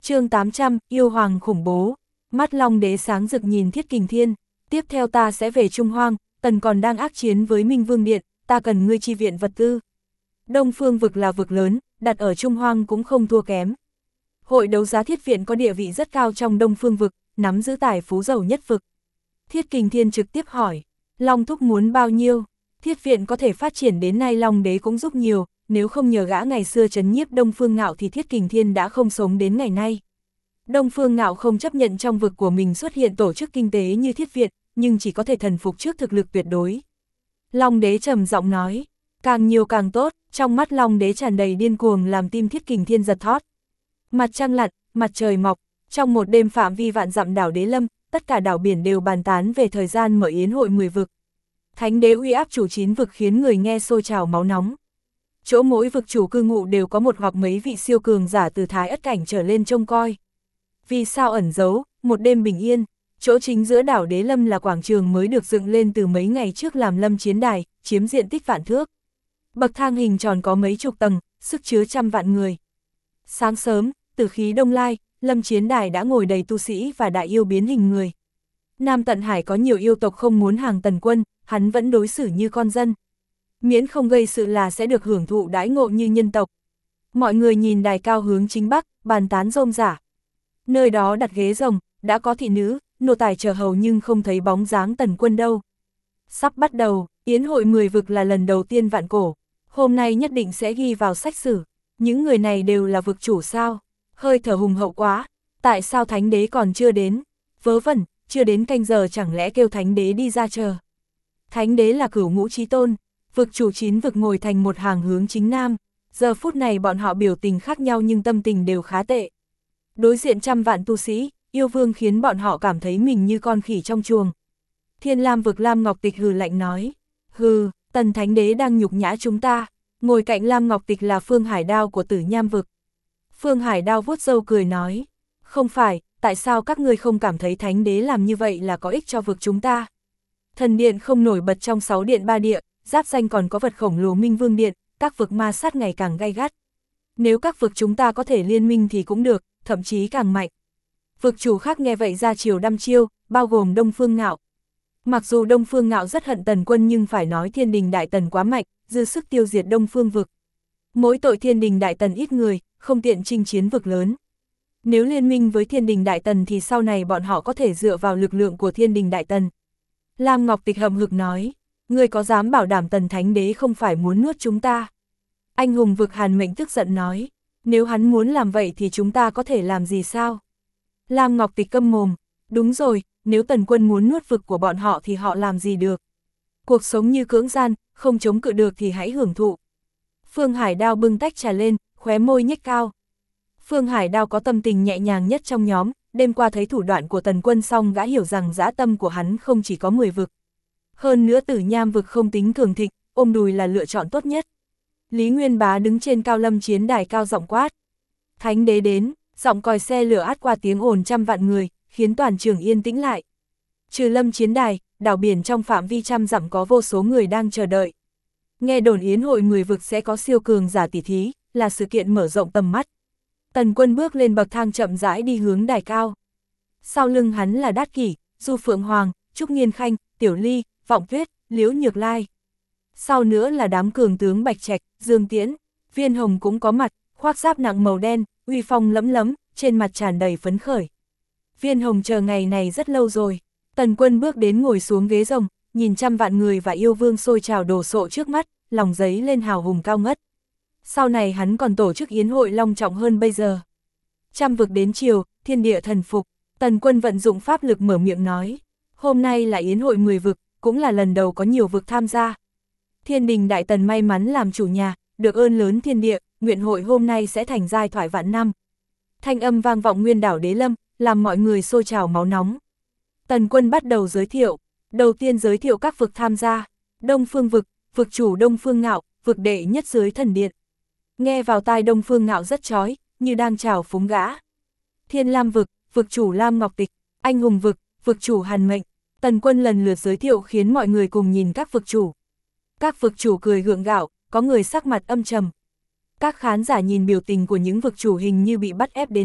chương 800, yêu hoàng khủng bố. Mắt Long Đế sáng rực nhìn Thiết Kình Thiên, tiếp theo ta sẽ về Trung Hoang, Tần còn đang ác chiến với Minh Vương Điện, ta cần ngươi chi viện vật tư. Đông Phương vực là vực lớn, đặt ở Trung Hoang cũng không thua kém. Hội đấu giá Thiết viện có địa vị rất cao trong Đông Phương vực, nắm giữ tài phú giàu nhất vực. Thiết Kình Thiên trực tiếp hỏi, Long thúc muốn bao nhiêu? Thiết viện có thể phát triển đến nay Long Đế cũng giúp nhiều, nếu không nhờ gã ngày xưa trấn nhiếp Đông Phương Ngạo thì Thiết Kình Thiên đã không sống đến ngày nay. Đông Phương Ngạo không chấp nhận trong vực của mình xuất hiện tổ chức kinh tế như Thiết viện, nhưng chỉ có thể thần phục trước thực lực tuyệt đối. Long Đế trầm giọng nói, càng nhiều càng tốt, trong mắt Long Đế tràn đầy điên cuồng làm tim Thiết Kình Thiên giật thót. Mặt trăng lặn, mặt trời mọc, trong một đêm phạm vi vạn dặm đảo Đế Lâm, tất cả đảo biển đều bàn tán về thời gian mở yến hội 10 vực. Thánh đế uy áp chủ 9 vực khiến người nghe sôi trào máu nóng. Chỗ mỗi vực chủ cư ngụ đều có một hoặc mấy vị siêu cường giả từ Thái Ất cảnh trở lên trông coi. Vì sao ẩn giấu, một đêm bình yên, chỗ chính giữa đảo Đế Lâm là quảng trường mới được dựng lên từ mấy ngày trước làm lâm chiến đài, chiếm diện tích vạn thước. Bậc thang hình tròn có mấy chục tầng, sức chứa trăm vạn người. Sáng sớm, từ khí đông lai, lâm chiến đài đã ngồi đầy tu sĩ và đại yêu biến hình người. Nam Tận Hải có nhiều yêu tộc không muốn hàng Tần Quân, hắn vẫn đối xử như con dân. Miễn không gây sự là sẽ được hưởng thụ đãi ngộ như nhân tộc. Mọi người nhìn đài cao hướng chính bắc, bàn tán rôm rả. Nơi đó đặt ghế rồng, đã có thị nữ, nô tài chờ hầu nhưng không thấy bóng dáng Tần Quân đâu. Sắp bắt đầu, yến hội 10 vực là lần đầu tiên vạn cổ. Hôm nay nhất định sẽ ghi vào sách sử. Những người này đều là vực chủ sao? Hơi thở hùng hậu quá. Tại sao thánh đế còn chưa đến? Vớ vẩn, chưa đến canh giờ chẳng lẽ kêu thánh đế đi ra chờ. Thánh đế là cửu ngũ chí tôn. Vực chủ 9 vực ngồi thành một hàng hướng chính nam. Giờ phút này bọn họ biểu tình khác nhau nhưng tâm tình đều khá tệ. Đối diện trăm vạn tu sĩ, yêu vương khiến bọn họ cảm thấy mình như con khỉ trong chuồng. Thiên Lam vực Lam Ngọc Tịch hừ lạnh nói. Hừ, Tần thánh đế đang nhục nhã chúng ta. Ngồi cạnh Lam Ngọc Tịch là Phương Hải Đao của Tử Nham vực. Phương Hải Đao vuốt râu cười nói. Không phải, tại sao các ngươi không cảm thấy thánh đế làm như vậy là có ích cho vực chúng ta? Thần điện không nổi bật trong 6 điện 3 địa, giáp danh còn có vật khổng lồ Minh Vương Điện, các vực ma sát ngày càng gay gắt. Nếu các vực chúng ta có thể liên minh thì cũng được, thậm chí càng mạnh. Vực chủ khác nghe vậy ra chiều đăm chiêu, bao gồm Đông Phương Ngạo. Mặc dù Đông Phương Ngạo rất hận Tần Quân nhưng phải nói Thiên Đình Đại Tần quá mạnh, dư sức tiêu diệt Đông Phương vực. Mỗi tội Thiên Đình Đại Tần ít người, không tiện chinh chiến vực lớn. Nếu liên minh với Thiên Đình Đại Tần thì sau này bọn họ có thể dựa vào lực lượng của Thiên Đình Đại Tần. Lam Ngọc Tịch hậm hực nói, ngươi có dám bảo đảm Tần Thánh Đế không phải muốn nuốt chúng ta? Anh hùng vực Hàn Mệnh tức giận nói, nếu hắn muốn làm vậy thì chúng ta có thể làm gì sao? Lam Ngọc Tịch câm mồm, đúng rồi, nếu Tần Quân muốn nuốt vực của bọn họ thì họ làm gì được? Cuộc sống như cưỡng gian, không chống cự được thì hãy hưởng thụ. Phương Hải Đao bưng tách trà lên, khóe môi nhếch cao. Phương Hải Đao có tâm tình nhẹ nhàng nhất trong nhóm, đêm qua thấy thủ đoạn của Tần Quân xong gã hiểu rằng dã tâm của hắn không chỉ có 10 vực. Hơn nữa Tử Nham vực không tính cường thịnh, ôm đùi là lựa chọn tốt nhất. Lý Nguyên Bá đứng trên cao lâm chiến đài cao giọng quát. Thánh đế đến, giọng còi xe lửa át qua tiếng ồn trăm vạn người, khiến toàn trường yên tĩnh lại. Trừ lâm chiến đài, đảo biển trong phạm vi trăm dặm có vô số người đang chờ đợi. Nghe đồn yến hội 10 vực sẽ có siêu cường giả tỷ thí, là sự kiện mở rộng tầm mắt. Tần Quân bước lên bậc thang chậm rãi đi hướng đài cao. Sau lưng hắn là Đát Kỷ, Du Phượng Hoàng, Trúc Nghiên Khanh, Tiểu Ly, Vọng Tuyết, Liễu Nhược Lai. Sau nữa là đám cường tướng Bạch Trạch, Dương Tiễn, Viên Hồng cũng có mặt, khoác giáp nặng màu đen, uy phong lẫm lẫm, trên mặt tràn đầy phấn khởi. Viên Hồng chờ ngày này rất lâu rồi. Tần Quân bước đến ngồi xuống ghế rồng, nhìn trăm vạn người và yêu vương sôi trào đổ sộ trước mắt, lòng giấy lên hào hùng cao ngất. Sau này hắn còn tổ chức yến hội long trọng hơn bây giờ. Trăm vực đến chiều, thiên địa thần phục, Tần Quân vận dụng pháp lực mở miệng nói. Hôm nay là yến hội 10 vực, cũng là lần đầu có nhiều vực tham gia. Thiên Đình Đại Tần may mắn làm chủ nhà, được ơn lớn thiên địa, nguyện hội hôm nay sẽ thành giai thoại vạn năm. Thanh âm vang vọng nguyên đảo Đế Lâm, làm mọi người sôi trào máu nóng. Tần Quân bắt đầu giới thiệu, đầu tiên giới thiệu các vực tham gia. Đông Phương vực, vực chủ Đông Phương Ngạo, vực đệ nhất dưới thần điện. Nghe vào tai Đông Phương Ngạo rất chói, như đang chào phúng gã. Thiên Lam vực, vực chủ Lam Ngọc Tịch, Anh Hùng vực, vực chủ Hàn Mệnh. Tần Quân lần lượt giới thiệu khiến mọi người cùng nhìn các vực chủ. Các vực chủ cười gượng gạo, có người sắc mặt âm trầm. Các khán giả nhìn biểu tình của những vực chủ hình như bị bắt ép đến đây,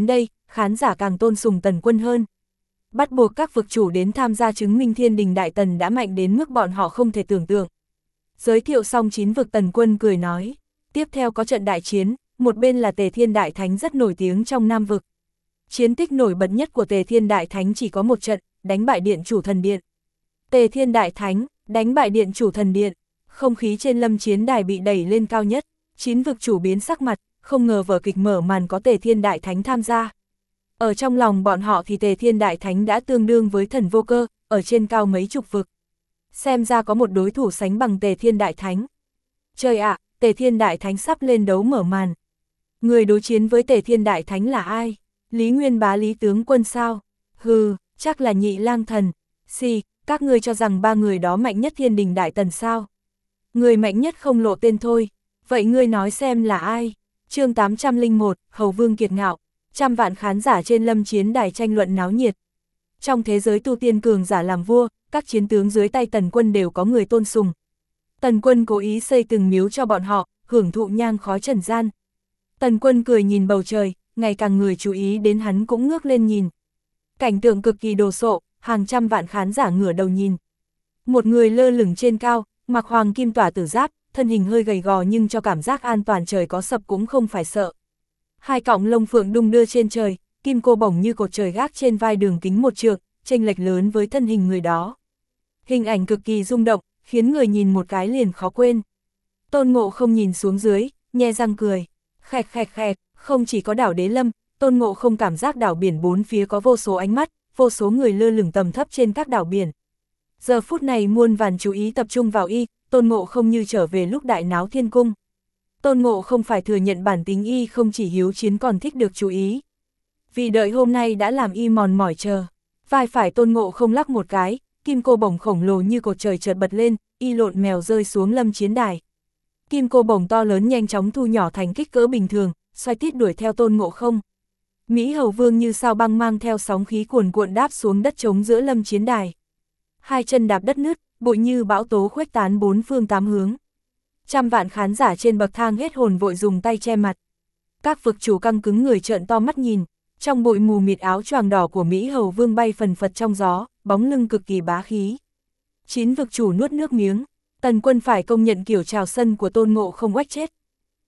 khán giả càng tôn sùng Tần Quân hơn. Bắt buộc các vực chủ đến tham gia chứng minh Thiên Đình Đại Tần đã mạnh đến mức bọn họ không thể tưởng tượng. Giới thiệu xong 9 vực, Tần Quân cười nói, tiếp theo có trận đại chiến, một bên là Tề Thiên Đại Thánh rất nổi tiếng trong Nam vực. Chiến tích nổi bật nhất của Tề Thiên Đại Thánh chỉ có một trận, đánh bại Điện Chủ Thần Điện. Tề Thiên Đại Thánh, đánh bại Điện Chủ Thần Điện, không khí trên lâm chiến đài bị đẩy lên cao nhất, 9 vực chủ biến sắc mặt, không ngờ vở kịch mở màn có Tề Thiên Đại Thánh tham gia. Ở trong lòng bọn họ thì Tề Thiên Đại Thánh đã tương đương với thần vô cơ, ở trên cao mấy chục vực. Xem ra có một đối thủ sánh bằng Tề Thiên Đại Thánh. Trời ạ, Tề Thiên Đại Thánh sắp lên đấu mở màn. Người đối chiến với Tề Thiên Đại Thánh là ai? Lý Nguyên Bá Lý tướng quân sao? Hừ, chắc là Nhị Lang Thần. Xì, các ngươi cho rằng 3 người đó mạnh nhất Thiên Đình Đại Tần sao? Người mạnh nhất không lộ tên thôi. Vậy ngươi nói xem là ai? Chương 801, Hầu Vương kiệt ngạo. Trăm vạn khán giả trên lâm chiến đài tranh luận náo nhiệt. Trong thế giới tu tiên cường giả làm vua, các chiến tướng dưới tay Tần Quân đều có người tôn sùng. Tần Quân cố ý xây từng miếu cho bọn họ, hưởng thụ nhang khói trần gian. Tần Quân cười nhìn bầu trời, ngày càng người chú ý đến hắn cũng ngước lên nhìn. Cảnh tượng cực kỳ đồ sộ, hàng trăm vạn khán giả ngửa đầu nhìn. Một người lơ lửng trên cao, mặc hoàng kim tỏa tử giáp, thân hình hơi gầy gò nhưng cho cảm giác an toàn, trời có sập cũng không phải sợ. 2 cọng lông phượng đung đưa trên trời, kim cô bổng như cột trời gác trên vai, đường kính 1 trượng, chênh lệch lớn với thân hình người đó. Hình ảnh cực kỳ rung động, khiến người nhìn một cái liền khó quên. Tôn Ngộ Không nhìn xuống dưới, nhe răng cười. Khẹt khẹt khẹt, không chỉ có đảo Đế Lâm, Tôn Ngộ Không cảm giác đảo biển bốn phía có vô số ánh mắt, vô số người lơ lửng tầm thấp trên các đảo biển. Giờ phút này muôn vàn chú ý tập trung vào y, Tôn Ngộ Không như trở về lúc đại náo thiên cung. Tôn Ngộ Không phải thừa nhận bản tính y không chỉ hiếu chiến còn thích được chú ý. Vì đợi hôm nay đã làm y mòn mỏi chờ. Vai phải Tôn Ngộ Không lắc một cái, kim cô bổng khổng lồ như cột trời chợt bật lên, y lộn mèo rơi xuống lâm chiến đài. Kim cô bổng to lớn nhanh chóng thu nhỏ thành kích cỡ bình thường, xoay tít đuổi theo Tôn Ngộ Không. Mỹ Hầu Vương như sao băng mang theo sóng khí cuồn cuộn đáp xuống đất trống giữa lâm chiến đài. 2 chân đạp đất nứt, bụi như bão tố khuếch tán 4 phương 8 hướng. Trăm vạn khán giả trên bậc thang hết hồn vội dùng tay che mặt. Các vực chủ căng cứng người trợn to mắt nhìn, trong bụi mù mịt áo choàng đỏ của Mỹ Hầu Vương bay phần phật trong gió, bóng lưng cực kỳ bá khí. 9 vực chủ nuốt nước miếng, Tần Quân phải công nhận kiểu trào sân của Tôn Ngộ Không oách chết.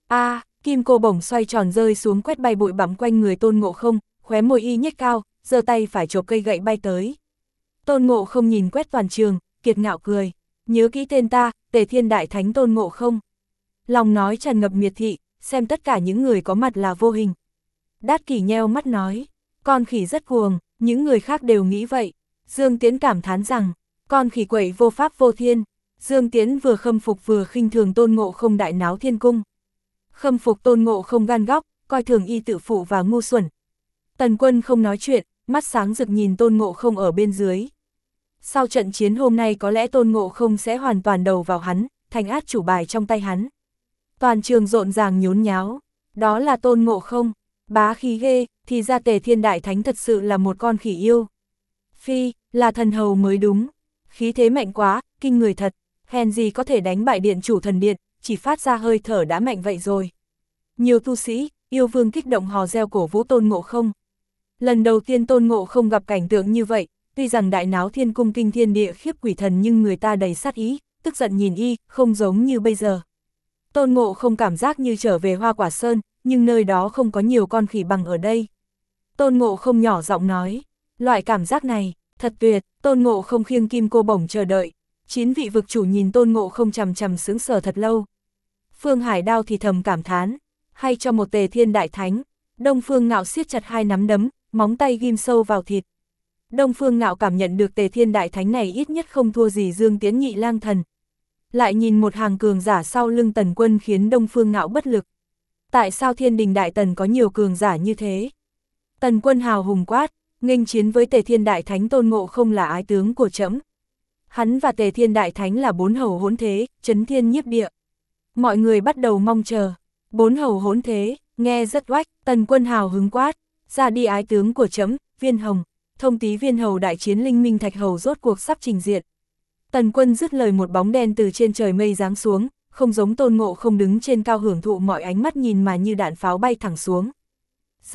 Kim cô bổng xoay tròn rơi xuống quét bay bụi bặm quanh người Tôn Ngộ Không, khóe môi y nhếch cao, giơ tay phải chộp cây gậy bay tới. Tôn Ngộ Không nhìn quét toàn trường, kiệt ngạo cười, nhớ kỹ tên ta, Tề Thiên Đại Thánh Tôn Ngộ Không. Lòng nói tràn ngập miệt thị, xem tất cả những người có mặt là vô hình. Đát Kỷ nheo mắt nói, con khỉ rất cuồng, những người khác đều nghĩ vậy. Dương Tiễn cảm thán rằng, con khỉ quậy vô pháp vô thiên. Dương Tiễn vừa khâm phục vừa khinh thường Tôn Ngộ Không đại náo thiên cung. Khâm phục Tôn Ngộ Không gan góc, coi thường y tự phụ và ngu xuẩn. Tần Quân không nói chuyện, mắt sáng rực nhìn Tôn Ngộ Không ở bên dưới. Sau trận chiến hôm nay có lẽ Tôn Ngộ Không sẽ hoàn toàn đầu vào hắn, thành át chủ bài trong tay hắn. Toàn trường rộn ràng nhốn nháo, đó là Tôn Ngộ Không, bá khí ghê, thì ra Tề Thiên Đại Thánh thật sự là một con khỉ yêu. Phi, là thần hầu mới đúng, khí thế mạnh quá, kinh người thật, hèn gì có thể đánh bại Điện Chủ Thần Điện, chỉ phát ra hơi thở đã mạnh vậy rồi. Nhiều tu sĩ, yêu vương kích động hò reo cổ vũ Tôn Ngộ Không. Lần đầu tiên Tôn Ngộ Không gặp cảnh tượng như vậy, tuy rằng đại náo thiên cung kinh thiên địa khiếp quỷ thần nhưng người ta đầy sát ý, tức giận nhìn y, không giống như bây giờ. Tôn Ngộ Không cảm giác như trở về Hoa Quả Sơn, nhưng nơi đó không có nhiều con khỉ bằng ở đây. Tôn Ngộ Không nhỏ giọng nói, loại cảm giác này, thật tuyệt. Tôn Ngộ Không khiêng kim cô bổng chờ đợi. 9 vị vực chủ nhìn Tôn Ngộ Không chằm chằm sững sờ thật lâu. Phương Hải Đao thì thầm cảm thán, hay cho một Tề Thiên Đại Thánh. Đông Phương Ngạo siết chặt 2 nắm đấm, móng tay ghim sâu vào thịt. Đông Phương Ngạo cảm nhận được Tề Thiên Đại Thánh này ít nhất không thua gì Dương Tiễn Nhị Lang Thần. Lại nhìn một hàng cường giả sau lưng Tần Quân khiến Đông Phương Ngạo bất lực. Tại sao Thiên Đình Đại Tần có nhiều cường giả như thế? Tần Quân hào hùng quát, nghênh chiến với Tề Thiên Đại Thánh. Tôn Ngộ Không là ái tướng của trẫm. Hắn và Tề Thiên Đại Thánh là 4 hầu hỗn thế, chấn thiên nhiếp địa. Mọi người bắt đầu mong chờ. 4 hầu hỗn thế, nghe rất oách. Tần Quân hào hứng quát, ra đi ái tướng của trẫm. Viên Hồng, Thông Tý Viên Hầu đại chiến Linh Minh Thạch Hầu rốt cuộc sắp trình diện. Tần Quân dứt lời một bóng đen từ trên trời mây giáng xuống, không giống Tôn Ngộ Không đứng trên cao hưởng thụ mọi ánh mắt nhìn mà như đạn pháo bay thẳng xuống. Rầm,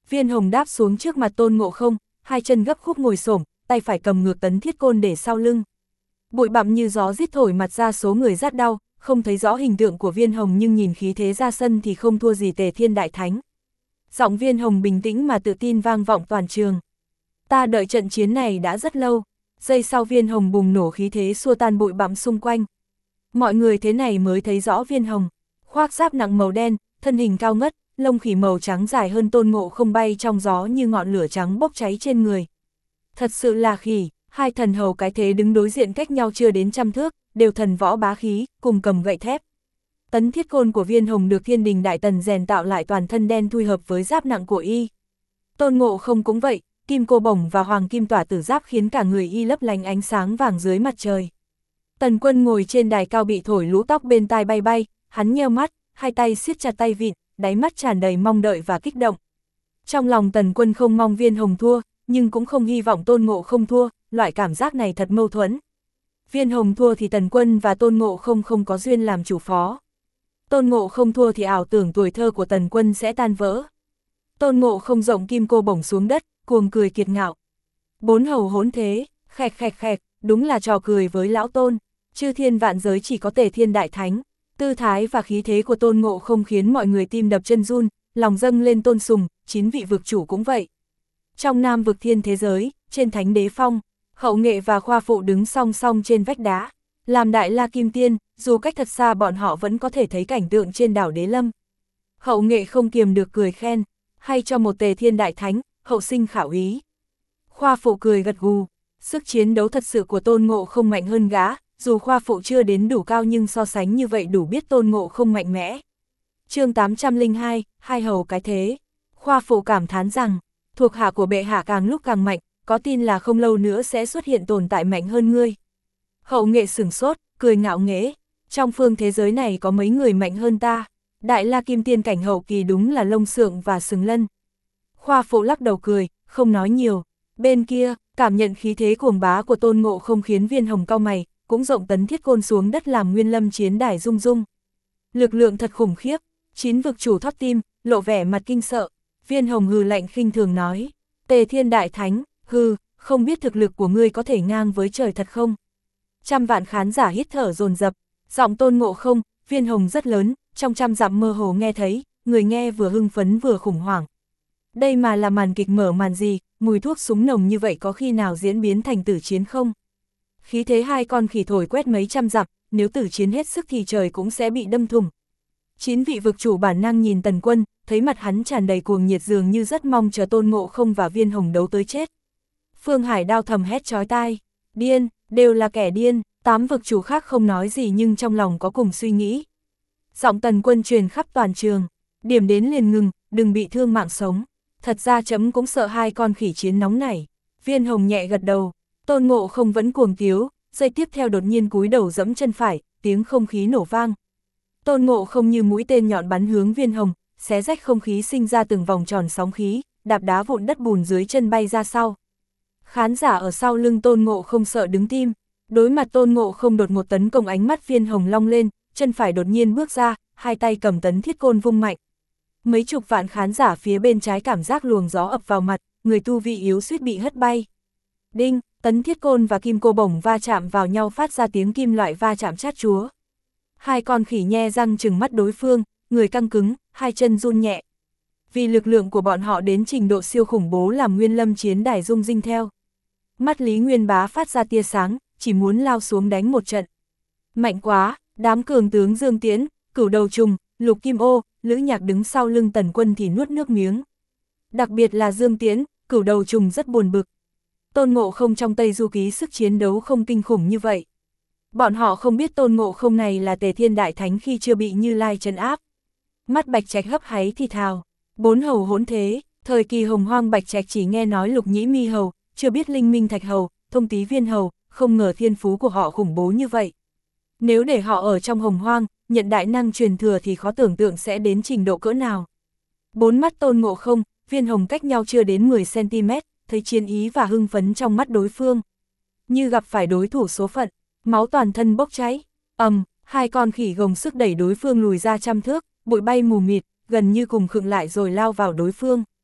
Viên Hồng đáp xuống trước mặt Tôn Ngộ Không, hai chân gấp khúc ngồi xổm, tay phải cầm ngược tấn thiết côn để sau lưng. Bụi bặm như gió rít thổi mặt ra số người rát đau, không thấy rõ hình tượng của Viên Hồng nhưng nhìn khí thế ra sân thì không thua gì Tề Thiên Đại Thánh. Giọng Viên Hồng bình tĩnh mà tự tin vang vọng toàn trường. Ta đợi trận chiến này đã rất lâu. Giây sau Viên Hồng bùng nổ khí thế xua tan bụi bặm xung quanh. Mọi người thế này mới thấy rõ Viên Hồng. Khoác giáp nặng màu đen, thân hình cao ngất, lông khỉ màu trắng dài hơn Tôn Ngộ Không bay trong gió như ngọn lửa trắng bốc cháy trên người. Thật sự là khỉ, hai thần hầu cái thế đứng đối diện cách nhau chưa đến 100 thước, đều thần võ bá khí, cùng cầm gậy thép. Tấn thiết côn của Viên Hồng được Thiên Đình Đại Tần rèn tạo lại toàn thân đen thui hợp với giáp nặng của y. Tôn Ngộ Không cũng vậy, kim cô bổng và hoàng kim tỏa tử giáp khiến cả người y lấp lánh ánh sáng vàng dưới mặt trời. Tần Quân ngồi trên đài cao bị thổi lũ tóc bên tai bay bay, hắn nheo mắt, hai tay siết chặt tay vịn, đáy mắt tràn đầy mong đợi và kích động. Trong lòng Tần Quân không mong Viên Hồng thua, nhưng cũng không hy vọng Tôn Ngộ Không thua, loại cảm giác này thật mâu thuẫn. Viên Hồng thua thì Tần Quân và Tôn Ngộ Không không có duyên làm chủ phó. Tôn Ngộ Không thua thì ảo tưởng tuổi thơ của Tần Quân sẽ tan vỡ. Tôn Ngộ Không rộng kim cô bổng xuống đất, cuồng cười kiệt ngạo. Bốn hầu hỗn thế, khẹt khẹt khẹt, đúng là trò cười với lão Tôn. Chư thiên vạn giới chỉ có Tề Thiên Đại Thánh. Tư thái và khí thế của Tôn Ngộ Không khiến mọi người tim đập chân run, lòng dâng lên tôn sùng, 9 vị vực chủ cũng vậy. Trong Nam vực thiên thế giới, trên Thánh Đế Phong, Hậu Nghệ và Khoa Phụ đứng song song trên vách đá. Làm Đại La Kim Tiên, dù cách thật xa bọn họ vẫn có thể thấy cảnh tượng trên đảo Đế Lâm. Hậu Nghệ không kiềm được cười khen, hay cho một Tề Thiên Đại Thánh, hậu sinh khảo ý. Khoa Phụ cười gật gù, sức chiến đấu thật sự của Tôn Ngộ Không mạnh hơn gã, dù Khoa Phụ chưa đến đủ cao nhưng so sánh như vậy đủ biết Tôn Ngộ Không mạnh mẽ. Chương 802, hai hầu cái thế. Khoa Phụ cảm thán rằng, thuộc hạ của bệ hạ càng lúc càng mạnh, có tin là không lâu nữa sẽ xuất hiện tồn tại mạnh hơn ngươi. Hậu Nghệ sửng sốt, cười ngạo nghễ, trong phương thế giới này có mấy người mạnh hơn ta, Đại La Kim Tiên cảnh hậu kỳ đúng là lông sượng và sừng lân. Khoa Phụ lắc đầu cười, không nói nhiều. Bên kia, cảm nhận khí thế cuồng bá của Tôn Ngộ Không khiến Viên Hồng cau mày, cũng rộng tấn thiết côn xuống đất làm Nguyên Lâm chiến đài rung rung. Lực lượng thật khủng khiếp, 9 vực chủ thót tim, lộ vẻ mặt kinh sợ. Viên Hồng hừ lạnh khinh thường nói, Tề Thiên Đại Thánh, hừ, không biết thực lực của ngươi có thể ngang với trời thật không? Trăm vạn khán giả hít thở dồn dập, giọng Tôn Ngộ Không, Viên Hồng rất lớn, trong trăm dặm mơ hồ nghe thấy, người nghe vừa hưng phấn vừa khủng hoảng. Đây mà là màn kịch mở màn gì, mùi thuốc súng nồng như vậy có khi nào diễn biến thành tử chiến không? Khí thế hai con khỉ thổi quét mấy trăm dặm, nếu tử chiến hết sức thì trời cũng sẽ bị đâm thủng. 9 vị vực chủ bản năng nhìn Tần Quân, thấy mặt hắn tràn đầy cuồng nhiệt dường như rất mong chờ Tôn Ngộ Không và Viên Hồng đấu tới chết. Phương Hải Đao thầm hét chói tai, điên, đều là kẻ điên, 8 vực chủ khác không nói gì nhưng trong lòng có cùng suy nghĩ. Giọng Tần Quân truyền khắp toàn trường, điểm đến liền ngừng, đừng bị thương mạng sống. Thật ra chấm cũng sợ hai con khỉ chiến nóng này. Viên Hồng nhẹ gật đầu, Tôn Ngộ Không vẫn cuồng tiếu, giây tiếp theo đột nhiên cúi đầu giẫm chân phải, tiếng không khí nổ vang. Tôn Ngộ Không như mũi tên nhọn bắn hướng Viên Hồng, xé rách không khí sinh ra từng vòng tròn sóng khí, đạp đá vụn đất bùn dưới chân bay ra sau. Khán giả ở sau lưng Tôn Ngộ Không sợ đứng tim, đối mặt Tôn Ngộ Không đột ngột tấn công ánh mắt Viên Hồng long lên, chân phải đột nhiên bước ra, hai tay cầm tấn thiết côn vung mạnh. Mấy chục vạn khán giả phía bên trái cảm giác luồng gió ập vào mặt, người tu vị yếu suýt bị hất bay. Đinh, tấn thiết côn và kim cô bổng va chạm vào nhau phát ra tiếng kim loại va chạm chát chúa. Hai con khỉ nhe răng trừng mắt đối phương, người căng cứng, hai chân run nhẹ. Vì lực lượng của bọn họ đến trình độ siêu khủng bố làm Nguyên Lâm chiến đài rung rinh theo. Mắt Lý Nguyên Bá phát ra tia sáng, chỉ muốn lao xuống đánh một trận. Mạnh quá, đám cường tướng Dương Tiễn, Cửu Đầu Trùng, Lục Kim Ô, Lữ Nhạc đứng sau lưng Tần Quân thì nuốt nước miếng. Đặc biệt là Dương Tiễn, Cửu Đầu Trùng rất buồn bực. Tôn Ngộ Không trong Tây Du Ký sức chiến đấu không kinh khủng như vậy. Bọn họ không biết Tôn Ngộ Không này là Tề Thiên Đại Thánh khi chưa bị Như Lai trấn áp. Mắt Bạch Trạch hấp háy thì thào, 4 hầu hỗn thế, thời kỳ hồng hoang Bạch Trạch chỉ nghe nói Lục Nhĩ Mi hầu, chưa biết Linh Minh Thạch hầu, Thông Tý Viên hầu, không ngờ thiên phú của họ khủng bố như vậy. Nếu để họ ở trong hồng hoang, nhận đại năng truyền thừa thì khó tưởng tượng sẽ đến trình độ cỡ nào. 4 mắt Tôn Ngộ Không, Viên Hồng cách nhau chưa đến 10 cm, thấy chiến ý và hưng phấn trong mắt đối phương. Như gặp phải đối thủ số phận, máu toàn thân bốc cháy. Hai con khỉ gồng sức đẩy đối phương lùi ra trăm thước, bụi bay mù mịt, gần như cùng khựng lại rồi lao vào đối phương.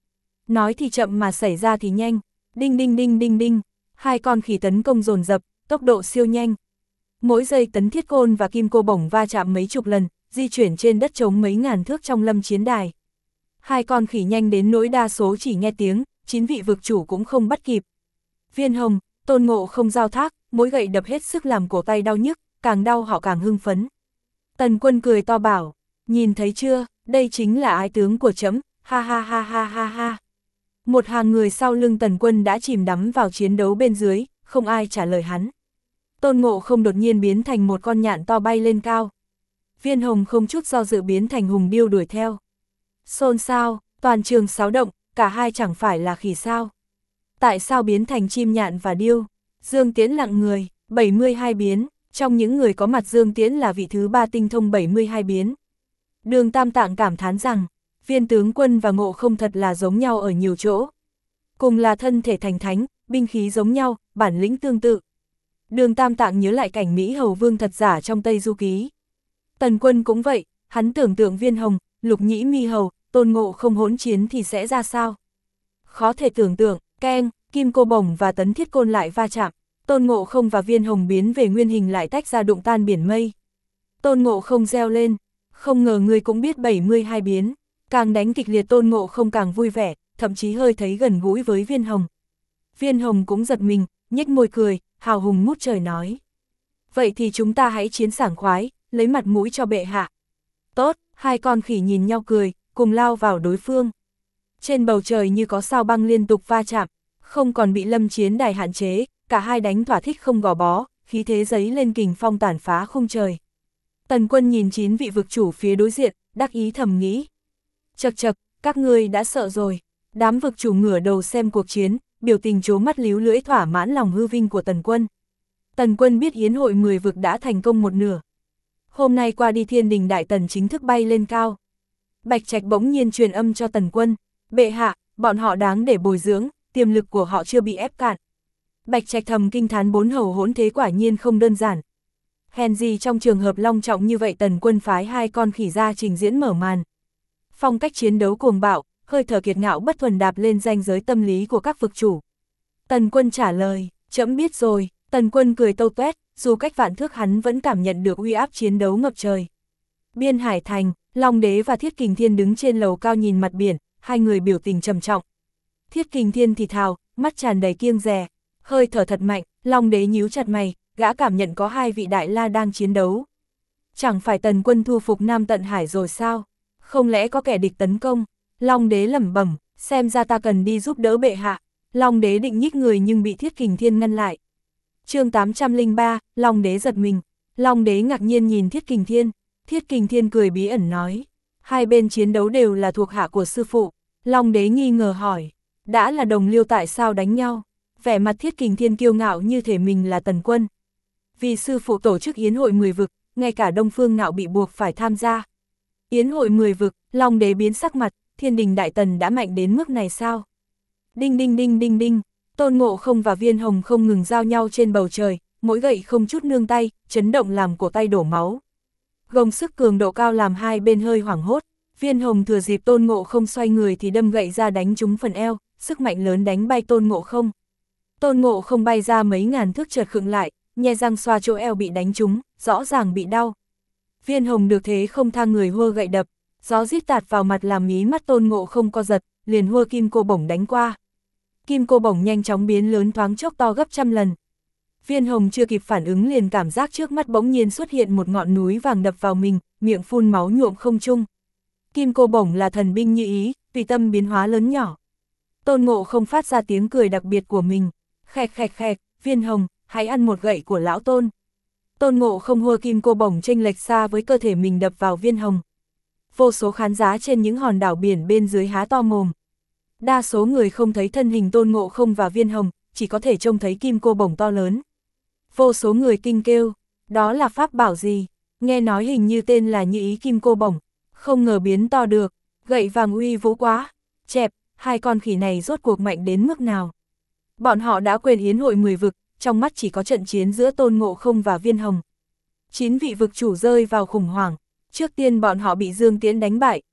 Nói thì chậm mà xảy ra thì nhanh. Đinh đinh đinh đinh đinh, hai con khỉ tấn công dồn dập, tốc độ siêu nhanh. Mỗi giây tấn thiết côn và kim cô bổng va chạm mấy chục lần, di chuyển trên đất trống mấy ngàn thước trong lâm chiến đài. Hai con khỉ nhanh đến nỗi đa số chỉ nghe tiếng, 9 vị vực chủ cũng không bắt kịp. Viên Hồng, Tôn Ngộ không giao thác, mỗi gậy đập hết sức làm cổ tay đau nhức, càng đau họ càng hưng phấn. Tần Quân cười to bảo, nhìn thấy chưa, đây chính là ái tướng của trẫm, ha ha ha ha ha ha. Một hàng người sau lưng Tần Quân đã chìm đắm vào chiến đấu bên dưới, không ai trả lời hắn. Tôn Ngộ không đột nhiên biến thành một con nhạn to bay lên cao. Viên Hồng không chút do dự biến thành hùng điêu đuổi theo. Xôn xao, toàn trường xáo động, cả hai chẳng phải là khỉ sao. Tại sao biến thành chim nhạn và điêu? Dương Tiễn lặng người, 72 biến, trong những người có mặt Dương Tiễn là vị thứ 3 tinh thông 72 biến. Đường Tam Tạng cảm thán rằng, Viên tướng quân và Ngộ không thật là giống nhau ở nhiều chỗ. Cùng là thân thể thành thánh, binh khí giống nhau, bản lĩnh tương tự. Đường Tam Tạng nhớ lại cảnh Mỹ Hầu Vương thật giả trong Tây Du Ký. Tần Quân cũng vậy, hắn tưởng tượng Viên Hồng, Lục Nhĩ Mi Hầu, Tôn Ngộ không hỗn chiến thì sẽ ra sao. Khó thể tưởng tượng, keng, kim cô bổng và tấn thiết côn lại va chạm, Tôn Ngộ không và Viên Hồng biến về nguyên hình lại tách ra đụng tan biển mây. Tôn Ngộ không reo lên, không ngờ ngươi cũng biết 72 biến, càng đánh kịch liệt Tôn Ngộ không càng vui vẻ, thậm chí hơi thấy gần gũi với Viên Hồng. Viên Hồng cũng giật mình, nhếch môi cười, hào hùng ngút trời nói. Vậy thì chúng ta hãy chiến sảng khoái, lấy mặt mũi cho bệ hạ. Tốt, hai con khỉ nhìn nhau cười, cùng lao vào đối phương. Trên bầu trời như có sao băng liên tục va chạm, không còn bị lâm chiến đài hạn chế, cả hai đánh thỏa thích không gò bó, khí thế giấy lên kình phong tàn phá khung trời. Tần Quân nhìn 9 vị vực chủ phía đối diện, đắc ý thầm nghĩ. Chậc chậc, các ngươi đã sợ rồi. Đám vực chủ ngửa đầu xem cuộc chiến, biểu tình trố mắt líu lưỡi thỏa mãn lòng hư vinh của Tần Quân. Tần Quân biết yến hội 10 vực đã thành công một nửa. Hôm nay qua đi Thiên Đình Đại Tần chính thức bay lên cao. Bạch Trạch bỗng nhiên truyền âm cho Tần Quân, bệ hạ, bọn họ đáng để bồi dưỡng, tiềm lực của họ chưa bị ép cạn. Bạch Trạch thầm kinh thán 4 hầu hỗn thế quả nhiên không đơn giản. Hèn gì trong trường hợp long trọng như vậy Tần Quân phái hai con khỉ ra trình diễn mở màn. Phong cách chiến đấu cuồng bạo, hơi thở kiệt ngạo bất thuần đạp lên ranh giới tâm lý của các vực chủ. Tần Quân trả lời, trẫm biết rồi. Tần Quân cười tâu tuét, dù cách vạn thước hắn vẫn cảm nhận được uy áp chiến đấu ngập trời. Biên Hải Thành, Long Đế và Thiết Kình Thiên đứng trên lầu cao nhìn mặt biển, hai người biểu tình trầm trọng. Thiết Kình Thiên thì thào, mắt tràn đầy kiêng dè, hơi thở thật mạnh, Long Đế nhíu chặt mày, gã cảm nhận có hai vị đại la đang chiến đấu. Chẳng phải Tần Quân thu phục Nam Tận Hải rồi sao? Không lẽ có kẻ địch tấn công? Long Đế lẩm bẩm, xem ra ta cần đi giúp đỡ bệ hạ. Long Đế định nhích người nhưng bị Thiết Kình Thiên ngăn lại. Chương 803, Long Đế giật mình. Long Đế ngạc nhiên nhìn Thiết Kình Thiên. Thiết Kình Thiên cười bí ẩn nói, hai bên chiến đấu đều là thuộc hạ của sư phụ. Long Đế nghi ngờ hỏi, đã là đồng liêu tại sao đánh nhau? Vẻ mặt Thiết Kình Thiên kiêu ngạo như thể mình là Tần Quân. Vì sư phụ tổ chức yến hội 10 vực, ngay cả Đông Phương Ngạo bị buộc phải tham gia. Yến hội 10 vực, Long Đế biến sắc mặt, Thiên Đình Đại Tần đã mạnh đến mức này sao? Đinh đinh đinh đinh đinh, Tôn Ngộ không và Viên Hồng không ngừng giao nhau trên bầu trời, mỗi gậy không chút nương tay, chấn động làm cổ tay đổ máu. Gồng sức cường độ cao làm hai bên hơi hoảng hốt, Viên Hồng thừa dịp Tôn Ngộ không xoay người thì đâm gậy ra đánh trúng phần eo, sức mạnh lớn đánh bay Tôn Ngộ không. Tôn Ngộ không bay ra mấy ngàn thước chợt khựng lại, nhe răng xoa chỗ eo bị đánh trúng, rõ ràng bị đau. Viên Hồng được thế không tha người hua gậy đập, gió rít tạt vào mặt làm mí mắt Tôn Ngộ không co giật, liền hua kim cô bổng đánh qua. Kim cô bổng nhanh chóng biến lớn thoáng chốc to gấp trăm lần. Viên Hồng chưa kịp phản ứng liền cảm giác trước mắt bỗng nhiên xuất hiện một ngọn núi vàng đập vào mình, miệng phun máu nhuộm không trung. Kim cô bổng là thần binh như ý, tùy tâm biến hóa lớn nhỏ. Tôn Ngộ không phát ra tiếng cười đặc biệt của mình, khẹt khẹt khẹt, Viên Hồng, hãy ăn một gậy của lão Tôn. Tôn Ngộ không hua kim cô bổng chênh lệch xa với cơ thể mình đập vào Viên Hồng. Vô số khán giả trên những hòn đảo biển bên dưới há to mồm. Đa số người không thấy thân hình Tôn Ngộ không và Viên Hồng, chỉ có thể trông thấy kim cô bổng to lớn. Vô số người kinh kêu, đó là pháp bảo gì? Nghe nói hình như tên là Như Ý Kim Cô Bổng, không ngờ biến to được, gậy vàng uy vũ quá. Chẹp, hai con khỉ này rốt cuộc mạnh đến mức nào? Bọn họ đã quên yến hội 10 vực, trong mắt chỉ có trận chiến giữa Tôn Ngộ không và Viên Hồng. 9 vị vực chủ rơi vào khủng hoảng, trước tiên bọn họ bị Dương Tiễn đánh bại,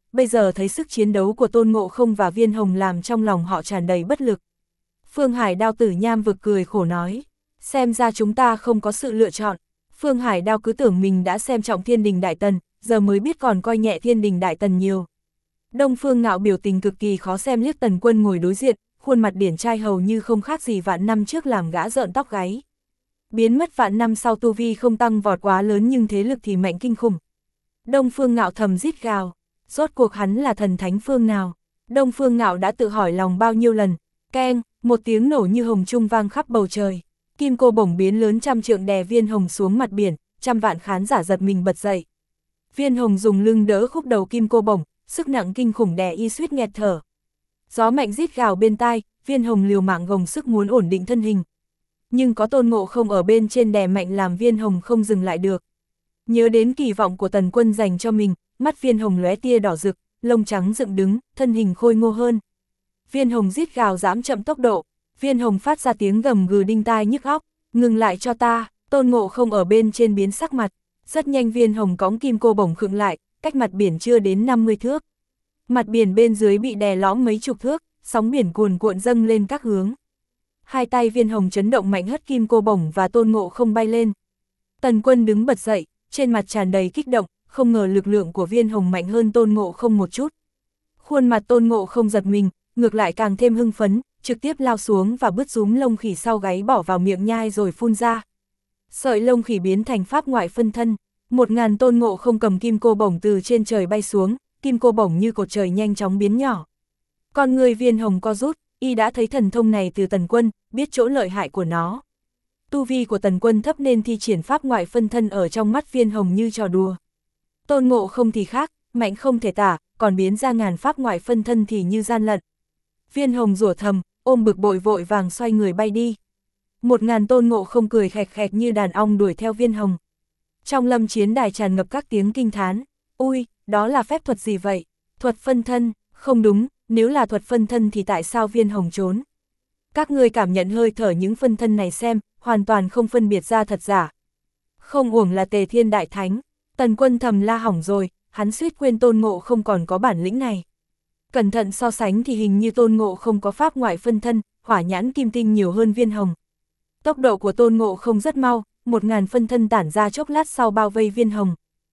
bây giờ thấy sức chiến đấu của Tôn Ngộ Không và Viên Hồng làm trong lòng họ tràn đầy bất lực. Phương Hải Đao Tử Nham vực cười khổ nói, xem ra chúng ta không có sự lựa chọn. Phương Hải Đao cứ tưởng mình đã xem trọng Thiên Đình Đại Tần, giờ mới biết còn coi nhẹ Thiên Đình Đại Tần nhiều. Đông Phương Ngạo biểu tình cực kỳ khó xem liếc Tần Quân ngồi đối diện, khuôn mặt điển trai hầu như không khác gì vạn năm trước làm gã rợn tóc gáy. Biến mất vạn năm sau tu vi không tăng vọt quá lớn nhưng thế lực thì mạnh kinh khủng. Đông Phương Ngạo thầm rít gào, rốt cuộc hắn là thần thánh phương nào? Đông Phương Ngạo đã tự hỏi lòng bao nhiêu lần. Keng, một tiếng nổ như hồng trung vang khắp bầu trời. Kim cô bổng biến lớn trăm trượng đè Viên Hồng xuống mặt biển, trăm vạn khán giả giật mình bật dậy. Viên Hồng dùng lưng đỡ khúc đầu kim cô bổng, sức nặng kinh khủng đè y suýt nghẹt thở. Gió mạnh rít gào bên tai, Viên Hồng liều mạng gồng sức muốn ổn định thân hình. Nhưng có Tôn Ngộ Không ở bên trên đè mạnh làm Viên Hồng không dừng lại được. Nhớ đến kỳ vọng của Tần Quân dành cho mình, mắt Viên Hồng lóe tia đỏ rực, lông trắng dựng đứng, thân hình khôi ngô hơn. Viên Hồng rít gào giảm chậm tốc độ, Viên Hồng phát ra tiếng gầm gừ đinh tai nhức óc, ngừng lại cho ta. Tôn Ngộ Không ở bên trên biến sắc mặt, rất nhanh Viên Hồng cõng kim cô bổng khựng lại, cách mặt biển chưa đến 50 thước. Mặt biển bên dưới bị đè lõm mấy chục thước, sóng biển cuồn cuộn dâng lên các hướng. Hai tay Viên Hồng chấn động mạnh hất kim cô bổng và Tôn Ngộ Không bay lên. Tần Quân đứng bật dậy, trên mặt tràn đầy kích động, không ngờ lực lượng của Viên Hồng mạnh hơn Tôn Ngộ Không một chút. Khuôn mặt Tôn Ngộ Không giật mình, ngược lại càng thêm hưng phấn, trực tiếp lao xuống và bứt rúm lông khỉ sau gáy bỏ vào miệng nhai rồi phun ra. Sợi lông khỉ biến thành pháp ngoại phân thân, 1000 Tôn Ngộ Không cầm kim cô bổng từ trên trời bay xuống, kim cô bổng như cột trời nhanh chóng biến nhỏ. Con người Viên Hồng co rút, y đã thấy thần thông này từ Tần Quân, biết chỗ lợi hại của nó. Tu vi của Tần Quân thấp nên thi triển pháp ngoại phân thân ở trong mắt Viên Hồng như trò đùa. Tôn Ngộ Không thì khác, mạnh không thể tả, còn biến ra ngàn pháp ngoại phân thân thì như gian lận. Viên Hồng rủa thầm, ôm bực bội vội vàng xoay người bay đi. 1000 Tôn Ngộ Không cười khẹt khẹt như đàn ong đuổi theo Viên Hồng. Trong lâm chiến đài tràn ngập các tiếng kinh thán, ui, đó là phép thuật gì vậy? Thuật phân thân, không đúng, nếu là thuật phân thân thì tại sao Viên Hồng trốn? Các ngươi cảm nhận hơi thở những phân thân này xem, hoàn toàn không phân biệt ra thật giả. Không uổng là Tề Thiên Đại Thánh, Tần Quân thầm la hỏng rồi, hắn suýt quên Tôn Ngộ Không còn có bản lĩnh này. Cẩn thận so sánh thì hình như Tôn Ngộ Không có pháp ngoại phân thân, hỏa nhãn kim tinh nhiều hơn Viên Hồng. Tốc độ của Tôn Ngộ Không rất mau, 1000 phân thân tản ra chốc lát sau bao vây Viên Hồng.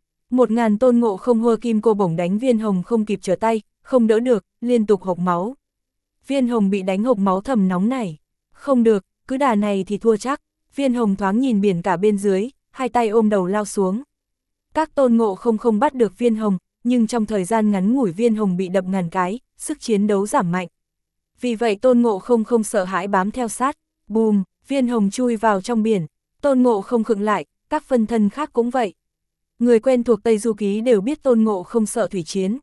1000 Tôn Ngộ Không hơ kim cô bổng đánh Viên Hồng không kịp trở tay, không đỡ được, liên tục hộc máu. Viên Hồng bị đánh hộc máu thầm nóng nảy. Không được, cứ đà này thì thua chắc. Viên Hồng thoáng nhìn biển cả bên dưới, hai tay ôm đầu lao xuống. Các Tôn Ngộ Không không bắt được Viên Hồng, nhưng trong thời gian ngắn ngủi Viên Hồng bị đập ngàn cái, sức chiến đấu giảm mạnh. Vì vậy Tôn Ngộ Không không sợ hãi bám theo sát. Bùm, Viên Hồng chui vào trong biển. Tôn Ngộ Không khựng lại, các phân thân khác cũng vậy. Người quen thuộc Tây Du Ký đều biết Tôn Ngộ Không sợ thủy chiến.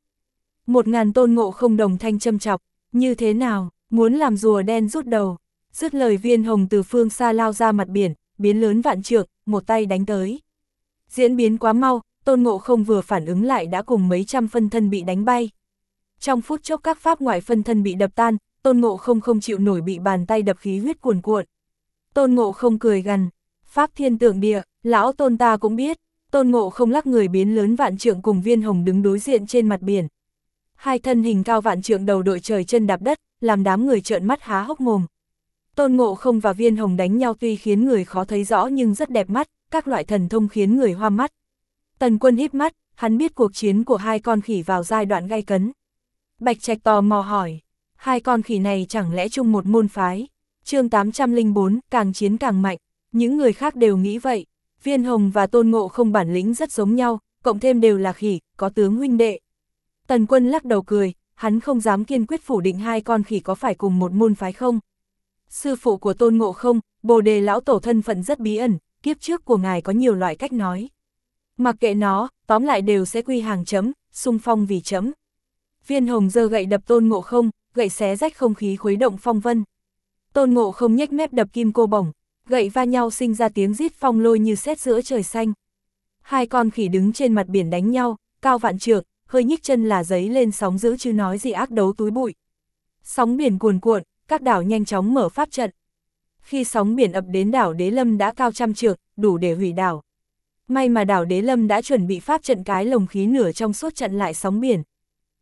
1000 Tôn Ngộ Không đồng thanh châm chọc, như thế nào, muốn làm rùa đen rút đầu. Dứt lời Viên Hồng từ phương xa lao ra mặt biển, biến lớn vạn trượng, một tay đánh tới. Diễn biến quá mau, Tôn Ngộ Không vừa phản ứng lại đã cùng mấy trăm phân thân bị đánh bay. Trong phút chốc các pháp ngoại phân thân bị đập tan, Tôn Ngộ Không không chịu nổi bị bàn tay đập khí huyết cuồn cuộn. Tôn Ngộ Không cười gằn, pháp thiên tượng địa, lão Tôn ta cũng biết. Tôn Ngộ Không lắc người biến lớn vạn trượng cùng Viên Hồng đứng đối diện trên mặt biển. Hai thân hình cao vạn trượng đầu đội trời chân đạp đất, làm đám người trợn mắt há hốc mồm. Tôn Ngộ Không và Viên Hồng đánh nhau tuy khiến người khó thấy rõ nhưng rất đẹp mắt, các loại thần thông khiến người hoa mắt. Tần Quân híp mắt, hắn biết cuộc chiến của hai con khỉ vào giai đoạn gay cấn. Bạch Trạch tò mò hỏi, hai con khỉ này chẳng lẽ chung một môn phái? Chương 804, càng chiến càng mạnh, những người khác đều nghĩ vậy. Viên Hồng và Tôn Ngộ Không bản lĩnh rất giống nhau, cộng thêm đều là khỉ, có tướng huynh đệ. Tần Quân lắc đầu cười, hắn không dám kiên quyết phủ định hai con khỉ có phải cùng một môn phái không. Sư phụ của Tôn Ngộ Không, Bồ Đề lão tổ thân phận rất bí ẩn, kiếp trước của ngài có nhiều loại cách nói. Mặc kệ nó, tóm lại đều sẽ quy hàng chấm, xung phong vì chấm. Viên Hồng giơ gậy đập Tôn Ngộ Không, gậy xé rách không khí khuấy động phong vân. Tôn Ngộ Không nhếch mép đập kim cô bổng, gậy va nhau sinh ra tiếng rít phong lôi như sét giữa trời xanh. Hai con khỉ đứng trên mặt biển đánh nhau, cao vạn trượng, hơi nhích chân là giấy lên sóng dữ chứ nói gì ác đấu túi bụi. Sóng biển cuồn cuộn, các đảo nhanh chóng mở pháp trận. Khi sóng biển ập đến đảo Đế Lâm đã cao trăm trượng, đủ để hủy đảo. May mà đảo Đế Lâm đã chuẩn bị pháp trận cái lồng khí nửa trong suốt chặn lại sóng biển.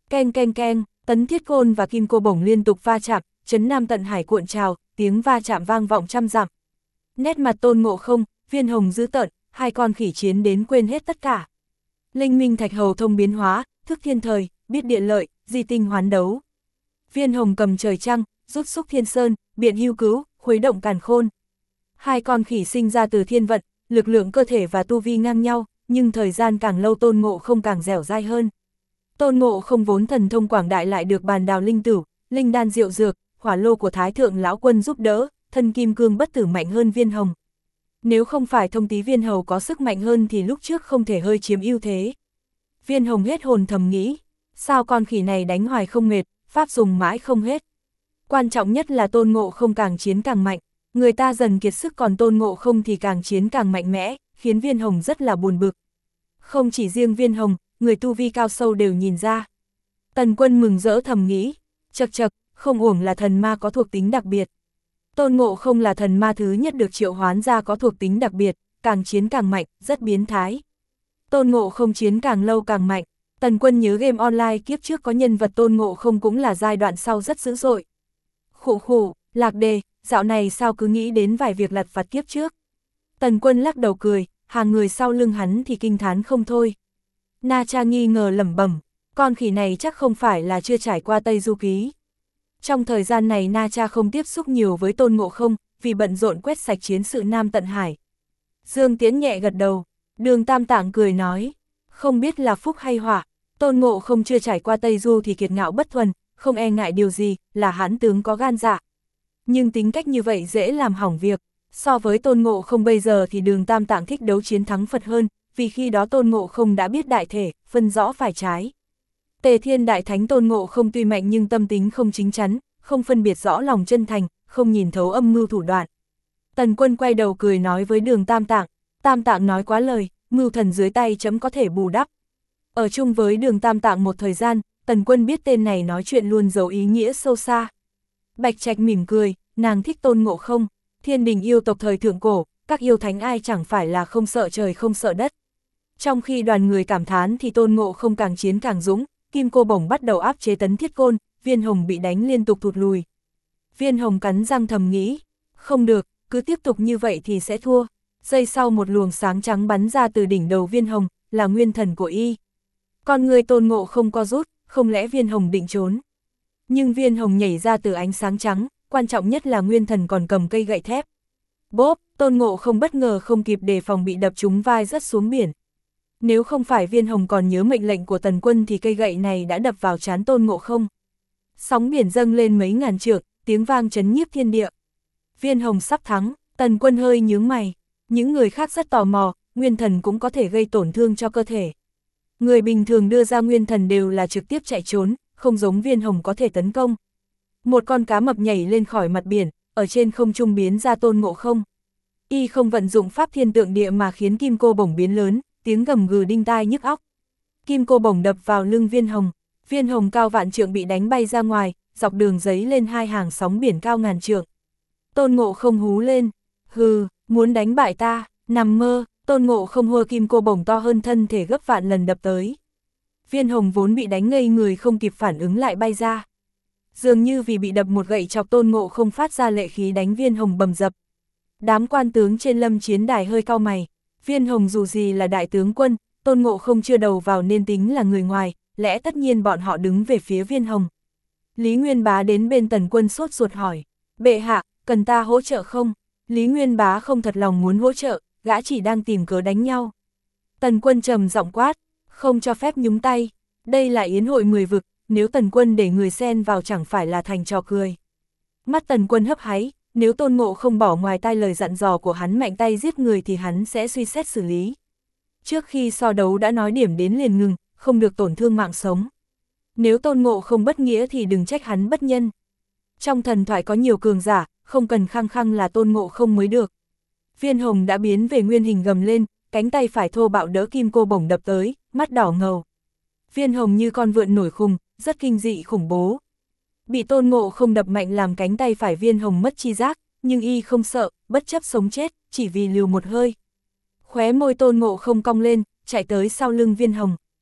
Keng keng keng, tấn thiết côn và kim cô bổng liên tục va chạm, trấn Nam Tận Hải cuộn trào, tiếng va chạm vang vọng trăm dặm. Nét mặt Tôn Ngộ Không, Viên Hồng dữ tợn, hai con khỉ chiến đến quên hết tất cả. Linh Minh Thạch Hầu thông biến hóa, thức thiên thời, biết địa lợi, di tinh hoán đấu. Viên Hồng cầm trời trăng, rút xúc thiên sơn, biện hưu cứu, khuấy động càn khôn. Hai con khỉ sinh ra từ thiên vận, lực lượng cơ thể và tu vi ngang nhau, nhưng thời gian càng lâu Tôn Ngộ Không càng dẻo dai hơn. Tôn Ngộ Không vốn thần thông quảng đại lại được bàn đào linh tửu, linh đan diệu dược, hỏa lô của Thái Thượng Lão Quân giúp đỡ, thân kim cương bất tử mạnh hơn Viên Hồng. Nếu không phải thông tí Viên Hầu có sức mạnh hơn thì lúc trước không thể hơi chiếm ưu thế. Viên Hồng hết hồn thầm nghĩ, sao con khỉ này đánh hoài không mệt, pháp dùng mãi không hết. Quan trọng nhất là Tôn Ngộ Không càng chiến càng mạnh, người ta dần kiệt sức còn Tôn Ngộ Không thì càng chiến càng mạnh mẽ, khiến Viên Hồng rất là buồn bực. Không chỉ riêng Viên Hồng, người tu vi cao sâu đều nhìn ra. Tần Quân mừng rỡ thầm nghĩ, chậc chậc, không uổng là thần ma có thuộc tính đặc biệt. Tôn Ngộ Không là thần ma thứ nhất được triệu hoán ra có thuộc tính đặc biệt, càng chiến càng mạnh, rất biến thái. Tôn Ngộ Không chiến càng lâu càng mạnh. Tần Quân nhớ game online kiếp trước có nhân vật Tôn Ngộ Không cũng là giai đoạn sau rất dữ dội. Khụ khụ, Lạc Đề, dạo này sao cứ nghĩ đến vài việc lặt vặt kiếp trước. Tần Quân lắc đầu cười, hàng người sau lưng hắn thì kinh thán không thôi. Na Cha nghi ngờ lẩm bẩm, con khỉ này chắc không phải là chưa trải qua Tây Du Ký. Trong thời gian này Na Cha không tiếp xúc nhiều với Tôn Ngộ Không, vì bận rộn quét sạch chiến sự Nam Tận Hải. Dương Tiễn nhẹ gật đầu, Đường Tam Tạng cười nói, không biết là phúc hay họa, Tôn Ngộ Không chưa trải qua Tây Du thì kiệt ngạo bất thuần, không e ngại điều gì, là hãn tướng có gan dạ. Nhưng tính cách như vậy dễ làm hỏng việc, so với Tôn Ngộ Không bây giờ thì Đường Tam Tạng thích đấu chiến thắng Phật hơn, vì khi đó Tôn Ngộ Không đã biết đại thể, phân rõ phải trái. Tề Thiên Đại Thánh Tôn Ngộ Không tuy mạnh nhưng tâm tính không chính chắn, không phân biệt rõ lòng chân thành, không nhìn thấu âm mưu thủ đoạn. Tần Quân quay đầu cười nói với Đường Tam Tạng, Tam Tạng nói quá lời, mưu thần dưới tay chấm có thể bù đắp. Ở chung với Đường Tam Tạng một thời gian, Tần Quân biết tên này nói chuyện luôn giấu ý nghĩa sâu xa. Bạch Trạch mỉm cười, nàng thích Tôn Ngộ Không, thiên đình yêu tộc thời thượng cổ, các yêu thánh ai chẳng phải là không sợ trời không sợ đất. Trong khi đoàn người cảm thán thì Tôn Ngộ Không càng chiến càng dũng, kim cô bổng bắt đầu áp chế tấn thiết côn, Viên Hồng bị đánh liên tục thụt lùi. Viên Hồng cắn răng thầm nghĩ, không được, cứ tiếp tục như vậy thì sẽ thua. Giây sau một luồng sáng trắng bắn ra từ đỉnh đầu Viên Hồng, là nguyên thần của y. Con người Tôn Ngộ Không co rút, không lẽ Viên Hồng định trốn. Nhưng Viên Hồng nhảy ra từ ánh sáng trắng, quan trọng nhất là nguyên thần còn cầm cây gậy thép. Bốp, Tôn Ngộ Không bất ngờ không kịp đề phòng bị đập trúng vai rớt xuống biển. Nếu không phải Viên Hồng còn nhớ mệnh lệnh của Tần Quân thì cây gậy này đã đập vào trán Tôn Ngộ Không. Sóng biển dâng lên mấy ngàn trượng, tiếng vang chấn nhiếp thiên địa. Viên Hồng sắp thắng, Tần Quân hơi nhướng mày. Những người khác rất tò mò, nguyên thần cũng có thể gây tổn thương cho cơ thể. Người bình thường đưa ra nguyên thần đều là trực tiếp chạy trốn, không giống Viên Hồng có thể tấn công. Một con cá mập nhảy lên khỏi mặt biển, ở trên không trung biến ra Tôn Ngộ Không. Y không vận dụng pháp thiên tượng địa mà khiến kim cô bổng biến lớn, tiếng gầm gừ đinh tai nhức óc. Kim cô bổng đập vào lưng Viên Hồng cao vạn trượng bị đánh bay ra ngoài, dọc đường giấy lên hai hàng sóng biển cao ngàn trượng. Tôn Ngộ Không hú lên, hừ, muốn đánh bại ta, nằm mơ. Tôn Ngộ Không hùa kim cô bổng to hơn thân thể gấp vạn lần đập tới. Viên Hồng vốn bị đánh ngây người không kịp phản ứng lại bay ra. Dường như vì bị đập một gậy chọc Tôn Ngộ Không phát ra lệ khí đánh Viên Hồng bầm dập. Đám quan tướng trên lâm chiến đài hơi cau mày. Viên Hồng dù gì là đại tướng quân, Tôn Ngộ Không chưa đầu vào nên tính là người ngoài, lẽ tất nhiên bọn họ đứng về phía Viên Hồng. Lý Nguyên Bá đến bên Tần Quân sốt ruột hỏi, bệ hạ, cần ta hỗ trợ không? Lý Nguyên Bá không thật lòng muốn hỗ trợ, gã chỉ đang tìm cớ đánh nhau. Tần Quân trầm giọng quát, không cho phép nhúng tay, đây là yến hội 10 vực, nếu Tần Quân để người xen vào chẳng phải là thành trò cười. Mắt Tần Quân hấp háy, nếu Tôn Ngộ Không bỏ ngoài tai lời dặn dò của hắn mạnh tay giết người thì hắn sẽ suy xét xử lý. Trước khi so đấu đã nói điểm đến liền ngừng, không được tổn thương mạng sống. Nếu Tôn Ngộ Không bất nghĩa thì đừng trách hắn bất nhân. Trong thần thoại có nhiều cường giả, không cần khăng khăng là Tôn Ngộ Không mới được. Viên Hồng đã biến về nguyên hình gầm lên, cánh tay phải thô bạo đỡ kim cô bổng đập tới, mắt đỏ ngầu. Viên Hồng như con vượn nổi khùng, rất kinh dị khủng bố. Bị Tôn Ngộ Không đập mạnh làm cánh tay phải Viên Hồng mất chi giác, nhưng y không sợ, bất chấp sống chết, chỉ vì liều một hơi. Khóe môi Tôn Ngộ Không cong lên, chạy tới sau lưng Viên Hồng.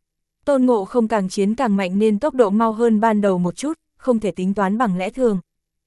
Tôn Ngộ Không càng chiến càng mạnh nên tốc độ mau hơn ban đầu một chút, không thể tính toán bằng lẽ thường.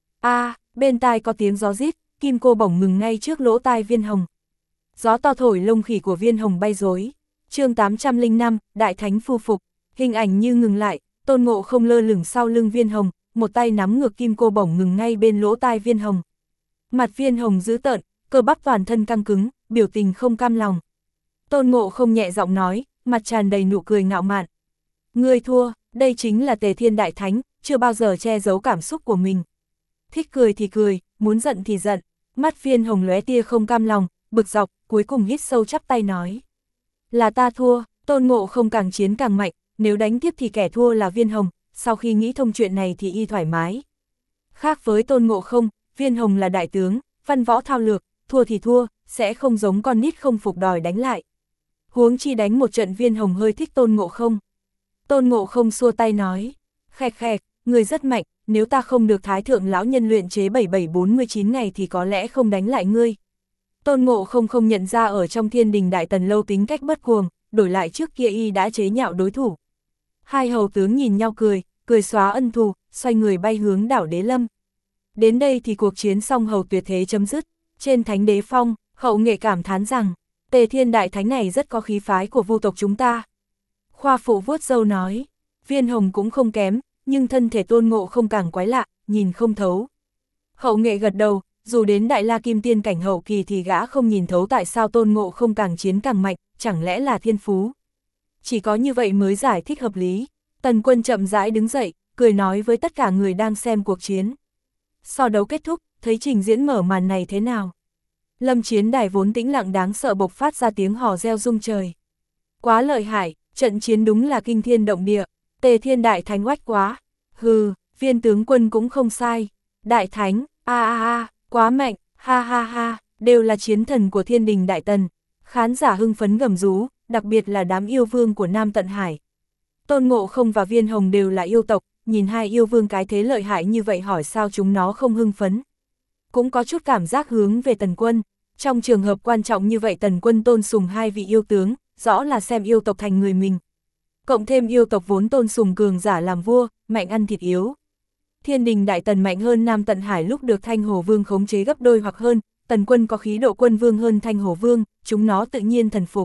Bên tai có tiếng gió rít, kim cô bổng ngừng ngay trước lỗ tai Viên Hồng. Gió to thổi lông khỉ của Viên Hồng bay rối. Chương 805, Đại Thánh phu phục. Hình ảnh như ngừng lại, Tôn Ngộ Không lơ lửng sau lưng Viên Hồng, một tay nắm ngược kim cô bổng ngừng ngay bên lỗ tai Viên Hồng. Mặt Viên Hồng dữ tợn, cơ bắp toàn thân căng cứng, biểu tình không cam lòng. Tôn Ngộ Không nhẹ giọng nói, mặt tràn đầy nụ cười ngạo mạn. Ngươi thua, đây chính là Tề Thiên Đại Thánh, chưa bao giờ che giấu cảm xúc của mình. Thích cười thì cười, muốn giận thì giận. Mắt Viên Hồng lóe tia không cam lòng, bực dọc, cuối cùng hít sâu chắp tay nói. Là ta thua. Tôn Ngộ Không càng chiến càng mạnh, nếu đánh tiếp thì kẻ thua là Viên Hồng, sau khi nghĩ thông chuyện này thì y thoải mái. Khác với Tôn Ngộ Không, Viên Hồng là đại tướng, văn võ thao lược, thua thì thua, sẽ không giống con nít không phục đòi đánh lại. Huống chi đánh một trận Viên Hồng hơi thích Tôn Ngộ Không. Tôn Ngộ Không xua tay nói, khẹt khẹt, người rất mạnh, nếu ta không được Thái Thượng Lão Nhân luyện chế 7749 ngày thì có lẽ không đánh lại ngươi. Tôn Ngộ Không không nhận ra ở trong Thiên Đình Đại Tần lâu tính cách bất cuồng, đổi lại trước kia y đã chế nhạo đối thủ. Hai hầu tướng nhìn nhau cười xóa ân thù, xoay người bay hướng đảo Đế Lâm. Đến đây thì cuộc chiến song hầu tuyệt thế chấm dứt. Trên Thánh Đế Phong, Hậu Nghệ cảm thán rằng, Tề Thiên Đại Thánh này rất có khí phái của vu tộc chúng ta. Khoa Phụ vuốt râu nói, Viên Hồng cũng không kém, nhưng thân thể Tôn Ngộ Không càng quái lạ, nhìn không thấu. Hậu Nghệ gật đầu, dù đến Đại La Kim Tiên cảnh hậu kỳ thì gã không nhìn thấu tại sao Tôn Ngộ Không càng chiến càng mạnh, chẳng lẽ là thiên phú. Chỉ có như vậy mới giải thích hợp lý. Tần Quân chậm rãi đứng dậy, cười nói với tất cả người đang xem cuộc chiến. So đấu kết thúc, thấy trình diễn mở màn này thế nào? Lâm chiến đài vốn tĩnh lặng đáng sợ bộc phát ra tiếng hò reo rung trời. Quá lợi hại, trận chiến đúng là kinh thiên động địa, Tề Thiên Đại Thánh oách quá. Hừ, Viên tướng quân cũng không sai. Đại Thánh, quá mạnh, ha, đều là chiến thần của Thiên Đình Đại Tần. Khán giả hưng phấn gầm rú, đặc biệt là đám yêu vương của Nam Tận Hải. Tôn Ngộ Không và Viên Hồng đều là yêu tộc, nhìn hai yêu vương cái thế lợi hại như vậy hỏi sao chúng nó không hưng phấn. Cũng có chút cảm giác hướng về Tần Quân. Trong trường hợp quan trọng như vậy Tần Quân tôn sùng hai vị yêu tướng, rõ là xem yêu tộc thành người mình. Cộng thêm yêu tộc vốn tôn sùng cường giả làm vua, mạnh ăn thịt yếu. Thiên Đình Đại Tần mạnh hơn Nam Tận Hải lúc được Thanh Hồ Vương khống chế gấp đôi hoặc hơn, Tần Quân có khí độ quân vương hơn Thanh Hồ Vương, chúng nó tự nhiên thần phục.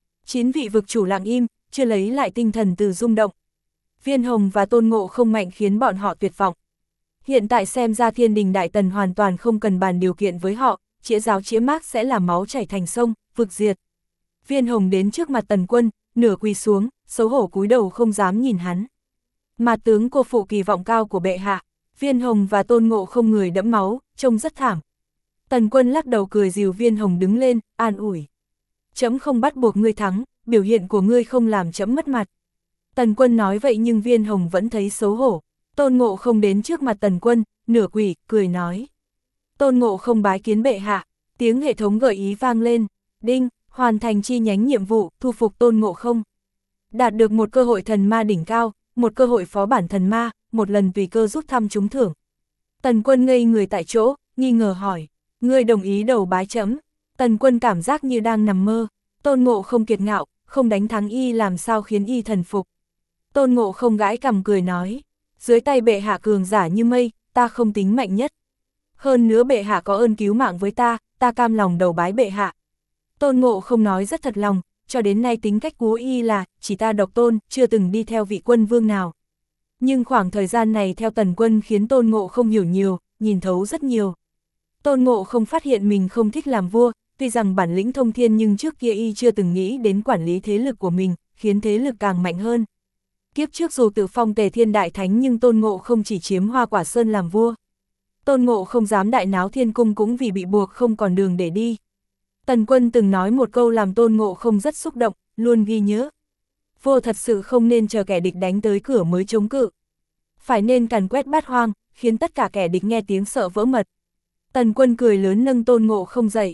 9 vị vực chủ lặng im, chưa lấy lại tinh thần từ rung động. Viên Hồng và Tôn Ngộ Không mạnh khiến bọn họ tuyệt vọng. Hiện tại xem ra Thiên Đình Đại Tần hoàn toàn không cần bàn điều kiện với họ, chĩa giáo chĩa mác sẽ làm máu chảy thành sông, vực diệt. Viên Hồng đến trước mặt Tần Quân, nửa quỳ xuống, xấu hổ cúi đầu không dám nhìn hắn. Mà tướng cô phụ kỳ vọng cao của bệ hạ, Viên Hồng và Tôn Ngộ Không người đẫm máu, trông rất thảm. Tần Quân lắc đầu cười dìu Viên Hồng đứng lên, an ủi. Trẫm không bắt buộc ngươi thắng, biểu hiện của ngươi không làm trẫm mất mặt. Tần Quân nói vậy nhưng Viên Hồng vẫn thấy xấu hổ. Tôn Ngộ Không đến trước mặt Tần Quân, nửa quỳ, cười nói. Tôn Ngộ Không bái kiến bệ hạ, tiếng hệ thống gợi ý vang lên. Đinh, hoàn thành chi nhánh nhiệm vụ, thu phục Tôn Ngộ Không. Đạt được một cơ hội thần ma đỉnh cao, một cơ hội phó bản thần ma, một lần tùy cơ rút thăm trúng thưởng. Tần Quân ngây người tại chỗ, nghi ngờ hỏi, ngươi đồng ý đầu bái trẫm? Tần Quân cảm giác như đang nằm mơ. Tôn Ngộ Không kiệt ngạo, không đánh thắng y làm sao khiến y thần phục. Tôn Ngộ Không gãi cằm cười nói, dưới tay bệ hạ cường giả như mây, ta không tính mạnh nhất. Hơn nữa bệ hạ có ơn cứu mạng với ta cam lòng đầu bái bệ hạ. Tôn Ngộ Không nói rất thật lòng, cho đến nay tính cách của y là, chỉ ta độc tôn, chưa từng đi theo vị quân vương nào. Nhưng khoảng thời gian này theo Tần Quân khiến Tôn Ngộ Không hiểu nhiều, nhìn thấu rất nhiều. Tôn Ngộ Không phát hiện mình không thích làm vua, tuy rằng bản lĩnh thông thiên nhưng trước kia y chưa từng nghĩ đến quản lý thế lực của mình, khiến thế lực càng mạnh hơn. Kiếp trước dù tự phong Tề Thiên Đại Thánh nhưng Tôn Ngộ Không chỉ chiếm Hoa Quả Sơn làm vua. Tôn Ngộ Không dám đại náo thiên cung cũng vì bị buộc không còn đường để đi. Tần Quân từng nói một câu làm Tôn Ngộ Không rất xúc động, luôn ghi nhớ. Vua thật sự không nên chờ kẻ địch đánh tới cửa mới chống cự. Phải nên càn quét bát hoang, khiến tất cả kẻ địch nghe tiếng sợ vỡ mật. Tần Quân cười lớn nâng Tôn Ngộ Không dậy.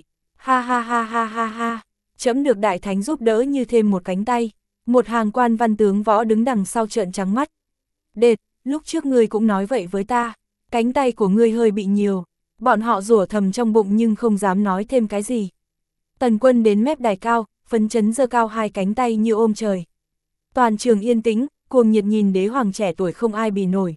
Ha, trẫm được Đại Thánh giúp đỡ như thêm một cánh tay. Một hàng quan văn tướng võ đứng đằng sau trợn trắng mắt. Đệt, lúc trước ngươi cũng nói vậy với ta, cánh tay của ngươi hơi bị nhiều. Bọn họ rủa thầm trong bụng nhưng không dám nói thêm cái gì. Tần Quân đến mép đài cao, phấn chấn giơ cao hai cánh tay như ôm trời. Toàn trường yên tĩnh, cuồng nhiệt nhìn đế hoàng trẻ tuổi không ai bì nổi.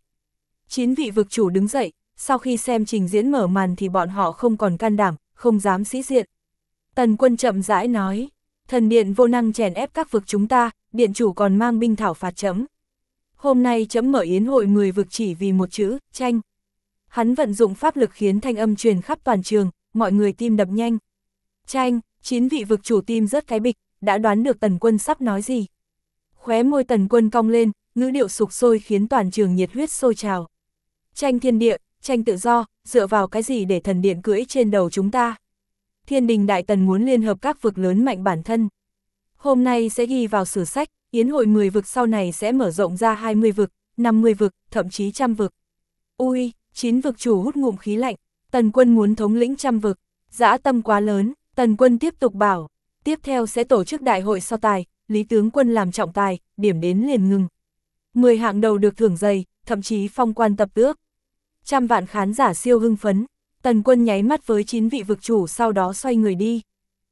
9 vị vực chủ đứng dậy, sau khi xem trình diễn mở màn thì bọn họ không còn can đảm, không dám sĩ diện. Tần Quân chậm rãi nói, thần điện vô năng chèn ép các vực chúng ta, điện chủ còn mang binh thảo phạt trẫm. Hôm nay trẫm mở yến hội 10 vực chỉ vì một chữ, tranh. Hắn vận dụng pháp lực khiến thanh âm truyền khắp toàn trường, mọi người tim đập nhanh. Tranh, 9 vị vực chủ tim rớt cái bịch, đã đoán được Tần Quân sắp nói gì. Khóe môi Tần Quân cong lên, ngữ điệu sục sôi khiến toàn trường nhiệt huyết sôi trào. Tranh thiên địa, tranh tự do, dựa vào cái gì để thần điện cưỡi trên đầu chúng ta? Thiên đình Đại Tần muốn liên hợp các vực lớn mạnh bản thân. Hôm nay sẽ ghi vào sử sách, yến hội 10 vực sau này sẽ mở rộng ra 20 vực, 50 vực, thậm chí 100 vực. Ui, 9 vực chủ hút ngụm khí lạnh, Tần Quân muốn thống lĩnh 100 vực, dã tâm quá lớn. Tần Quân tiếp tục bảo, tiếp theo sẽ tổ chức đại hội so tài, Lý tướng quân làm trọng tài, điểm đến liền ngừng. 10 hạng đầu được thưởng giày, thậm chí phong quan tập tước. 100 vạn khán giả siêu hưng phấn. Tần Quân nháy mắt với 9 vị vực chủ, sau đó xoay người đi.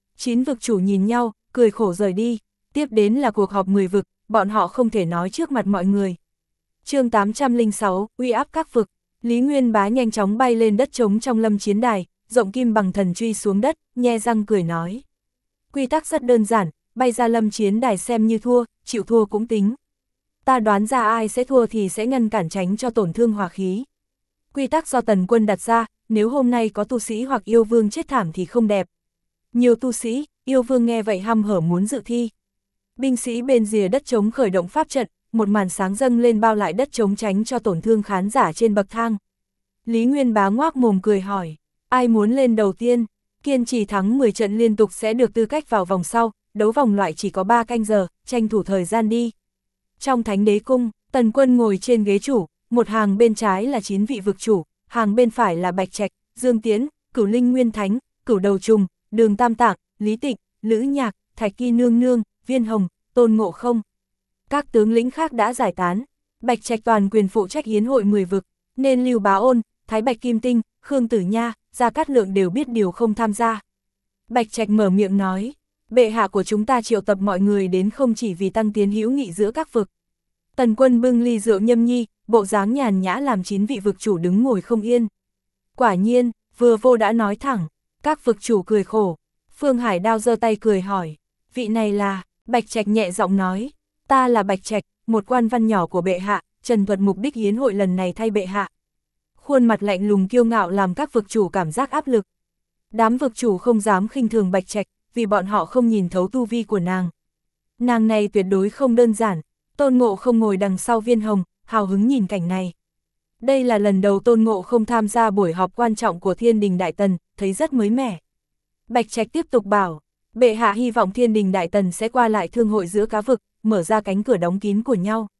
9 vực chủ nhìn nhau, cười khổ rời đi. Tiếp đến là cuộc họp 10 vực, bọn họ không thể nói trước mặt mọi người. Chương 806, uy áp các vực. Lý Nguyên Bá nhanh chóng bay lên đất trống trong lâm chiến đài, rộng kim bằng thần truy xuống đất, nhe răng cười nói. Quy tắc rất đơn giản, bay ra lâm chiến đài xem như thua, chịu thua cũng tính. Ta đoán ra ai sẽ thua thì sẽ ngăn cản tránh cho tổn thương hỏa khí. Quy tắc do Tần Quân đặt ra, nếu hôm nay có tu sĩ hoặc yêu vương chết thảm thì không đẹp. Nhiều tu sĩ, yêu vương nghe vậy hăm hở muốn dự thi. Binh sĩ bên rìa đất trống khởi động pháp trận, một màn sáng dâng lên bao lại đất trống tránh cho tổn thương khán giả trên bậc thang. Lý Nguyên Bá ngoác mồm cười hỏi, ai muốn lên đầu tiên? Kiên trì thắng 10 trận liên tục sẽ được tư cách vào vòng sau, đấu vòng loại chỉ có 3 canh giờ, tranh thủ thời gian đi. Trong Thánh Đế Cung, Tần Quân ngồi trên ghế chủ, một hàng bên trái là 9 vị vực chủ, hàng bên phải là Bạch Trạch, Dương Tiến, Cửu Linh Nguyên Thánh, Cửu Đầu Trùng, Đường Tam Tạng, Lý Tịnh, Lữ Nhạc, Thạch Kỳ Nương Nương, Viên Hồng, Tôn Ngộ Không. Các tướng lĩnh khác đã giải tán, Bạch Trạch toàn quyền phụ trách yến hội 10 vực, nên Lưu Bá Ôn, Thái Bạch Kim Tinh, Khương Tử Nha, Gia Cát Lượng đều biết điều không tham gia. Bạch Trạch mở miệng nói, bệ hạ của chúng ta triệu tập mọi người đến không chỉ vì tăng tiến hữu nghị giữa các vực. Tần Quân bưng ly rượu nhâm nhi, bộ dáng nhàn nhã làm 9 vị vực chủ đứng ngồi không yên. Quả nhiên, vừa vô đã nói thẳng, các vực chủ cười khổ. Phương Hải Đao giơ tay cười hỏi, vị này là? Bạch Trạch nhẹ giọng nói, ta là Bạch Trạch, một quan văn nhỏ của bệ hạ, trần thuật mục đích yến hội lần này thay bệ hạ. Khuôn mặt lạnh lùng kiêu ngạo làm các vực chủ cảm giác áp lực. Đám vực chủ không dám khinh thường Bạch Trạch, vì bọn họ không nhìn thấu tu vi của nàng. Nàng này tuyệt đối không đơn giản. Tôn Ngộ Không ngồi đằng sau Viên Hồng, hào hứng nhìn cảnh này. Đây là lần đầu Tôn Ngộ Không tham gia buổi họp quan trọng của Thiên Đình Đại Tần, thấy rất mới mẻ. Bạch Trạch tiếp tục bảo, bệ hạ hy vọng Thiên Đình Đại Tần sẽ qua lại thương hội giữa cá vực, mở ra cánh cửa đóng kín của nhau.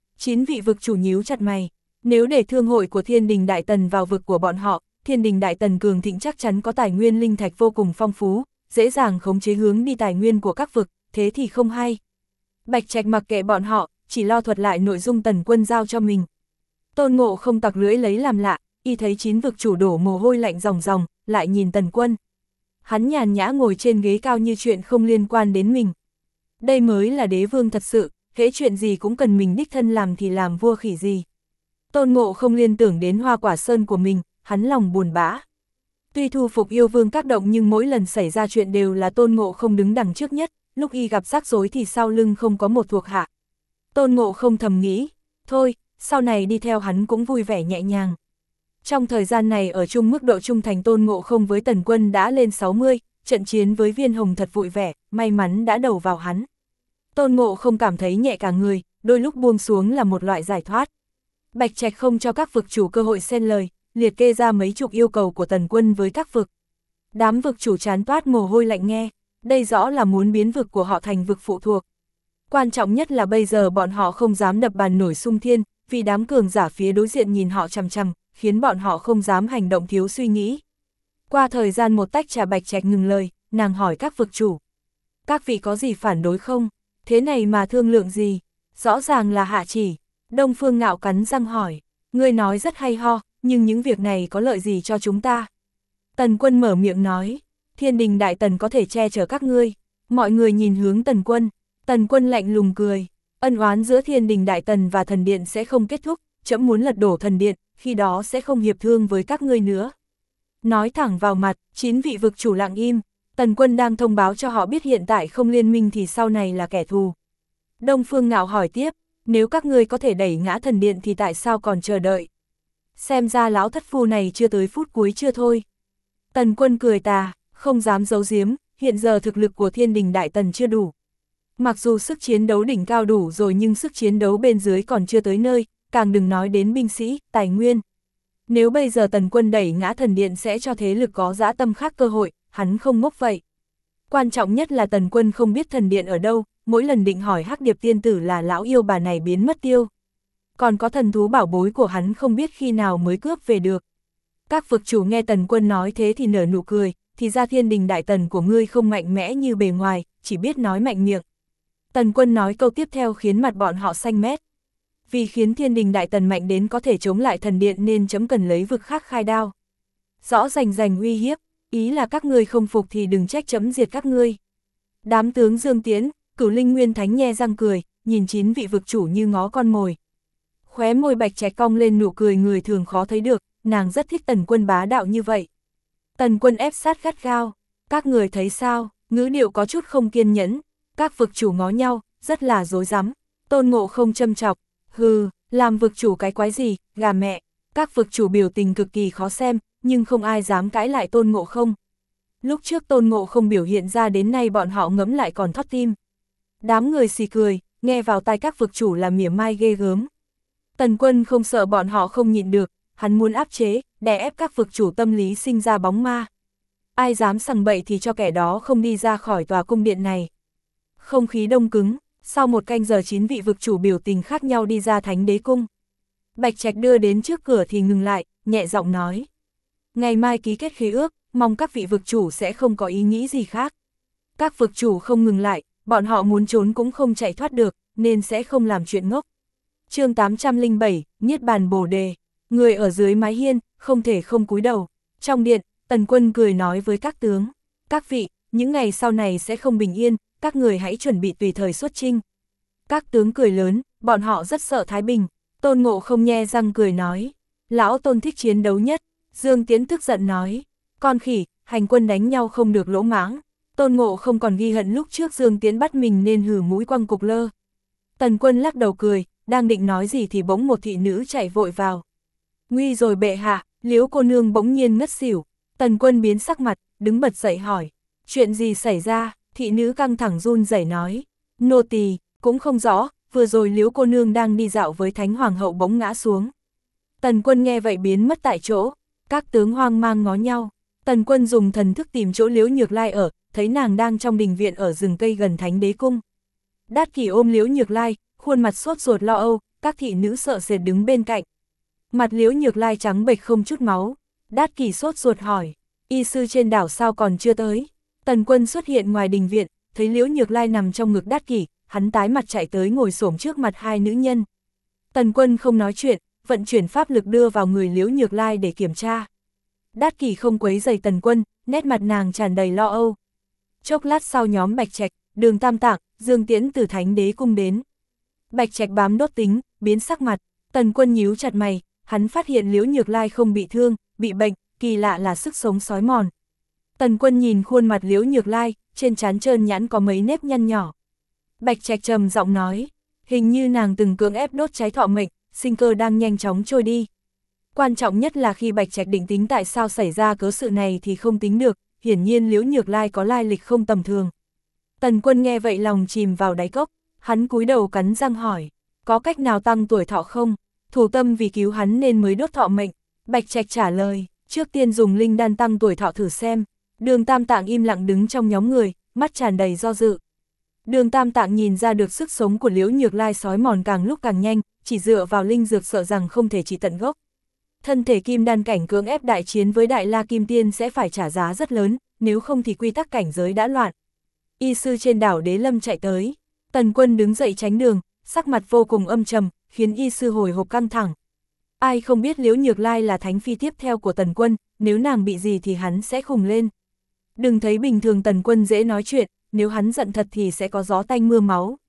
9 vị vực chủ nhíu chặt mày, nếu để thương hội của Thiên Đình Đại Tần vào vực của bọn họ, Thiên Đình Đại Tần cường thịnh chắc chắn có tài nguyên linh thạch vô cùng phong phú, dễ dàng khống chế hướng đi tài nguyên của các vực, thế thì không hay. Bạch Trạch mặc kệ bọn họ, chỉ lo thuật lại nội dung Tần Quân giao cho mình. Tôn Ngộ Không tặc lưỡi lấy làm lạ, y thấy 9 vực chủ đổ mồ hôi lạnh ròng ròng, lại nhìn Tần Quân. Hắn nhàn nhã ngồi trên ghế cao như chuyện không liên quan đến mình. Đây mới là đế vương thật sự, hễ chuyện gì cũng cần mình đích thân làm thì làm vua khỉ gì. Tôn Ngộ Không liên tưởng đến Hoa Quả Sơn của mình, hắn lòng buồn bã. Tuy thu phục yêu vương các động nhưng mỗi lần xảy ra chuyện đều là Tôn Ngộ Không đứng đằng trước nhất, lúc y gặp rắc rối thì sau lưng không có một thuộc hạ. Tôn Ngộ Không thầm nghĩ, thôi, sau này đi theo hắn cũng vui vẻ nhẹ nhàng. Trong thời gian này ở chung mức độ trung thành Tôn Ngộ Không với Tần Quân đã lên 60, trận chiến với Viên Hồng thật vui vẻ, may mắn đã đầu vào hắn. Tôn Ngộ Không cảm thấy nhẹ cả người, đôi lúc buông xuống là một loại giải thoát. Bạch Trạch không cho các vực chủ cơ hội xen lời, liệt kê ra mấy chục yêu cầu của Tần Quân với các vực. Đám vực chủ chán toát mồ hôi lạnh nghe, đây rõ là muốn biến vực của họ thành vực phụ thuộc. Quan trọng nhất là bây giờ bọn họ không dám đập bàn nổi xung thiên, vì đám cường giả phía đối diện nhìn họ chằm chằm, khiến bọn họ không dám hành động thiếu suy nghĩ. Qua thời gian một tách trà Bạch Trạch ngừng lời, nàng hỏi các vực chủ. Các vị có gì phản đối không? Thế này mà thương lượng gì? Rõ ràng là hạ chỉ. Đông Phương Ngạo cắn răng hỏi. Ngươi nói rất hay ho, nhưng những việc này có lợi gì cho chúng ta? Tần Quân mở miệng nói. Thiên Đình Đại Tần có thể che chở các ngươi. Mọi người nhìn hướng Tần Quân. Tần Quân lạnh lùng cười. Ân oán giữa Thiên Đình Đại Tần và thần điện sẽ không kết thúc, trẫm muốn lật đổ thần điện, khi đó sẽ không hiệp thương với các ngươi nữa. Nói thẳng vào mặt, 9 vị vực chủ lặng im, Tần Quân đang thông báo cho họ biết hiện tại không liên minh thì sau này là kẻ thù. Đông Phương Ngạo hỏi tiếp, nếu các ngươi có thể đẩy ngã thần điện thì tại sao còn chờ đợi? Xem ra lão thất phu này chưa tới phút cuối chưa thôi. Tần Quân cười tà, không dám giấu giếm, hiện giờ thực lực của Thiên Đình Đại Tần chưa đủ. Mặc dù sức chiến đấu đỉnh cao đủ rồi nhưng sức chiến đấu bên dưới còn chưa tới nơi, càng đừng nói đến binh sĩ, tài nguyên. Nếu bây giờ Tần Quân đẩy ngã thần điện sẽ cho thế lực có dã tâm khác cơ hội, hắn không ngốc vậy. Quan trọng nhất là Tần Quân không biết thần điện ở đâu, mỗi lần định hỏi Hắc Điệp tiên tử là lão yêu bà này biến mất tiêu. Còn có thần thú bảo bối của hắn không biết khi nào mới cướp về được. Các vực chủ nghe Tần Quân nói thế thì nở nụ cười, thì ra Thiên Đình Đại Tần của ngươi không mạnh mẽ như bề ngoài, chỉ biết nói mạnh miệng. Tần Quân nói câu tiếp theo khiến mặt bọn họ xanh mét. Vì khiến Thiên Đình Đại Tần mạnh đến có thể chống lại thần điện nên chấm cần lấy vực khác khai đao. Rõ rành uy hiếp, ý là các ngươi không phục thì đừng trách chấm diệt các ngươi. Đám tướng Dương Tiễn, Cửu Linh Nguyên Thánh nhe răng cười, nhìn 9 vị vực chủ như ngó con mồi. Khóe môi Bạch Trạch cong lên nụ cười người thường khó thấy được, nàng rất thích Tần Quân bá đạo như vậy. Tần Quân ép sát gắt gao, các người thấy sao, ngữ điệu có chút không kiên nhẫn, các vực chủ ngó nhau, rất là rối rắm. Tôn Ngộ Không châm chọc, hừ, làm vực chủ cái quái gì, gà mẹ. Các vực chủ biểu tình cực kỳ khó xem, nhưng không ai dám cãi lại Tôn Ngộ Không. Lúc trước Tôn Ngộ Không biểu hiện ra đến nay bọn họ ngẫm lại còn thót tim. Đám người xì cười, nghe vào tai các vực chủ là mỉa mai ghê gớm. Tần Quân không sợ bọn họ không nhịn được, hắn muốn áp chế, đè ép các vực chủ tâm lý sinh ra bóng ma. Ai dám sằng bậy thì cho kẻ đó không đi ra khỏi tòa cung điện này. Không khí đông cứng, sau một canh giờ 9 vị vực chủ biểu tình khác nhau đi ra Thánh Đế Cung. Bạch Trạch đưa đến trước cửa thì ngừng lại, nhẹ giọng nói. Ngày mai ký kết khế ước, mong các vị vực chủ sẽ không có ý nghĩ gì khác. Các vực chủ không ngừng lại, bọn họ muốn trốn cũng không chạy thoát được, nên sẽ không làm chuyện ngốc. Chương 807, Niết Bàn Bồ Đề, người ở dưới mái hiên, không thể không cúi đầu. Trong điện, Tần Quân cười nói với các tướng, các vị, những ngày sau này sẽ không bình yên, các người hãy chuẩn bị tùy thời xuất chinh. Các tướng cười lớn, bọn họ rất sợ Thái Bình. Tôn Ngộ Không nhe răng cười nói, lão Tôn thích chiến đấu nhất. Dương Tiễn tức giận nói, con khỉ, hành quân đánh nhau không được lỗ mãng. Tôn Ngộ Không còn ghi hận lúc trước Dương Tiễn bắt mình nên hử mũi quăng cục lơ. Tần Quân lắc đầu cười, đang định nói gì thì bỗng một thị nữ chạy vội vào. Nguy rồi bệ hạ, Liễu cô nương bỗng nhiên ngất xỉu. Tần Quân biến sắc mặt, đứng bật dậy hỏi, chuyện gì xảy ra? Thị nữ căng thẳng run rẩy nói, nô tỳ cũng không rõ, vừa rồi Liễu cô nương đang đi dạo với Thánh Hoàng hậu bỗng ngã xuống. Tần Quân nghe vậy biến mất tại chỗ, các tướng hoang mang ngó nhau. Tần Quân dùng thần thức tìm chỗ Liễu Nhược Lai ở, thấy nàng đang trong đình viện ở rừng cây gần Thánh Đế Cung. Đát Kỷ ôm Liễu Nhược Lai, khuôn mặt sốt ruột lo âu, các thị nữ sợ sệt đứng bên cạnh. Mặt Liễu Nhược Lai trắng bệch không chút máu. Đát Kỷ sốt ruột hỏi, y sư trên đảo sao còn chưa tới? Tần Quân xuất hiện ngoài đình viện, thấy Liễu Nhược Lai nằm trong ngực Đát Kỷ, hắn tái mặt chạy tới ngồi xổm trước mặt hai nữ nhân. Tần Quân không nói chuyện, vận chuyển pháp lực đưa vào người Liễu Nhược Lai để kiểm tra. Đát Kỷ không quấy rầy Tần Quân, nét mặt nàng tràn đầy lo âu. Chốc lát sau nhóm Bạch Trạch, Đường Tam Tạng, Dương Tiễn từ Thánh Đế Cung đến. Bạch Trạch bám đốt tính, biến sắc mặt, Tần Quân nhíu chặt mày, hắn phát hiện Liễu Nhược Lai không bị thương, bị bệnh, kỳ lạ là sức sống sói mòn. Tần Quân nhìn khuôn mặt Liễu Nhược Lai, trên trán trơn nhẵn có mấy nếp nhăn nhỏ. Bạch Trạch trầm giọng nói, hình như nàng từng cưỡng ép đốt cháy thọ mệnh, sinh cơ đang nhanh chóng trôi đi. Quan trọng nhất là khi Bạch Trạch định tính tại sao xảy ra cớ sự này thì không tính được, hiển nhiên Liễu Nhược Lai có lai lịch không tầm thường. Tần Quân nghe vậy lòng chìm vào đáy cốc, hắn cúi đầu cắn răng hỏi, có cách nào tăng tuổi thọ không? Thủ tâm vì cứu hắn nên mới đốt thọ mệnh. Bạch Trạch trả lời, trước tiên dùng linh đan tăng tuổi thọ thử xem. Đường Tam Tạng im lặng đứng trong nhóm người, mắt tràn đầy do dự. Đường Tam Tạng nhìn ra được sức sống của Liễu Nhược Lai sói mòn càng lúc càng nhanh, chỉ dựa vào linh dược sợ rằng không thể trị tận gốc. Thân thể kim đan cảnh cưỡng ép đại chiến với Đại La Kim Tiên sẽ phải trả giá rất lớn, nếu không thì quy tắc cảnh giới đã loạn. Y sư trên đảo Đế Lâm chạy tới, Tần Quân đứng dậy tránh đường, sắc mặt vô cùng âm trầm, khiến y sư hồi hộp căng thẳng. Ai không biết Liễu Nhược Lai là thánh phi tiếp theo của Tần Quân, nếu nàng bị gì thì hắn sẽ khùng lên. Đừng thấy bình thường Tần Quân dễ nói chuyện, nếu hắn giận thật thì sẽ có gió tanh mưa máu.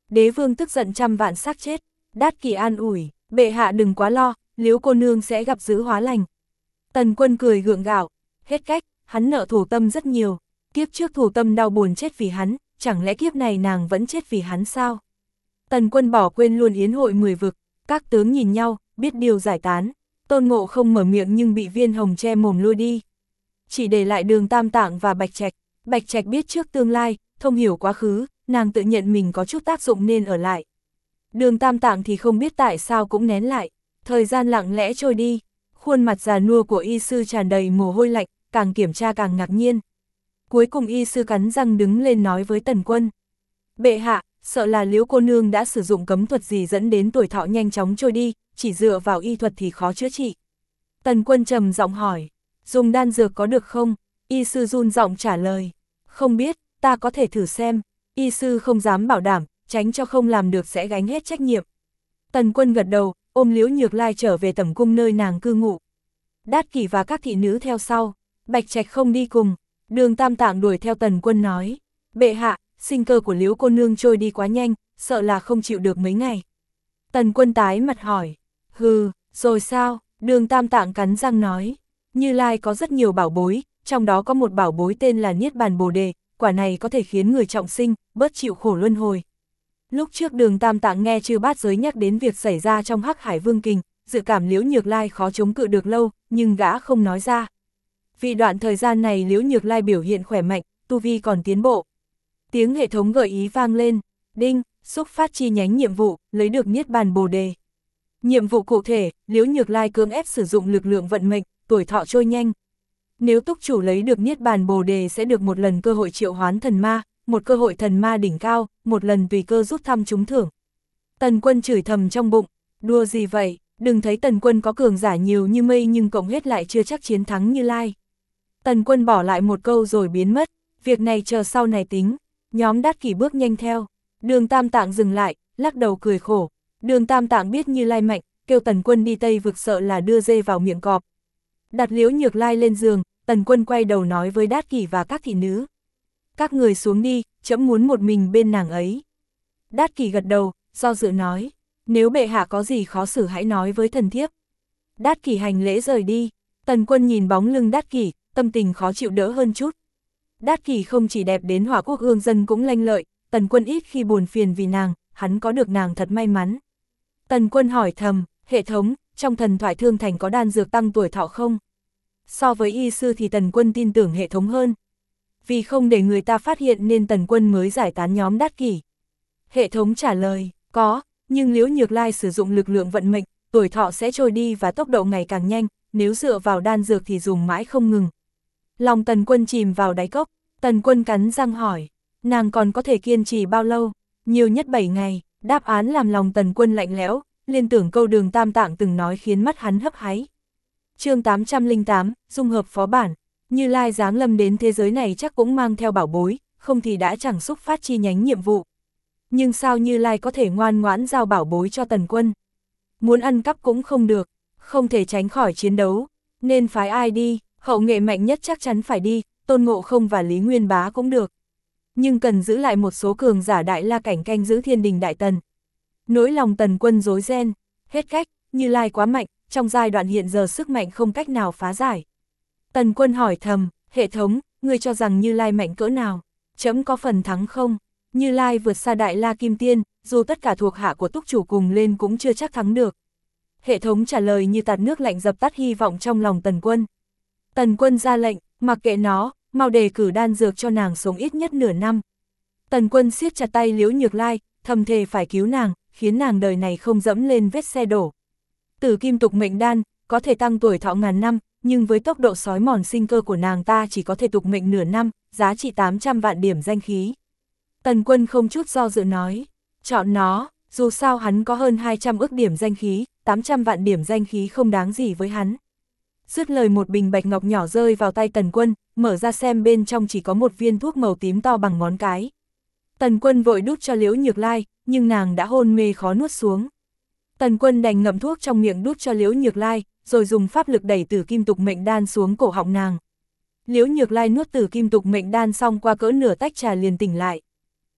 Đế vương tức giận trăm vạn xác chết. Đát Kỷ an ủi, bệ hạ đừng quá lo, Liễu cô nương sẽ gặp dữ hóa lành. Tần Quân cười gượng gạo, hết cách, hắn nợ Thủ Tâm rất nhiều, kiếp trước Thủ Tâm đau buồn chết vì hắn, chẳng lẽ kiếp này nàng vẫn chết vì hắn sao? Tần Quân bỏ quên luôn yến hội 10 vực, các tướng nhìn nhau, biết điều giải tán. Tôn Ngộ không mở miệng nhưng bị Viên Hồng che mồm lui đi. Chỉ để lại Đường Tam Tạng và Bạch Trạch. Bạch Trạch biết trước tương lai, thông hiểu quá khứ, nàng tự nhận mình có chút tác dụng nên ở lại. Đường Tam Tạng thì không biết tại sao cũng nén lại. Thời gian lặng lẽ trôi đi, khuôn mặt già nua của y sư tràn đầy mồ hôi lạnh, càng kiểm tra càng ngạc nhiên. Cuối cùng y sư cắn răng đứng lên nói với Tần Quân. Bệ hạ, sợ là Liễu cô nương đã sử dụng cấm thuật gì dẫn đến tuổi thọ nhanh chóng trôi đi, chỉ dựa vào y thuật thì khó chữa trị. Tần Quân trầm giọng hỏi, dùng đan dược có được không? Y sư run giọng trả lời, không biết, ta có thể thử xem. Y sư không dám bảo đảm, tránh cho không làm được sẽ gánh hết trách nhiệm. Tần Quân gật đầu, ôm Liễu Nhược Lai trở về tẩm cung nơi nàng cư ngụ. Đát Kỷ và các thị nữ theo sau, Bạch Trạch không đi cùng. Đường Tam Tạng đuổi theo Tần Quân nói, bệ hạ, sinh cơ của Liễu cô nương trôi đi quá nhanh, sợ là không chịu được mấy ngày. Tần Quân tái mặt hỏi, hừ, rồi sao? Đường Tam Tạng cắn răng nói, Như Lai có rất nhiều bảo bối, trong đó có một bảo bối tên là Niết Bàn Bồ Đề, quả này có thể khiến người trọng sinh, bớt chịu khổ luân hồi. Lúc trước Đường Tam Tạng nghe Chư Bát Giới nhắc đến việc xảy ra trong Hắc Hải Vương Kình, dự cảm Liễu Nhược Lai khó chống cự được lâu, nhưng gã không nói ra. Vì đoạn thời gian này Liễu Nhược Lai biểu hiện khỏe mạnh, tu vi còn tiến bộ. Tiếng hệ thống gợi ý vang lên, đinh, xúc phát chi nhánh nhiệm vụ, lấy được Niết Bàn Bồ Đề. Nhiệm vụ cụ thể, Liễu Nhược Lai cưỡng ép sử dụng lực lượng vận mệnh, tuổi thọ trôi nhanh. Nếu túc chủ lấy được Niết Bàn Bồ Đề sẽ được một lần cơ hội triệu hoán thần ma, một cơ hội thần ma đỉnh cao, một lần tùy cơ rút thăm trúng thưởng. Tần Quân chửi thầm trong bụng, đùa gì vậy, đừng thấy Tần Quân có cường giả nhiều như mây nhưng cộng hết lại chưa chắc chiến thắng Như Lai. Tần Quân bỏ lại một câu rồi biến mất, việc này chờ sau này tính. Nhóm Đát Kỷ bước nhanh theo, Đường Tam Tạng dừng lại, lắc đầu cười khổ. Đường Tam Tạng biết Như Lai mạnh, kêu Tần Quân đi Tây vực sợ là đưa dê vào miệng cọp. Đặt Liễu Nhược Lai lên giường, Tần Quân quay đầu nói với Đát Kỷ và các thị nữ. Các người xuống đi, trẫm muốn một mình bên nàng ấy. Đát Kỷ gật đầu, do dự nói, nếu bệ hạ có gì khó xử hãy nói với thần thiếp. Đát Kỷ hành lễ rời đi, Tần Quân nhìn bóng lưng Đát Kỷ, tâm tình khó chịu đỡ hơn chút. Đát Kỷ không chỉ đẹp đến Hỏa Quốc ương dân cũng lanh lợi, Tần Quân ít khi buồn phiền vì nàng, hắn có được nàng thật may mắn. Tần Quân hỏi thầm, hệ thống, trong thần thoại Thương Thành có đan dược tăng tuổi thọ không? So với y sư thì Tần Quân tin tưởng hệ thống hơn. Vì không để người ta phát hiện nên Tần Quân mới giải tán nhóm Đát Kỷ. Hệ thống trả lời, có, nhưng Liễu Nhược Lai sử dụng lực lượng vận mệnh, tuổi thọ sẽ trôi đi và tốc độ ngày càng nhanh, nếu dựa vào đan dược thì dùng mãi không ngừng. Lòng Tần Quân chìm vào đáy cốc, Tần Quân cắn răng hỏi, nàng còn có thể kiên trì bao lâu? Nhiều nhất 7 ngày, đáp án làm lòng Tần Quân lạnh lẽo, liên tưởng câu Đường Tam Tạng từng nói khiến mắt hắn hấp háy. Chương 808, dung hợp phó bản. Như Lai giáng lâm đến thế giới này chắc cũng mang theo bảo bối, không thì đã chẳng xúc phát chi nhánh nhiệm vụ. Nhưng sao Như Lai có thể ngoan ngoãn giao bảo bối cho Tần Quân? Muốn ăn cắp cũng không được, không thể tránh khỏi chiến đấu, nên phái ai đi, hậu nghệ mạnh nhất chắc chắn phải đi, Tôn Ngộ Không và Lý Nguyên Bá cũng được. Nhưng cần giữ lại một số cường giả Đại La cảnh canh giữ Thiên Đình Đại Tần. Nỗi lòng Tần Quân rối ren, hết cách, Như Lai quá mạnh, trong giai đoạn hiện giờ sức mạnh không cách nào phá giải. Tần Quân hỏi thầm, hệ thống, ngươi cho rằng Như Lai mạnh cỡ nào? Trẫm có phần thắng không? Như Lai vượt xa Đại La Kim Tiên, dù tất cả thuộc hạ của túc chủ cùng lên cũng chưa chắc thắng được. Hệ thống trả lời như tạt nước lạnh dập tắt hy vọng trong lòng Tần Quân. Tần Quân ra lệnh, mặc kệ nó, mau đề cử đan dược cho nàng sống ít nhất nửa năm. Tần Quân siết chặt tay Liễu Nhược Lai, thầm thề phải cứu nàng, khiến nàng đời này không dẫm lên vết xe đổ. Tử Kim Tục Mệnh Đan, có thể tăng tuổi thọ ngàn năm, nhưng với tốc độ sói mòn sinh cơ của nàng ta chỉ có thể tục mệnh nửa năm, giá trị 800 vạn điểm danh khí. Tần Quân không chút do dự nói, chọn nó, dù sao hắn có hơn 200 ức điểm danh khí, 800 vạn điểm danh khí không đáng gì với hắn. Dứt lời một bình bạch ngọc nhỏ rơi vào tay Tần Quân, mở ra xem bên trong chỉ có một viên thuốc màu tím to bằng ngón cái. Tần Quân vội đút cho Liễu Nhược Lai, nhưng nàng đã hôn mê khó nuốt xuống. Tần Quân đành ngậm thuốc trong miệng đút cho Liễu Nhược Lai, rồi dùng pháp lực đẩy Tử Kim Tục Mệnh Đan xuống cổ họng nàng. Liễu Nhược Lai nuốt Tử Kim Tục Mệnh Đan xong qua cỡ nửa tách trà liền tỉnh lại.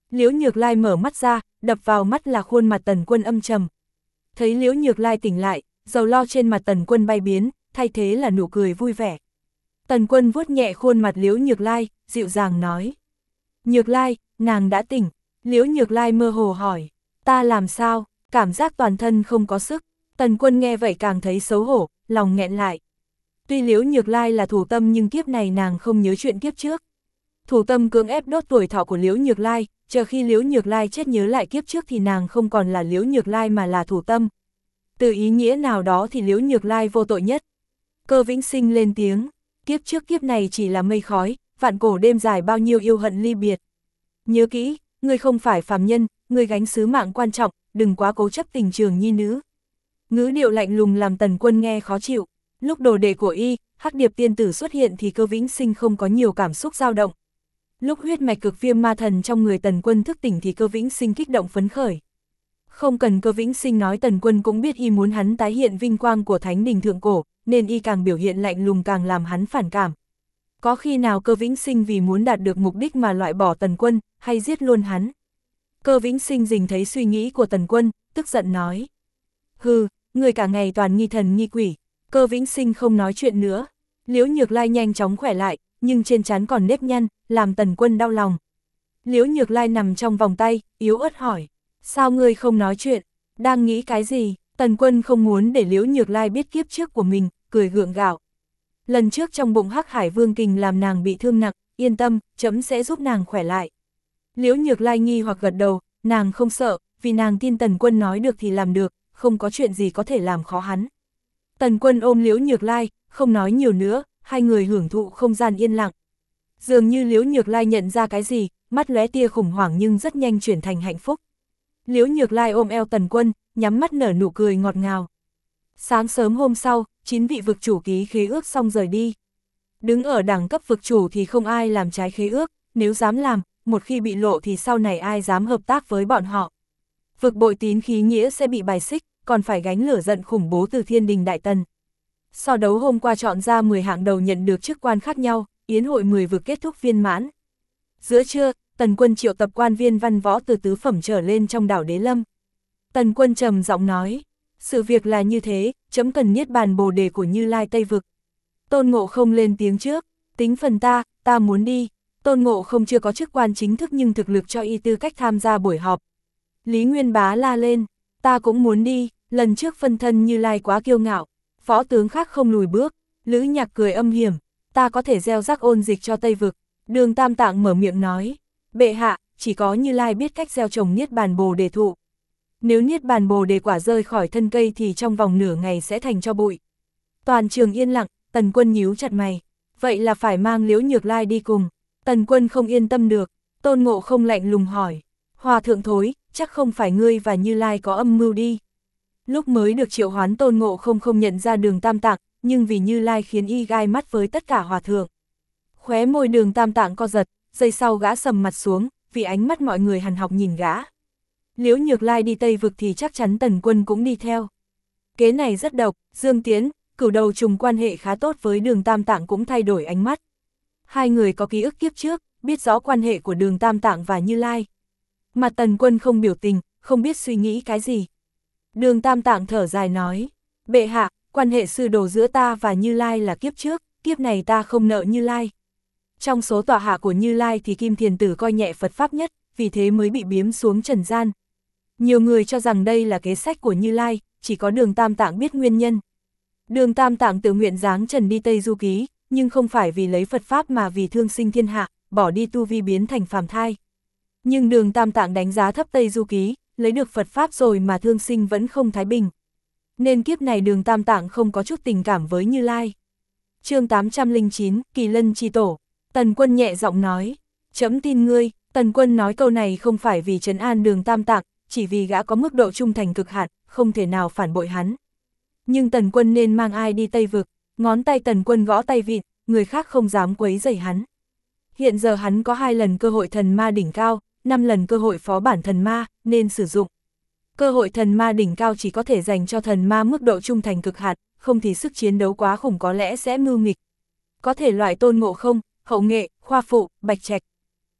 Liễu Nhược Lai mở mắt ra, đập vào mắt là khuôn mặt Tần Quân âm trầm. Thấy Liễu Nhược Lai tỉnh lại, dầu lo trên mặt Tần Quân bay biến, thay thế là nụ cười vui vẻ. Tần Quân vuốt nhẹ khuôn mặt Liễu Nhược Lai, dịu dàng nói. Nhược Lai, nàng đã tỉnh. Liễu Nhược Lai mơ hồ hỏi, ta làm sao, cảm giác toàn thân không có sức. Tần Quân nghe vậy càng thấy xấu hổ, lòng nghẹn lại. Tuy Liễu Nhược Lai là thủ tâm nhưng kiếp này nàng không nhớ chuyện kiếp trước. Thủ tâm cưỡng ép đốt tuổi thọ của Liễu Nhược Lai, chờ khi Liễu Nhược Lai chết nhớ lại kiếp trước thì nàng không còn là Liễu Nhược Lai mà là thủ tâm. Từ ý nghĩa nào đó thì Liễu Nhược Lai vô tội nhất. Cơ Vĩnh Sinh lên tiếng, kiếp trước kiếp này chỉ là mây khói, vạn cổ đêm dài bao nhiêu yêu hận ly biệt. Nhớ kỹ, ngươi không phải phàm nhân, ngươi gánh sứ mạng quan trọng, đừng quá cố chấp tình trường nhi nữ. Ngữ điệu lạnh lùng làm Tần Quân nghe khó chịu. Lúc đồ đệ của y, Hắc Điệp tiên tử xuất hiện thì Cơ Vĩnh Sinh không có nhiều cảm xúc dao động. Lúc huyết mạch cực viêm ma thần trong người Tần Quân thức tỉnh thì Cơ Vĩnh Sinh kích động phấn khởi. Không cần Cơ Vĩnh Sinh nói Tần Quân cũng biết y muốn hắn tái hiện vinh quang của Thánh Đình Thượng Cổ, nên y càng biểu hiện lạnh lùng càng làm hắn phản cảm. Có khi nào Cơ Vĩnh Sinh vì muốn đạt được mục đích mà loại bỏ Tần Quân, hay giết luôn hắn? Cơ Vĩnh Sinh dình thấy suy nghĩ của Tần Quân, tức giận nói. Hừ, người cả ngày toàn nghi thần nghi quỷ. Cơ Vĩnh Sinh không nói chuyện nữa. Liễu Nhược Lai nhanh chóng khỏe lại, nhưng trên trán còn nếp nhăn, làm Tần Quân đau lòng. Liễu Nhược Lai nằm trong vòng tay, yếu ớt hỏi. Sao ngươi không nói chuyện? Đang nghĩ cái gì? Tần Quân không muốn để Liễu Nhược Lai biết kiếp trước của mình, cười gượng gạo. Lần trước trong bụng Hắc Hải Vương Kình làm nàng bị thương nặng, yên tâm, trẫm sẽ giúp nàng khỏe lại. Liễu Nhược Lai nghi hoặc gật đầu, nàng không sợ, vì nàng tin Tần Quân nói được thì làm được, không có chuyện gì có thể làm khó hắn. Tần Quân ôm Liễu Nhược Lai, không nói nhiều nữa, hai người hưởng thụ không gian yên lặng. Dường như Liễu Nhược Lai nhận ra cái gì, mắt lóe tia khủng hoảng nhưng rất nhanh chuyển thành hạnh phúc. Liễu Nhược Lai ôm eo Tần Quân, nhắm mắt nở nụ cười ngọt ngào. Sáng sớm hôm sau, 9 vị vực chủ ký khế ước xong rời đi. Đứng ở đẳng cấp vực chủ thì không ai làm trái khế ước, nếu dám làm, một khi bị lộ thì sau này ai dám hợp tác với bọn họ. Vực bội tín khí nghĩa sẽ bị bài xích, còn phải gánh lửa giận khủng bố từ Thiên Đình Đại Tần. So đấu hôm qua chọn ra 10 hạng đầu nhận được chức quan khác nhau, yến hội 10 vực kết thúc viên mãn. Giữa trưa, Tần Quân triệu tập quan viên văn võ từ tứ phẩm trở lên trong đảo Đế Lâm. Tần Quân trầm giọng nói, sự việc là như thế, chấm cần niết bàn bồ đề của Như Lai Tây Vực. Tôn Ngộ Không lên tiếng trước, tính phần ta muốn đi. Tôn Ngộ Không chưa có chức quan chính thức nhưng thực lực cho y tư cách tham gia buổi họp. Lý Nguyên Bá la lên, ta cũng muốn đi, lần trước phân thân Như Lai quá kiêu ngạo, võ tướng khác không lùi bước. Lữ Nhạc cười âm hiểm, ta có thể gieo rắc ôn dịch cho Tây Vực. Đường Tam Tạng mở miệng nói, bệ hạ, chỉ có Như Lai biết cách gieo trồng niết bàn bồ đề thụ. Nếu niết bàn bồ đề quả rơi khỏi thân cây thì trong vòng nửa ngày sẽ thành tro bụi. Toàn trường yên lặng, Tần Quân nhíu chặt mày, vậy là phải mang Liễu Nhược Lai đi cùng. Tần Quân không yên tâm được, Tôn Ngộ Không lạnh lùng hỏi, Hòa thượng thối, chắc không phải ngươi và Như Lai có âm mưu đi. Lúc mới được triệu hoán Tôn Ngộ Không không nhận ra Đường Tam Tạng, nhưng vì Như Lai khiến y gai mắt với tất cả hòa thượng. Khóe môi Đường Tam Tạng co giật, giây sau gã sầm mặt xuống, vì ánh mắt mọi người hằn học nhìn gã. Liễu Nhược Lai đi Tây Vực thì chắc chắn Tần Quân cũng đi theo. Kế này rất độc, Dương Tiến, Cửu Đầu Trùng quan hệ khá tốt với Đường Tam Tạng cũng thay đổi ánh mắt. Hai người có ký ức kiếp trước, biết rõ quan hệ của Đường Tam Tạng và Như Lai. Mà Tần Quân không biểu tình, không biết suy nghĩ cái gì. Đường Tam Tạng thở dài nói, bệ hạ, quan hệ sư đồ giữa ta và Như Lai là kiếp trước, kiếp này ta không nợ Như Lai. Trong số tọa hạ của Như Lai thì Kim Thiền Tử coi nhẹ Phật Pháp nhất, vì thế mới bị biếm xuống trần gian. Nhiều người cho rằng đây là kế sách của Như Lai, chỉ có Đường Tam Tạng biết nguyên nhân. Đường Tam Tạng tự nguyện giáng trần đi Tây Du Ký, nhưng không phải vì lấy Phật Pháp mà vì thương sinh thiên hạ, bỏ đi tu vi biến thành phàm thai. Nhưng Đường Tam Tạng đánh giá thấp Tây Du Ký, lấy được Phật Pháp rồi mà thương sinh vẫn không thái bình. Nên kiếp này Đường Tam Tạng không có chút tình cảm với Như Lai. Chương 809, Kỳ Lân Chi Tổ. Tần Quân nhẹ giọng nói, chấm tin ngươi. Tần Quân nói câu này không phải vì trấn an Đường Tam Tạng, chỉ vì gã có mức độ trung thành cực hạn, không thể nào phản bội hắn. Nhưng Tần Quân nên mang ai đi Tây Vực, ngón tay Tần Quân gõ tay vịn, người khác không dám quấy rầy hắn. Hiện giờ hắn có 2 lần cơ hội thần ma đỉnh cao, 5 lần cơ hội phó bản thần ma, nên sử dụng. Cơ hội thần ma đỉnh cao chỉ có thể dành cho thần ma mức độ trung thành cực hạn, không thì sức chiến đấu quá khủng có lẽ sẽ mưu nghịch. Có thể loại Tôn Ngộ Không, Hậu Nghệ, Khoa Phụ, Bạch Trạch.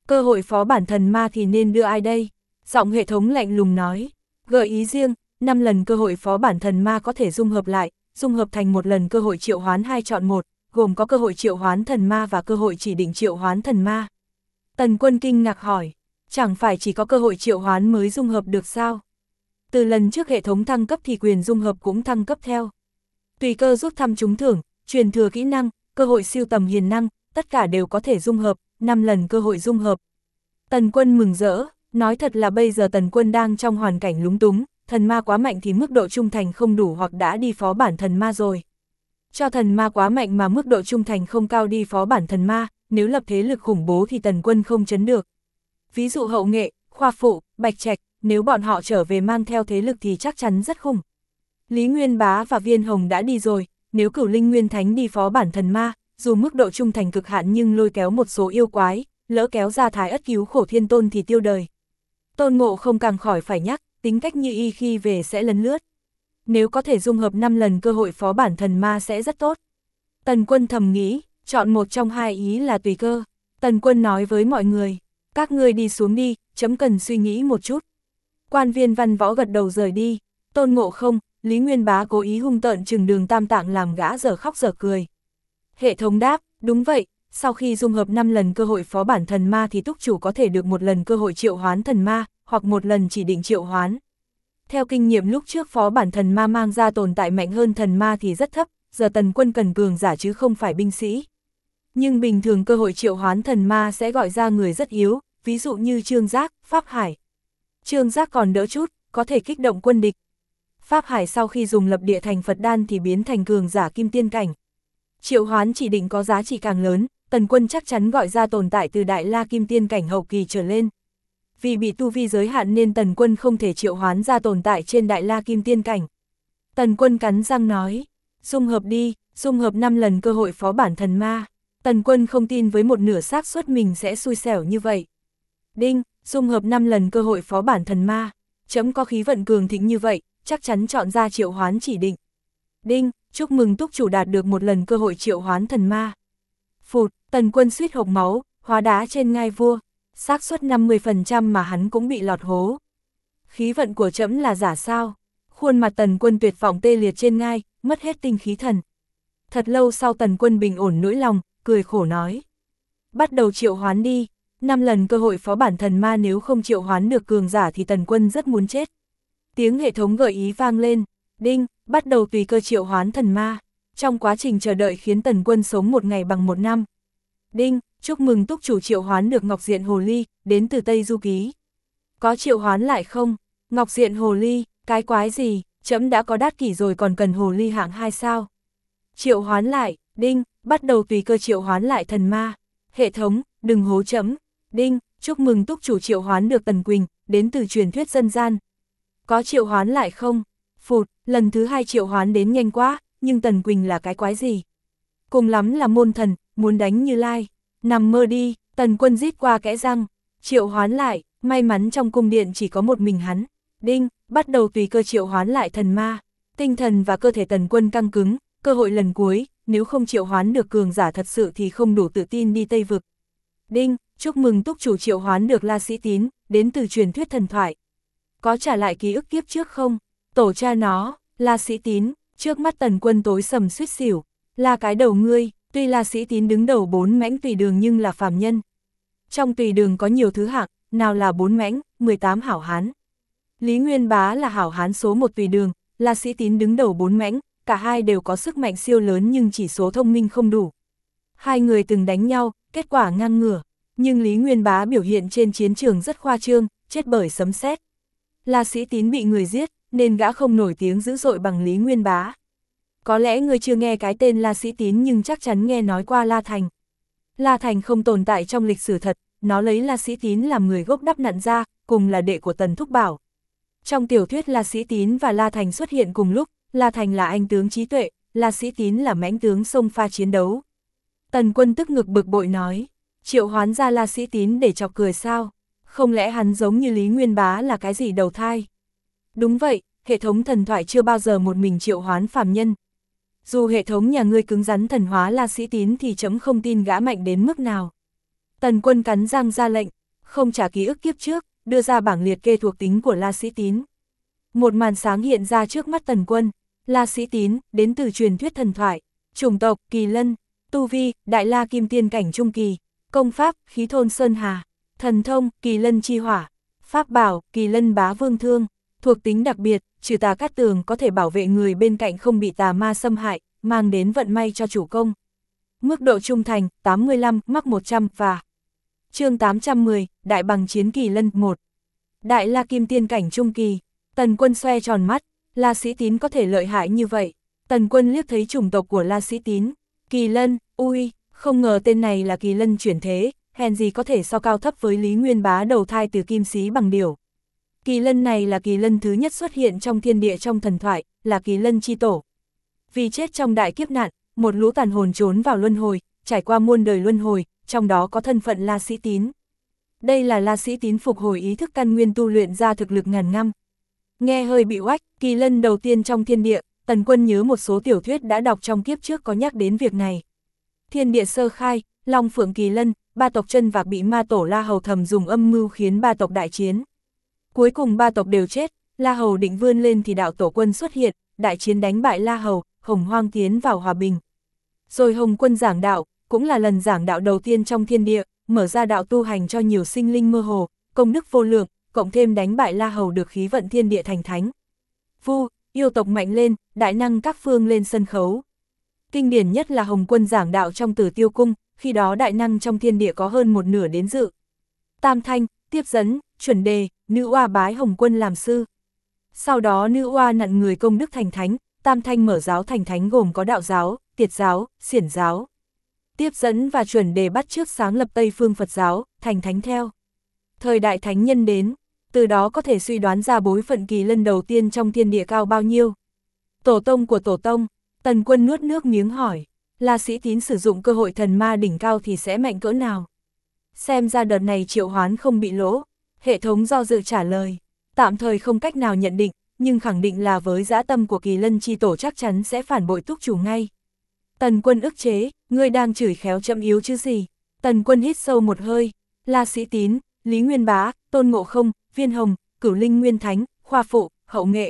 Cơ hội phó bản thần ma thì nên đưa ai đây? Giọng hệ thống lạnh lùng nói. Gợi ý riêng, 5 lần cơ hội phó bản thần ma có thể dung hợp lại, dung hợp thành một lần cơ hội triệu hoán 2 chọn 1, gồm có cơ hội triệu hoán thần ma và cơ hội chỉ định triệu hoán thần ma. Tần Quân kinh ngạc hỏi, chẳng phải chỉ có cơ hội triệu hoán mới dung hợp được sao? Từ lần trước hệ thống thăng cấp thì quyền dung hợp cũng thăng cấp theo. Tùy cơ rút thăm trúng thưởng, truyền thừa kỹ năng, cơ hội siêu tầm hiền năng, tất cả đều có thể dung hợp, 5 lần cơ hội dung hợp. Tần Quân mừng rỡ, nói thật là bây giờ Tần Quân đang trong hoàn cảnh lúng túng, thần ma quá mạnh thì mức độ trung thành không đủ hoặc đã đi phó bản thần ma rồi. Cho thần ma quá mạnh mà mức độ trung thành không cao đi phó bản thần ma, nếu lập thế lực khủng bố thì Tần Quân không chấn được. Ví dụ Hậu Nghệ, Khoa Phụ, Bạch Trạch, nếu bọn họ trở về mang theo thế lực thì chắc chắn rất khủng. Lý Nguyên Bá và Viên Hồng đã đi rồi, nếu Cửu Linh Nguyên Thánh đi phó bản thần ma, dù mức độ trung thành cực hạn nhưng lôi kéo một số yêu quái, lỡ kéo ra Thái Ất cứu khổ thiên tôn thì tiêu đời. Tôn Ngộ không càng khỏi phải nhắc, tính cách như y khi về sẽ lấn lướt. Nếu có thể dung hợp 5 lần cơ hội phó bản thần ma sẽ rất tốt. Tần Quân thầm nghĩ, chọn một trong hai ý là tùy cơ. Tần Quân nói với mọi người, các ngươi đi xuống đi, chấm cần suy nghĩ một chút. Quan Viên Văn Võ gật đầu rời đi, Tôn Ngộ không, Lý Nguyên Bá cố ý hung tợn trừng Đường Tam Tạng làm gã dở khóc dở cười. Hệ thống đáp, đúng vậy, sau khi dung hợp 5 lần cơ hội phó bản thần ma thì túc chủ có thể được một lần cơ hội triệu hoán thần ma, hoặc một lần chỉ định triệu hoán. Theo kinh nghiệm lúc trước phó bản thần ma mang ra tồn tại mạnh hơn thần ma thì rất thấp, giờ Tần Quân cần cường giả chứ không phải binh sĩ. Nhưng bình thường cơ hội triệu hoán thần ma sẽ gọi ra người rất yếu, ví dụ như Trương Giác, Pháp Hải. Trương Giác còn đỡ chút, có thể kích động quân địch. Pháp Hải sau khi dùng lập địa thành Phật đan thì biến thành cường giả kim tiên cảnh. Triệu hoán chỉ định có giá trị càng lớn, Tần Quân chắc chắn gọi ra tồn tại từ Đại La kim tiên cảnh hậu kỳ trở lên. Vì bị tu vi giới hạn nên Tần Quân không thể triệu hoán ra tồn tại trên Đại La kim tiên cảnh. Tần Quân cắn răng nói, dung hợp đi, dung hợp 5 lần cơ hội phó bản thần ma. Tần Quân không tin với một nửa xác suất mình sẽ xui xẻo như vậy. Đinh, dung hợp 5 lần cơ hội phó bản thần ma. Chấm có khí vận cường thịnh như vậy, chắc chắn chọn ra triệu hoán chỉ định. Đinh, chúc mừng túc chủ đạt được một lần cơ hội triệu hoán thần ma. Phụt, Tần Quân suýt hộc máu, hóa đá trên ngai vua. Xác suất 50% mà hắn cũng bị lọt hố. Khí vận của trẫm là giả sao? Khuôn mặt Tần Quân tuyệt vọng tê liệt trên ngai, mất hết tinh khí thần. Thật lâu sau Tần Quân bình ổn nỗi lòng, cười khổ nói. Bắt đầu triệu hoán đi, 5 lần cơ hội phó bản thần ma nếu không triệu hoán được cường giả thì Tần Quân rất muốn chết. Tiếng hệ thống gợi ý vang lên, đinh, bắt đầu tùy cơ triệu hoán thần ma. Trong quá trình chờ đợi khiến Tần Quân sống một ngày bằng một năm. Đinh, chúc mừng túc chủ triệu hoán được Ngọc Diện Hồ Ly, đến từ Tây Du Ký. Có triệu hoán lại không? Ngọc Diện Hồ Ly, cái quái gì, trẫm đã có đát kỷ rồi còn cần Hồ Ly hạng 2 sao? Triệu hoán lại, đinh, bắt đầu tùy cơ triệu hoán lại thần ma. Hệ thống, đừng hố trẫm. Đinh, chúc mừng túc chủ triệu hoán được Tần Quỳnh, đến từ truyền thuyết dân gian. Có triệu hoán lại không? Phụt, lần thứ 2 triệu hoán đến nhanh quá, nhưng Tần Quỳnh là cái quái gì? Cùng lắm là môn thần, muốn đánh Như Lai. Nằm mơ đi, Tần Quân rít qua kẽ răng. Triệu hoán lại, may mắn trong cung điện chỉ có một mình hắn. Đinh, bắt đầu tùy cơ triệu hoán lại thần ma. Tinh thần và cơ thể Tần Quân căng cứng, cơ hội lần cuối, nếu không triệu hoán được cường giả thật sự thì không đủ tự tin đi Tây Vực. Đinh, chúc mừng túc chủ triệu hoán được La Sĩ Tín, đến từ truyền thuyết thần thoại. Có trả lại ký ức kiếp trước không? Tổ cha nó, La Sĩ Tín, trước mắt Tần Quân tối sầm suýt xỉu. Là cái đầu ngươi, tuy La Sĩ Tín đứng đầu 4 mãnh tùy đường nhưng là phàm nhân. Trong tùy đường có nhiều thứ hạng, nào là 4 mãnh, 18 hảo hán. Lý Nguyên Bá là hảo hán số 1 tùy đường, La Sĩ Tín đứng đầu 4 mãnh, cả hai đều có sức mạnh siêu lớn nhưng chỉ số thông minh không đủ. Hai người từng đánh nhau, kết quả ngang ngửa, nhưng Lý Nguyên Bá biểu hiện trên chiến trường rất khoa trương, chết bởi sấm sét. La Sĩ Tín bị người giết, nên gã không nổi tiếng dữ dội bằng Lý Nguyên Bá. Có lẽ người chưa nghe cái tên La Sĩ Tín nhưng chắc chắn nghe nói qua La Thành. La Thành không tồn tại trong lịch sử thật, nó lấy La Sĩ Tín làm người gốc đắp nặn ra, cùng là đệ của Tần Thúc Bảo. Trong tiểu thuyết La Sĩ Tín và La Thành xuất hiện cùng lúc, La Thành là anh tướng trí tuệ, La Sĩ Tín là mãnh tướng xông pha chiến đấu. Tần Quân tức ngực bực bội nói, triệu hoán ra La Sĩ Tín để chọc cười sao? Không lẽ hắn giống như Lý Nguyên Bá là cái gì đầu thai? Đúng vậy, hệ thống thần thoại chưa bao giờ một mình triệu hoán phàm nhân. Dù hệ thống nhà ngươi cứng rắn thần hóa La Sĩ Tín thì chấm không tin gã mạnh đến mức nào. Tần Quân cắn răng ra lệnh, không trả ký ức kiếp trước, đưa ra bảng liệt kê thuộc tính của La Sĩ Tín. Một màn sáng hiện ra trước mắt Tần Quân, La Sĩ Tín, đến từ truyền thuyết thần thoại, chủng tộc, Kỳ Lân, tu vi, Đại La Kim Tiên cảnh trung kỳ, công pháp, Khí Thôn Sơn Hà, thần thông, Kỳ Lân Chi Hỏa, pháp bảo, Kỳ Lân Bá Vương Thương, thuộc tính đặc biệt, trừ tà cát tường có thể bảo vệ người bên cạnh không bị tà ma xâm hại, mang đến vận may cho chủ công. Mức độ trung thành, 85, mắc 100 và chương 810, Đại bằng chiến Kỳ Lân 1. Đại La Kim Tiên cảnh trung kỳ, Tần Quân xoe tròn mắt, La Sĩ Tín có thể lợi hại như vậy. Tần Quân liếc thấy chủng tộc của La Sĩ Tín, Kỳ Lân, ui, không ngờ tên này là Kỳ Lân chuyển thế, hèn gì có thể so cao thấp với Lý Nguyên Bá đầu thai từ kim sĩ bằng điểu. Kỳ Lân này là Kỳ Lân thứ nhất xuất hiện trong thiên địa trong thần thoại, là Kỳ Lân chi tổ. Vì chết trong đại kiếp nạn, một lũ tàn hồn trốn vào luân hồi, trải qua muôn đời luân hồi, trong đó có thân phận La Sĩ Tín. Đây là La Sĩ Tín phục hồi ý thức căn nguyên tu luyện ra thực lực ngàn năm. Nghe hơi bị oách, Kỳ Lân đầu tiên trong thiên địa, Tần Quân nhớ một số tiểu thuyết đã đọc trong kiếp trước có nhắc đến việc này. Thiên địa sơ khai, Long Phượng Kỳ Lân, ba tộc chân vạc bị ma tổ La Hầu thầm dùng âm mưu khiến ba tộc đại chiến. Cuối cùng ba tộc đều chết, La Hầu định vươn lên thì đạo tổ quân xuất hiện, đại chiến đánh bại La Hầu, Hồng Hoang tiến vào hòa bình. Rồi Hồng Quân giảng đạo, cũng là lần giảng đạo đầu tiên trong thiên địa, mở ra đạo tu hành cho nhiều sinh linh mơ hồ, công đức vô lượng, cộng thêm đánh bại La Hầu được khí vận thiên địa thành thánh. Vu, yêu tộc mạnh lên, đại năng các phương lên sân khấu. Kinh điển nhất là Hồng Quân giảng đạo trong Tử Tiêu Cung, khi đó đại năng trong thiên địa có hơn một nửa đến dự. Tam Thanh, Tiếp Dẫn, Chuẩn Đề, Nữ Oa bái Hồng Quân làm sư. Sau đó Nữ Oa nặn người công đức thành thánh, Tam Thanh mở giáo thành thánh gồm có đạo giáo, Tiệt giáo, Xiển giáo. Tiếp Dẫn và Chuẩn Đề bắt chước sáng lập Tây phương Phật giáo, thành thánh theo. Thời đại thánh nhân đến, từ đó có thể suy đoán ra bối phận Kỳ Lân đầu tiên trong thiên địa cao bao nhiêu. Tổ tông của tổ tông, Tần Quân nuốt nước miếng hỏi, La Sĩ Tín sử dụng cơ hội thần ma đỉnh cao thì sẽ mạnh cỡ nào? Xem ra đợt này triệu hoán không bị lỗ, hệ thống do dự trả lời, tạm thời không cách nào nhận định, nhưng khẳng định là với dã tâm của Kỳ Lân chi tổ chắc chắn sẽ phản bội túc chủ ngay. Tần Quân ức chế, ngươi đang chửi khéo chậm yếu chứ gì? Tần Quân hít sâu một hơi, La Sĩ Tín, Lý Nguyên Bá, Tôn Ngộ Không, Viên Hồng, Cửu Linh Nguyên Thánh, Khoa Phụ, Hậu Nghệ.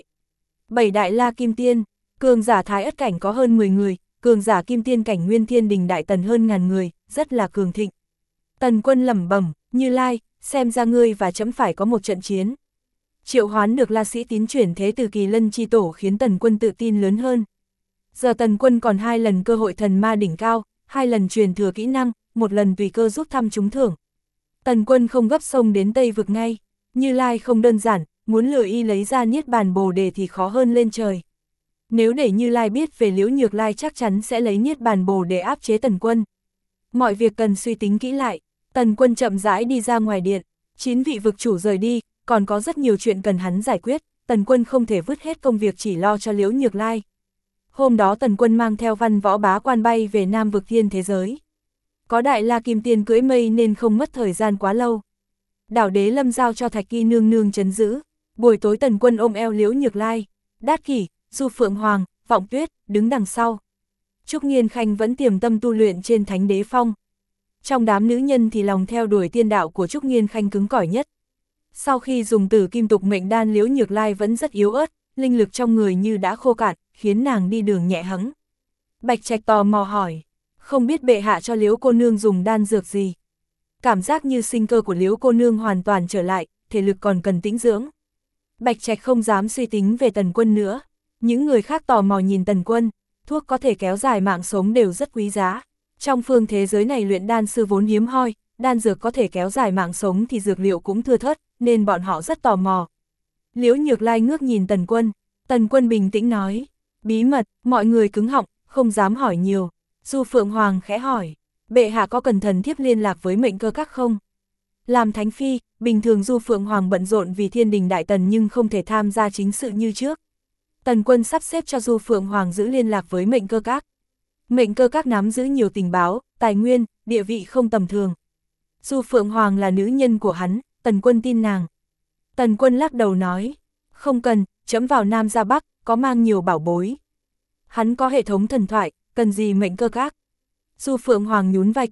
7 đại La Kim Tiên, cường giả Thái Ất cảnh có hơn 10 người, cường giả Kim Tiên cảnh Nguyên Thiên Đình Đại Tần hơn ngàn người, rất là cường thịnh. Tần Quân lẩm bẩm, Như Lai, xem ra ngươi và trẫm phải có một trận chiến. Triệu hoán được La Sĩ Tín chuyển thế từ Kỳ Lân chi tổ khiến Tần Quân tự tin lớn hơn. Giờ Tần Quân còn 2 lần cơ hội thần ma đỉnh cao, 2 lần truyền thừa kỹ năng, 1 lần tùy cơ rút thăm trúng thưởng. Tần Quân không gấp xông đến Tây vực ngay, Như Lai không đơn giản, muốn lừa y lấy ra Niết Bàn Bồ Đề thì khó hơn lên trời. Nếu để Như Lai biết về Liễu Nhược Lai chắc chắn sẽ lấy Niết Bàn Bồ Đề áp chế Tần Quân. Mọi việc cần suy tính kỹ lại, Tần Quân chậm rãi đi ra ngoài điện, 9 vị vực chủ rời đi, còn có rất nhiều chuyện cần hắn giải quyết, Tần Quân không thể vứt hết công việc chỉ lo cho Liễu Nhược Lai. Hôm đó Tần Quân mang theo Văn Võ Bá Quan bay về Nam vực thiên thế giới. Có Đại La Kim Tiên cưỡi mây nên không mất thời gian quá lâu. Đảo Đế Lâm giao cho Thạch Kỳ nương nương trấn giữ, buổi tối Tần Quân ôm eo Liễu Nhược Lai, Đát Kỷ, Du Phượng Hoàng, Vọng Tuyết, đứng đằng sau. Trúc Nghiên Khanh vẫn tiềm tâm tu luyện trên Thánh Đế Phong. Trong đám nữ nhân thì lòng theo đuổi tiên đạo của Trúc Nghiên Khanh cứng cỏi nhất. Sau khi dùng Tử Kim Tục Mệnh Đan, Liễu Nhược Lai vẫn rất yếu ớt, linh lực trong người như đã khô cạn, khiến nàng đi đường nhẹ hẫng. Bạch Trạch tò mò hỏi, không biết bệ hạ cho Liễu cô nương dùng đan dược gì? Cảm giác như sinh cơ của Liễu cô nương hoàn toàn trở lại, thể lực còn cần tĩnh dưỡng. Bạch Trạch không dám suy tính về Tần Quân nữa. Những người khác tò mò nhìn Tần Quân, thuốc có thể kéo dài mạng sống đều rất quý giá. Trong phương thế giới này luyện đan sư vốn hiếm hoi, đan dược có thể kéo dài mạng sống thì dược liệu cũng thưa thớt, nên bọn họ rất tò mò. Liễu Nhược Lai ngước nhìn Tần Quân bình tĩnh nói, bí mật, mọi người cứng họng, không dám hỏi nhiều. Du Phượng Hoàng khẽ hỏi, bệ hạ có cần thần thiếp liên lạc với Mệnh Cơ Các không? Làm thánh phi, bình thường Du Phượng Hoàng bận rộn vì thiên đình Đại Tần nhưng không thể tham gia chính sự như trước. Tần Quân sắp xếp cho Du Phượng Hoàng giữ liên lạc với Mệnh Cơ Các. Mệnh Cơ Các nắm giữ nhiều tình báo, tài nguyên, địa vị không tầm thường. Du Phượng Hoàng là nữ nhân của hắn, Tần Quân tin nàng. Tần Quân lắc đầu nói, không cần, trẫm vào Nam ra Bắc, có mang nhiều bảo bối. Hắn có hệ thống thần thoại, cần gì Mệnh Cơ Các? Du Phượng Hoàng nhún vai cười,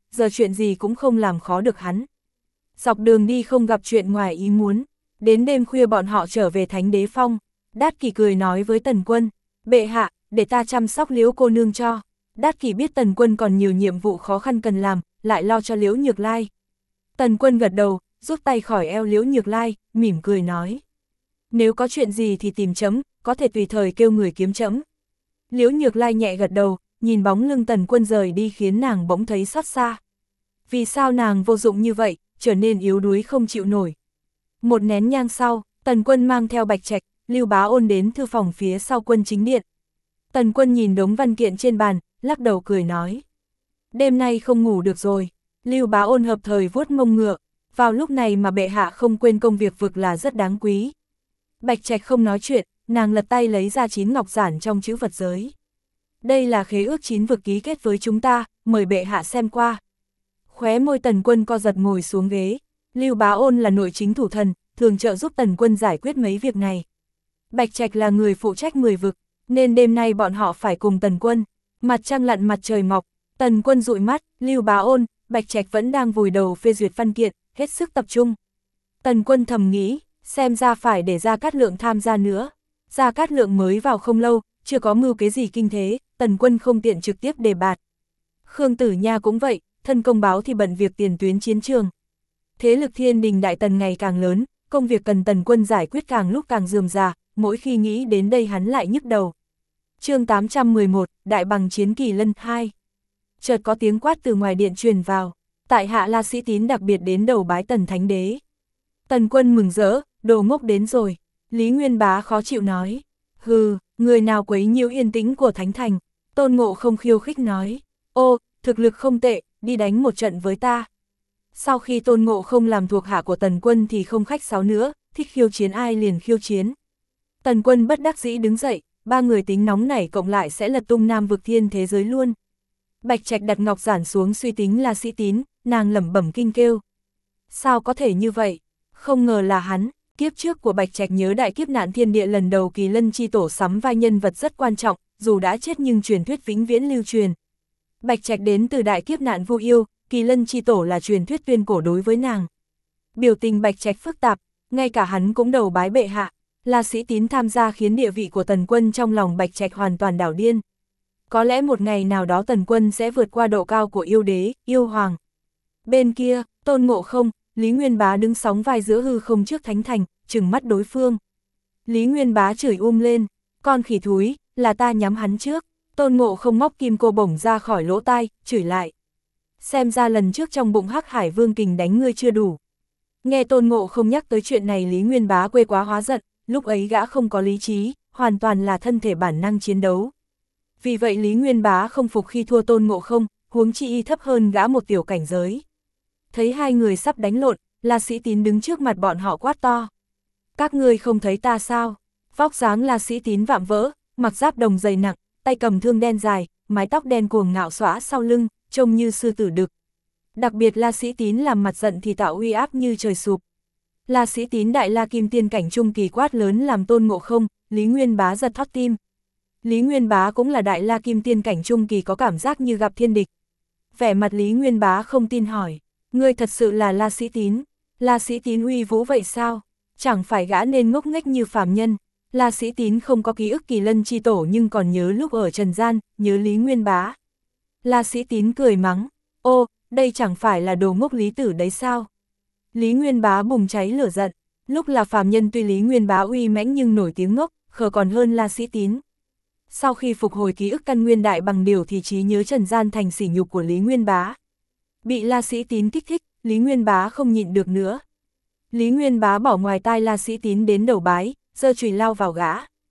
giờ chuyện gì cũng không làm khó được hắn. Dọc đường đi không gặp chuyện ngoài ý muốn, đến đêm khuya bọn họ trở về Thánh Đế Phong. Đát Kỷ cười nói với Tần Quân, bệ hạ, để ta chăm sóc Liễu cô nương cho. Đát Kỷ biết Tần Quân còn nhiều nhiệm vụ khó khăn cần làm, lại lo cho Liễu Nhược Lai. Tần Quân gật đầu, rút tay khỏi eo Liễu Nhược Lai, mỉm cười nói. Nếu có chuyện gì thì tìm chấm, có thể tùy thời kêu người kiếm chấm. Liễu Nhược Lai nhẹ gật đầu, nhìn bóng lưng Tần Quân rời đi khiến nàng bỗng thấy xót xa. Vì sao nàng vô dụng như vậy, trở nên yếu đuối không chịu nổi. Một nén nhang sau, Tần Quân mang theo Bạch Trạch, Lưu Bá Ôn đến thư phòng phía sau quân chính điện. Tần Quân nhìn đống văn kiện trên bàn, lắc đầu cười nói. Đêm nay không ngủ được rồi. Lưu Bá Ôn hợp thời vuốt mông ngựa, vào lúc này mà bệ hạ không quên công việc vực là rất đáng quý. Bạch Trạch không nói chuyện, nàng lật tay lấy ra 9 ngọc giản trong chữ vật giới. Đây là khế ước 9 vực ký kết với chúng ta, mời bệ hạ xem qua. Khóe môi Tần Quân co giật ngồi xuống ghế. Lưu Bá Ôn là nội chính thủ thần, thường trợ giúp Tần Quân giải quyết mấy việc này. Bạch Trạch là người phụ trách 10 vực, nên đêm nay bọn họ phải cùng Tần Quân. Mặt trăng lặn mặt trời mọc, Tần Quân dụi mắt, Lưu Bá Ôn, Bạch Trạch vẫn đang vùi đầu phê duyệt văn kiện, hết sức tập trung. Tần Quân thầm nghĩ, xem ra phải để Gia Cát Lượng tham gia nữa. Gia Cát Lượng mới vào không lâu, chưa có mưu kế gì kinh thế, Tần Quân không tiện trực tiếp đề bạt. Khương Tử Nha cũng vậy, thân công báo thì bận việc tiền tuyến chiến trường. Thế lực Thiên Đình Đại Tần ngày càng lớn, công việc cần Tần Quân giải quyết càng lúc càng rườm rà, mỗi khi nghĩ đến đây hắn lại nhức đầu. Chương 811, Đại Bằng Chiến Kỳ Lân 2. Chợt có tiếng quát từ ngoài điện truyền vào, tại hạ La Sĩ Tín đặc biệt đến đầu bái Tần Thánh Đế. Tần Quân mừng rỡ, đồ ngốc đến rồi. Lý Nguyên Bá khó chịu nói, hừ, người nào quấy nhiễu yên tĩnh của Thánh Thành. Tôn Ngộ không khiêu khích nói, ô, thực lực không tệ, đi đánh một trận với ta. Sau khi Tôn Ngộ không làm thuộc hạ của Tần Quân thì không khách sáo nữa, thích khiêu chiến ai liền khiêu chiến. Tần Quân bất đắc dĩ đứng dậy, ba người tính nóng nảy cộng lại sẽ lật tung Nam vực thiên thế giới luôn. Bạch Trạch đặt ngọc giản xuống suy tính La Sĩ Tín, nàng lẩm bẩm kinh kêu. Sao có thể như vậy? Không ngờ là hắn. Kiếp trước của Bạch Trạch nhớ đại kiếp nạn thiên địa lần đầu Kỳ Lân chi tổ sắm vai nhân vật rất quan trọng, dù đã chết nhưng truyền thuyết vĩnh viễn lưu truyền. Bạch Trạch đến từ đại kiếp nạn Vu Yêu, Kỳ Lân chi tổ là truyền thuyết tuyên cổ đối với nàng. Biểu tình Bạch Trạch phức tạp, ngay cả hắn cũng đầu bái bệ hạ. La Sĩ Tín tham gia khiến địa vị của Tần Quân trong lòng Bạch Trạch hoàn toàn đảo điên. Có lẽ một ngày nào đó Tần Quân sẽ vượt qua độ cao của yêu đế, yêu hoàng. Bên kia, Tôn Ngộ không, Lý Nguyên Bá đứng sóng vai giữa hư không trước Thánh Thành, trừng mắt đối phương. Lý Nguyên Bá chửi lên, con khỉ thúi, là ta nhắm hắn trước. Tôn Ngộ không móc kim cô bổng ra khỏi lỗ tai, chửi lại. Xem ra lần trước trong bụng Hắc Hải Vương kình đánh ngươi chưa đủ. Nghe Tôn Ngộ không nhắc tới chuyện này Lý Nguyên Bá quê quá hóa giận, lúc ấy gã không có lý trí, hoàn toàn là thân thể bản năng chiến đấu. Vì vậy Lý Nguyên Bá không phục khi thua Tôn Ngộ không, huống chi y thấp hơn gã một tiểu cảnh giới. Thấy hai người sắp đánh lộn, La Sĩ Tín đứng trước mặt bọn họ quát to. Các ngươi không thấy ta sao? Vóc dáng La Sĩ Tín vạm vỡ, mặc giáp đồng dày nặng, tay cầm thương đen dài, mái tóc đen cuồng ngạo xõa sau lưng, trông như sư tử đực. Đặc biệt La Sĩ Tín làm mặt giận thì tạo uy áp như trời sụp. La Sĩ Tín đại la kim tiên cảnh trung kỳ quát lớn làm Tôn Ngộ không, Lý Nguyên Bá giật thót tim. Lý Nguyên Bá cũng là đại la kim tiên cảnh trung kỳ có cảm giác như gặp thiên địch. Vẻ mặt Lý Nguyên Bá không tin hỏi, ngươi thật sự là La Sĩ Tín? La Sĩ Tín uy vũ vậy sao? Chẳng phải gã nên ngốc nghếch như phàm nhân. La Sĩ Tín không có ký ức Kỳ Lân chi tổ nhưng còn nhớ lúc ở trần gian, nhớ Lý Nguyên Bá. La Sĩ Tín cười mắng, ô, đây chẳng phải là đồ ngốc Lý Tử đấy sao? Lý Nguyên Bá bùng cháy lửa giận, lúc là phàm nhân tuy Lý Nguyên Bá uy mãnh nhưng nổi tiếng ngốc, khờ còn hơn La Sĩ Tín. Sau khi phục hồi ký ức căn nguyên đại bằng điều thì trí nhớ trần gian thành sỉ nhục của Lý Nguyên Bá. Bị La Sĩ Tín kích thích, Lý Nguyên Bá không nhịn được nữa. Lý Nguyên Bá bỏ ngoài tai La Sĩ Tín đến đầu bái, giơ chùy lao vào gã.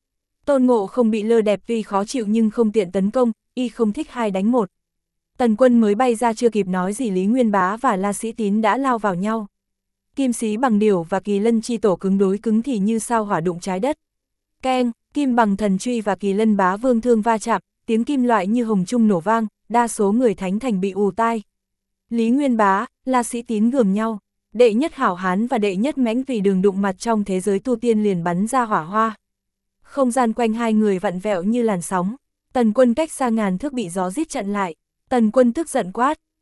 Tôn Ngộ không bị lơ đẹp tuy khó chịu nhưng không tiện tấn công, y không thích 2 đánh 1. Tần Quân mới bay ra chưa kịp nói gì Lý Nguyên Bá và La Sĩ Tín đã lao vào nhau. Kim Sĩ Bằng Điểu và Kỳ Lân chi tổ cứng đối cứng thì như sao hỏa đụng trái đất. Keng, Kim Bằng Thần Truy và Kỳ Lân Bá Vương thương va chạm, tiếng kim loại như hồng trung nổ vang, đa số người Thánh Thành bị ù tai. Lý Nguyên Bá, La Sĩ Tín gườm nhau, đệ nhất hảo hán và đệ nhất mãnh vì đường đụng mặt trong thế giới tu tiên liền bắn ra hỏa hoa. Không gian quanh hai người vặn vẹo như làn sóng, Tần Quân cách xa ngàn thước bị gió rít chặn lại. Tần Quân tức giận quát,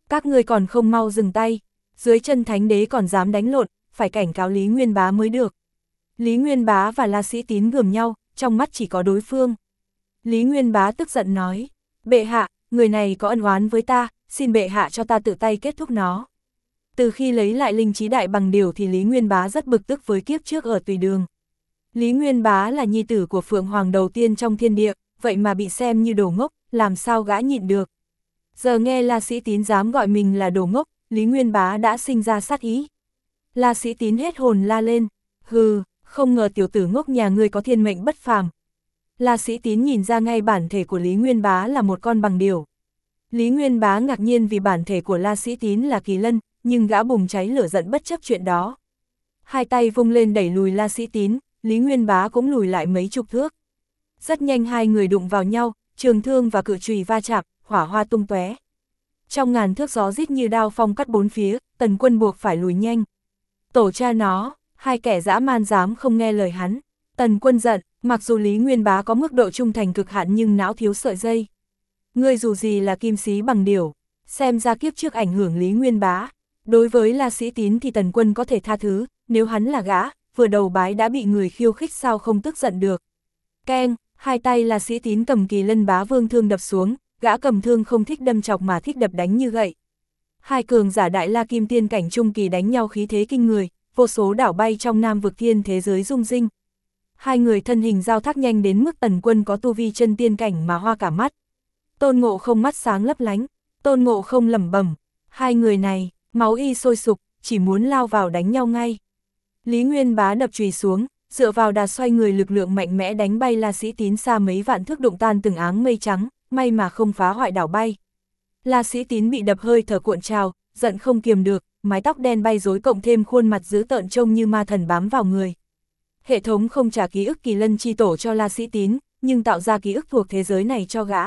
Các ngươi còn không mau dừng tay, dưới chân thánh đế còn dám đánh lộn, phải cảnh cáo Lý Nguyên Bá mới được. Lý Nguyên Bá và La Sĩ Tín gườm nhau, trong mắt chỉ có đối phương. Lý Nguyên Bá tức giận nói, bệ hạ, người này có ân oán với ta, xin bệ hạ cho ta tự tay kết thúc nó. Từ khi lấy lại linh trí đại bằng điều thì Lý Nguyên Bá rất bực tức với kiếp trước ở Tùy Đường. Lý Nguyên Bá là nhi tử của Phượng Hoàng đầu tiên trong thiên địa, vậy mà bị xem như đồ ngốc, làm sao gã nhịn được. Giờ nghe La Sĩ Tín dám gọi mình là đồ ngốc, Lý Nguyên Bá đã sinh ra sát ý. La Sĩ Tín hết hồn la lên, hừ, không ngờ tiểu tử ngốc nhà ngươi có thiên mệnh bất phàm. La Sĩ Tín nhìn ra ngay bản thể của Lý Nguyên Bá là một con bằng điểu. Lý Nguyên Bá ngạc nhiên vì bản thể của La Sĩ Tín là kỳ lân, nhưng gã bùng cháy lửa giận bất chấp chuyện đó. Hai tay vung lên đẩy lùi La Sĩ Tín, Lý Nguyên Bá cũng lùi lại mấy chục thước. Rất nhanh hai người đụng vào nhau, trường thương và cự chùy va chạm, hỏa hoa tung tóe. Trong ngàn thước gió rít như đao phong cắt bốn phía, Tần Quân buộc phải lùi nhanh. Tổ cha nó, hai kẻ dã man dám không nghe lời hắn. Tần Quân giận, mặc dù Lý Nguyên Bá có mức độ trung thành cực hạn nhưng não thiếu sợi dây. Ngươi dù gì là kim sĩ bằng điểu, xem ra kiếp trước ảnh hưởng Lý Nguyên Bá. Đối với La Sĩ Tín thì Tần Quân có thể tha thứ, nếu hắn là gã, vừa đầu bái đã bị người khiêu khích sao không tức giận được. Keng, hai tay La Sĩ Tín cầm kỳ lân bá vương thương đập xuống, gã cầm thương không thích đâm chọc mà thích đập đánh như gậy. Hai cường giả đại la kim tiên cảnh trung kỳ đánh nhau khí thế kinh người, vô số đảo bay trong nam vực thiên thế giới rung rinh. Hai người thân hình giao thác nhanh đến mức Tần Quân có tu vi chân tiên cảnh mà hoa cả mắt. Tôn Ngộ Không mắt sáng lấp lánh, Tôn Ngộ Không lẩm bẩm, hai người này, máu y sôi sục, chỉ muốn lao vào đánh nhau ngay. Lý Nguyên Bá đập chùy xuống, dựa vào đà xoay người lực lượng mạnh mẽ đánh bay La Sĩ Tín xa mấy vạn thước, đụng tan từng áng mây trắng, may mà không phá hoại đảo bay. La Sĩ Tín bị đập hơi thở cuộn trào, giận không kiềm được, mái tóc đen bay rối cộng thêm khuôn mặt dữ tợn trông như ma thần bám vào người. Hệ thống không trả ký ức kỳ lân chi tổ cho La Sĩ Tín, nhưng tạo ra ký ức thuộc thế giới này cho gã.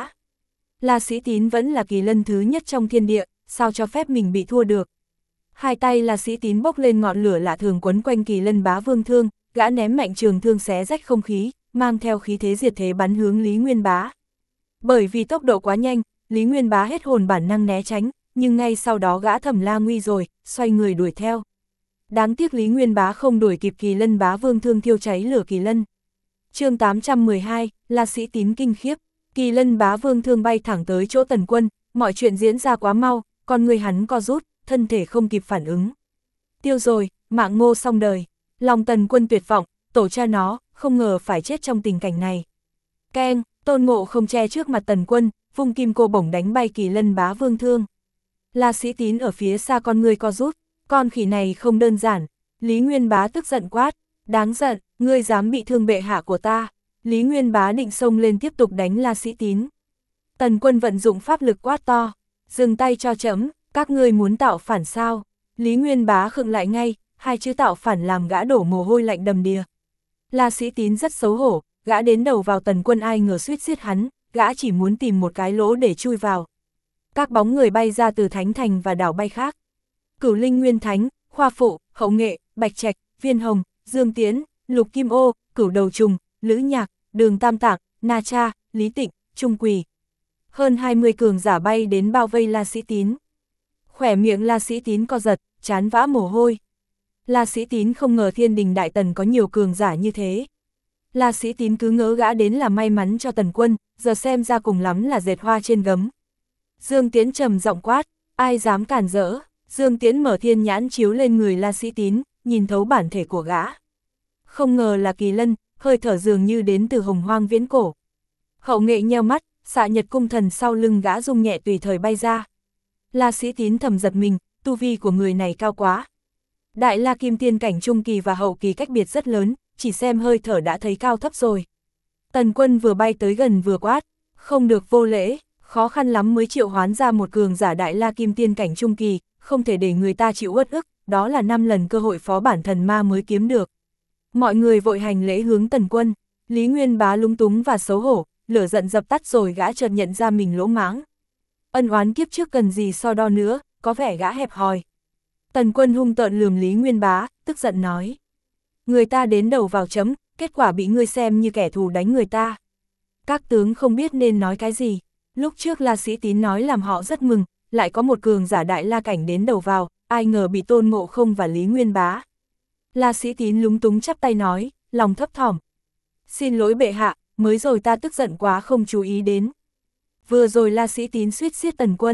La Sĩ Tín vẫn là kỳ lân thứ nhất trong thiên địa, sao cho phép mình bị thua được. Hai tay La Sĩ Tín bốc lên ngọn lửa lạ thường quấn quanh kỳ lân bá vương thương, gã ném mạnh trường thương xé rách không khí, mang theo khí thế diệt thế bắn hướng Lý Nguyên Bá. Bởi vì tốc độ quá nhanh, Lý Nguyên Bá hết hồn bản năng né tránh, nhưng ngay sau đó gã thầm la nguy rồi, xoay người đuổi theo. Đáng tiếc Lý Nguyên Bá không đuổi kịp kỳ lân bá vương thương thiêu cháy lửa kỳ lân. Chương 812, La Sĩ Tín kinh khiếp, kỳ lân bá vương thương bay thẳng tới chỗ Tần Quân, mọi chuyện diễn ra quá mau, con người hắn co rút, thân thể không kịp phản ứng. Tiêu rồi, mạng Ngô xong đời. Lòng Tần Quân tuyệt vọng, tổ cha nó, không ngờ phải chết trong tình cảnh này. Keng, Tôn Ngộ Không che trước mặt Tần Quân, vung kim cô bổng đánh bay kỳ lân bá vương thương. La Sĩ Tín ở phía xa con người co rút, con khỉ này không đơn giản. Lý Nguyên Bá tức giận quát, đáng giận, ngươi dám bị thương bệ hạ của ta. Lý Nguyên Bá định xông lên tiếp tục đánh La Sĩ Tín. Tần Quân vận dụng pháp lực quát to, dừng tay cho chấm, các ngươi muốn tạo phản sao? Lý Nguyên Bá khựng lại ngay, hai chữ tạo phản làm gã đổ mồ hôi lạnh đầm đìa. La Sĩ Tín rất xấu hổ, gã đến đầu vào Tần Quân ai ngờ suýt giết hắn, gã chỉ muốn tìm một cái lỗ để chui vào. Các bóng người bay ra từ Thánh Thành và đảo bay khác. Cửu Linh Nguyên Thánh, Khoa Phụ, Hậu Nghệ, Bạch Trạch, Viên Hồng, Dương Tiến, Lục Kim Ô, Cửu Đầu Trùng, Lữ Nhạc, Đường Tam Tạng, Na Cha, Lý Tịnh, Trung Quỳ. Hơn 20 cường giả bay đến bao vây La Sĩ Tín. Khỏe miệng La Sĩ Tín co giật, trán vã mồ hôi. La Sĩ Tín không ngờ Thiên Đình Đại Tần có nhiều cường giả như thế. La Sĩ Tín cứ ngỡ gã đến là may mắn cho Tần Quân, giờ xem ra cùng lắm là dệt hoa trên gấm. Dương Tiến trầm giọng quát, ai dám cản rỡ. Dương Tiến mở thiên nhãn chiếu lên người La Sĩ Tín, nhìn thấu bản thể của gã. Không ngờ là kỳ lân, hơi thở dường như đến từ hồng hoang viễn cổ. Hậu Nghệ nheo mắt, xạ nhật cung thần sau lưng gã rung nhẹ tùy thời bay ra. La Sĩ Tín thầm giật mình, tu vi của người này cao quá. Đại la kim tiên cảnh trung kỳ và hậu kỳ cách biệt rất lớn, chỉ xem hơi thở đã thấy cao thấp rồi. Tần Quân vừa bay tới gần vừa quát, không được vô lễ, khó khăn lắm mới triệu hoán ra một cường giả đại la kim tiên cảnh trung kỳ, không thể để người ta chịu uất ức, đó là 5 lần cơ hội phó bản thần ma mới kiếm được. Mọi người vội hành lễ hướng Tần Quân, Lý Nguyên Bá lúng túng và xấu hổ, lửa giận dập tắt rồi gã chợt nhận ra mình lỗ mãng. Ân oán kiếp trước cần gì so đo nữa, có vẻ gã hẹp hòi. Tần Quân hung tợn lườm Lý Nguyên Bá, tức giận nói. Người ta đến đầu vào chấm, kết quả bị ngươi xem như kẻ thù đánh người ta. Các tướng không biết nên nói cái gì. Lúc trước La Sĩ Tín nói làm họ rất mừng, lại có một cường giả đại la cảnh đến đầu vào, ai ngờ bị Tôn Ngộ Không và Lý Nguyên Bá. La Sĩ Tín lúng túng chắp tay nói, lòng thấp thỏm. Xin lỗi bệ hạ, mới rồi ta tức giận quá không chú ý đến. Vừa rồi La Sĩ Tín suýt xiết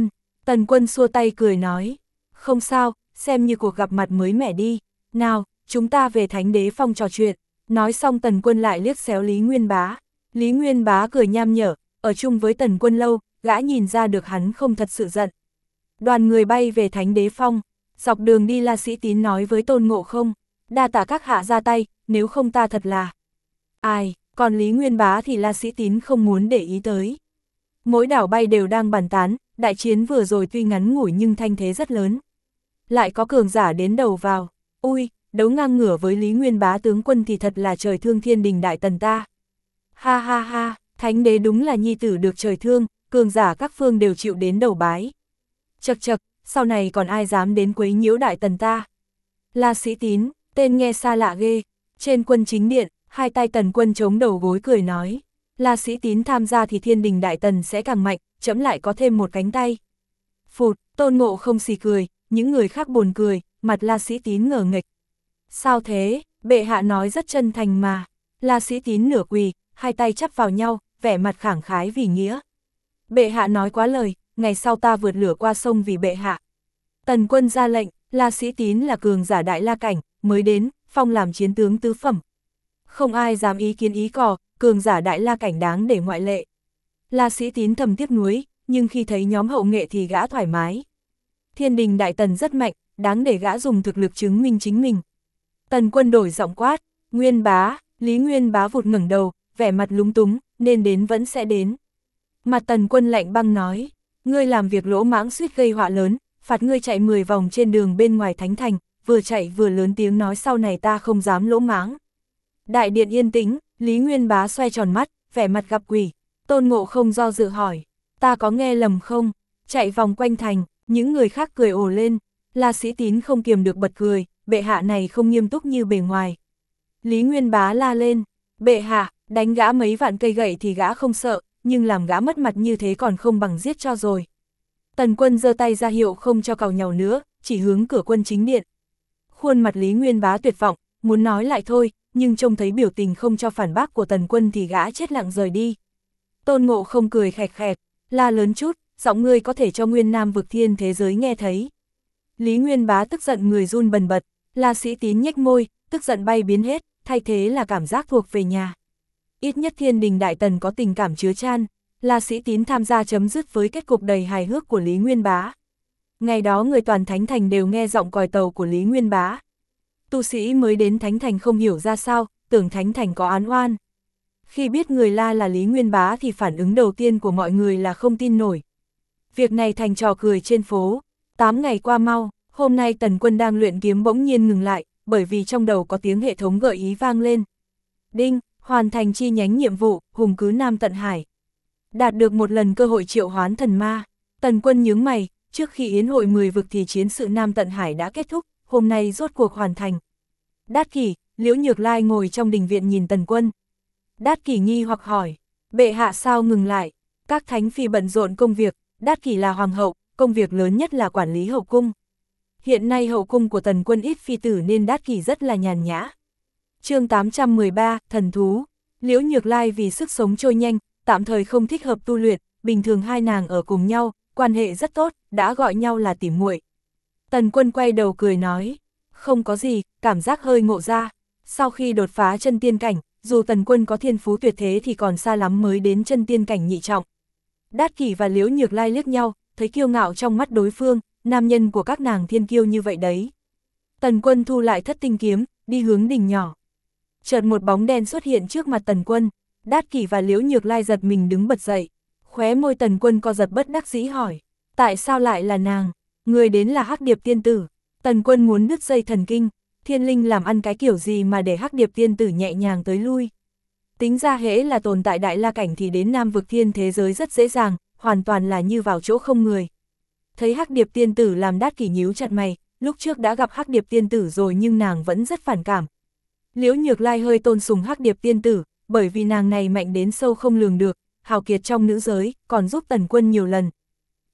Tần Quân xua tay cười nói, không sao, xem như cuộc gặp mặt mới mẻ đi, nào, chúng ta về Thánh Đế Phong trò chuyện. Nói xong Tần Quân lại liếc xéo Lý Nguyên Bá. Lý Nguyên Bá cười nham nhở, ở chung với Tần Quân lâu, gã nhìn ra được hắn không thật sự giận. Đoàn người bay về Thánh Đế Phong, dọc đường đi La Sĩ Tín nói với Tôn Ngộ Không, đa tạ các hạ ra tay, nếu không ta thật là... Ai, còn Lý Nguyên Bá thì La Sĩ Tín không muốn để ý tới. Mỗi đảo bay đều đang bàn tán, đại chiến vừa rồi tuy ngắn ngủi nhưng thanh thế rất lớn. Lại có cường giả đến đầu vào, ui, đấu ngang ngửa với Lý Nguyên Bá tướng quân thì thật là trời thương thiên đình đại tần ta. Ha ha ha, Thánh Đế đúng là nhi tử được trời thương, cường giả các phương đều chịu đến đầu bái. Chậc chậc, sau này còn ai dám đến quấy nhiễu đại tần ta. La Sĩ Tín, tên nghe xa lạ ghê. Trên quân chính điện, hai tay Tần Quân chống đầu gối cười nói, La Sĩ Tín tham gia thì thiên đình đại tần sẽ càng mạnh, chẫm lại có thêm một cánh tay. Phụt, Tôn Ngộ Không xì cười, những người khác buồn cười, mặt La Sĩ Tín ngờ nghệch. Sao thế, bệ hạ nói rất chân thành mà. La Sĩ Tín nửa quỳ, hai tay chắp vào nhau, vẻ mặt khẳng khái vì nghĩa. Bệ hạ nói quá lời, ngày sau ta vượt lửa qua sông vì bệ hạ. Tần Quân ra lệnh, La Sĩ Tín là cường giả đại la cảnh, mới đến, phong làm chiến tướng tứ phẩm. Không ai dám ý kiến ý cò, cường giả đại la cảnh đáng để ngoại lệ. La Sĩ Tín thầm tiếc nuối, nhưng khi thấy nhóm hậu nghệ thì gã thoải mái. Thiên đình đại tần rất mạnh, đáng để gã dùng thực lực chứng minh chính mình. Tần Quân đổi giọng quát, Nguyên Bá, Lý Nguyên Bá vụt ngẩng đầu, vẻ mặt lúng túng, nên đến vẫn sẽ đến. Mặt Tần Quân lạnh băng nói, ngươi làm việc lỗ mãng suýt gây họa lớn, phạt ngươi chạy 10 vòng trên đường bên ngoài thánh thành, vừa chạy vừa lớn tiếng nói sau này ta không dám lỗ mãng. Đại điện yên tĩnh, Lý Nguyên Bá xoay tròn mắt, vẻ mặt gặp quỷ. Tôn Ngộ Không do dự hỏi, ta có nghe lầm không? Chạy vòng quanh thành, những người khác cười ồ lên. La Sĩ Tín không kiềm được bật cười, bệ hạ này không nghiêm túc như bề ngoài. Lý Nguyên Bá la lên, bệ hạ, đánh gã mấy vạn cây gậy thì gã không sợ, nhưng làm gã mất mặt như thế còn không bằng giết cho rồi. Tần Quân giơ tay ra hiệu không cho càu nhàu nữa, chỉ hướng cửa quân chính điện. Khuôn mặt Lý Nguyên Bá tuyệt vọng, muốn nói lại thôi, nhưng trông thấy biểu tình không cho phản bác của Tần Quân thì gã chết lặng rời đi. Tôn Ngộ Không cười khẹt khẹt, la lớn chút, giọng ngươi có thể cho Nguyên Nam vực thiên thế giới nghe thấy. Lý Nguyên Bá tức giận người run bần bật, La Sĩ Tín nhếch môi, tức giận bay biến hết, thay thế là cảm giác thuộc về nhà. Ít nhất thiên đình đại tần có tình cảm chứa chan, La Sĩ Tín tham gia chấm dứt với kết cục đầy hài hước của Lý Nguyên Bá. Ngày đó người toàn Thánh Thành đều nghe giọng còi tàu của Lý Nguyên Bá. Tu sĩ mới đến Thánh Thành không hiểu ra sao, tưởng Thánh Thành có án oan. Khi biết người la là Lý Nguyên Bá thì phản ứng đầu tiên của mọi người là không tin nổi. Việc này thành trò cười trên phố. 8 ngày qua mau, hôm nay Tần Quân đang luyện kiếm bỗng nhiên ngừng lại, bởi vì trong đầu có tiếng hệ thống gợi ý vang lên. Đinh, hoàn thành chi nhánh nhiệm vụ, hùng cứ Nam Tận Hải. Đạt được một lần cơ hội triệu hoán thần ma. Tần Quân nhướng mày, trước khi yến hội 10 vực thì chiến sự Nam Tận Hải đã kết thúc, hôm nay rốt cuộc hoàn thành. Đát Kỷ, Liễu Nhược Lai ngồi trong đình viện nhìn Tần Quân. Đát Kỷ nghi hoặc hỏi, bệ hạ sao ngừng lại? Các thánh phi bận rộn công việc, Đát Kỷ là hoàng hậu, công việc lớn nhất là quản lý hậu cung. Hiện nay hậu cung của Tần Quân ít phi tử nên Đát Kỷ rất là nhàn nhã. Chương 813, thần thú. Liễu Nhược Lai vì sức sống trôi nhanh, tạm thời không thích hợp tu luyện, bình thường hai nàng ở cùng nhau, quan hệ rất tốt, đã gọi nhau là tỉ muội. Tần Quân quay đầu cười nói, không có gì, cảm giác hơi ngộ ra. Sau khi đột phá chân tiên cảnh, dù Tần Quân có thiên phú tuyệt thế thì còn xa lắm mới đến chân tiên cảnh nhị trọng. Đát Kỷ và Liễu Nhược Lai liếc nhau, thấy kiêu ngạo trong mắt đối phương, nam nhân của các nàng thiên kiêu như vậy đấy. Tần Quân thu lại thất tinh kiếm, đi hướng đỉnh nhỏ. Chợt một bóng đen xuất hiện trước mặt Tần Quân, Đát Kỷ và Liễu Nhược Lai giật mình đứng bật dậy. Khóe môi Tần Quân co giật bất đắc dĩ hỏi, tại sao lại là nàng? Người đến là Hắc Điệp tiên tử. Tần Quân muốn đứt dây thần kinh, thiên linh làm ăn cái kiểu gì mà để Hắc Điệp tiên tử nhẹ nhàng tới lui. Tính ra hễ là tồn tại đại la cảnh thì đến Nam vực thiên thế giới rất dễ dàng, hoàn toàn là như vào chỗ không người. Thấy Hắc Điệp tiên tử làm Đát Kỷ nhíu chặt mày, lúc trước đã gặp Hắc Điệp tiên tử rồi nhưng nàng vẫn rất phản cảm. Liễu Nhược Lai hơi tôn sùng Hắc Điệp tiên tử, bởi vì nàng này mạnh đến sâu không lường được, hào kiệt trong nữ giới, còn giúp Tần Quân nhiều lần.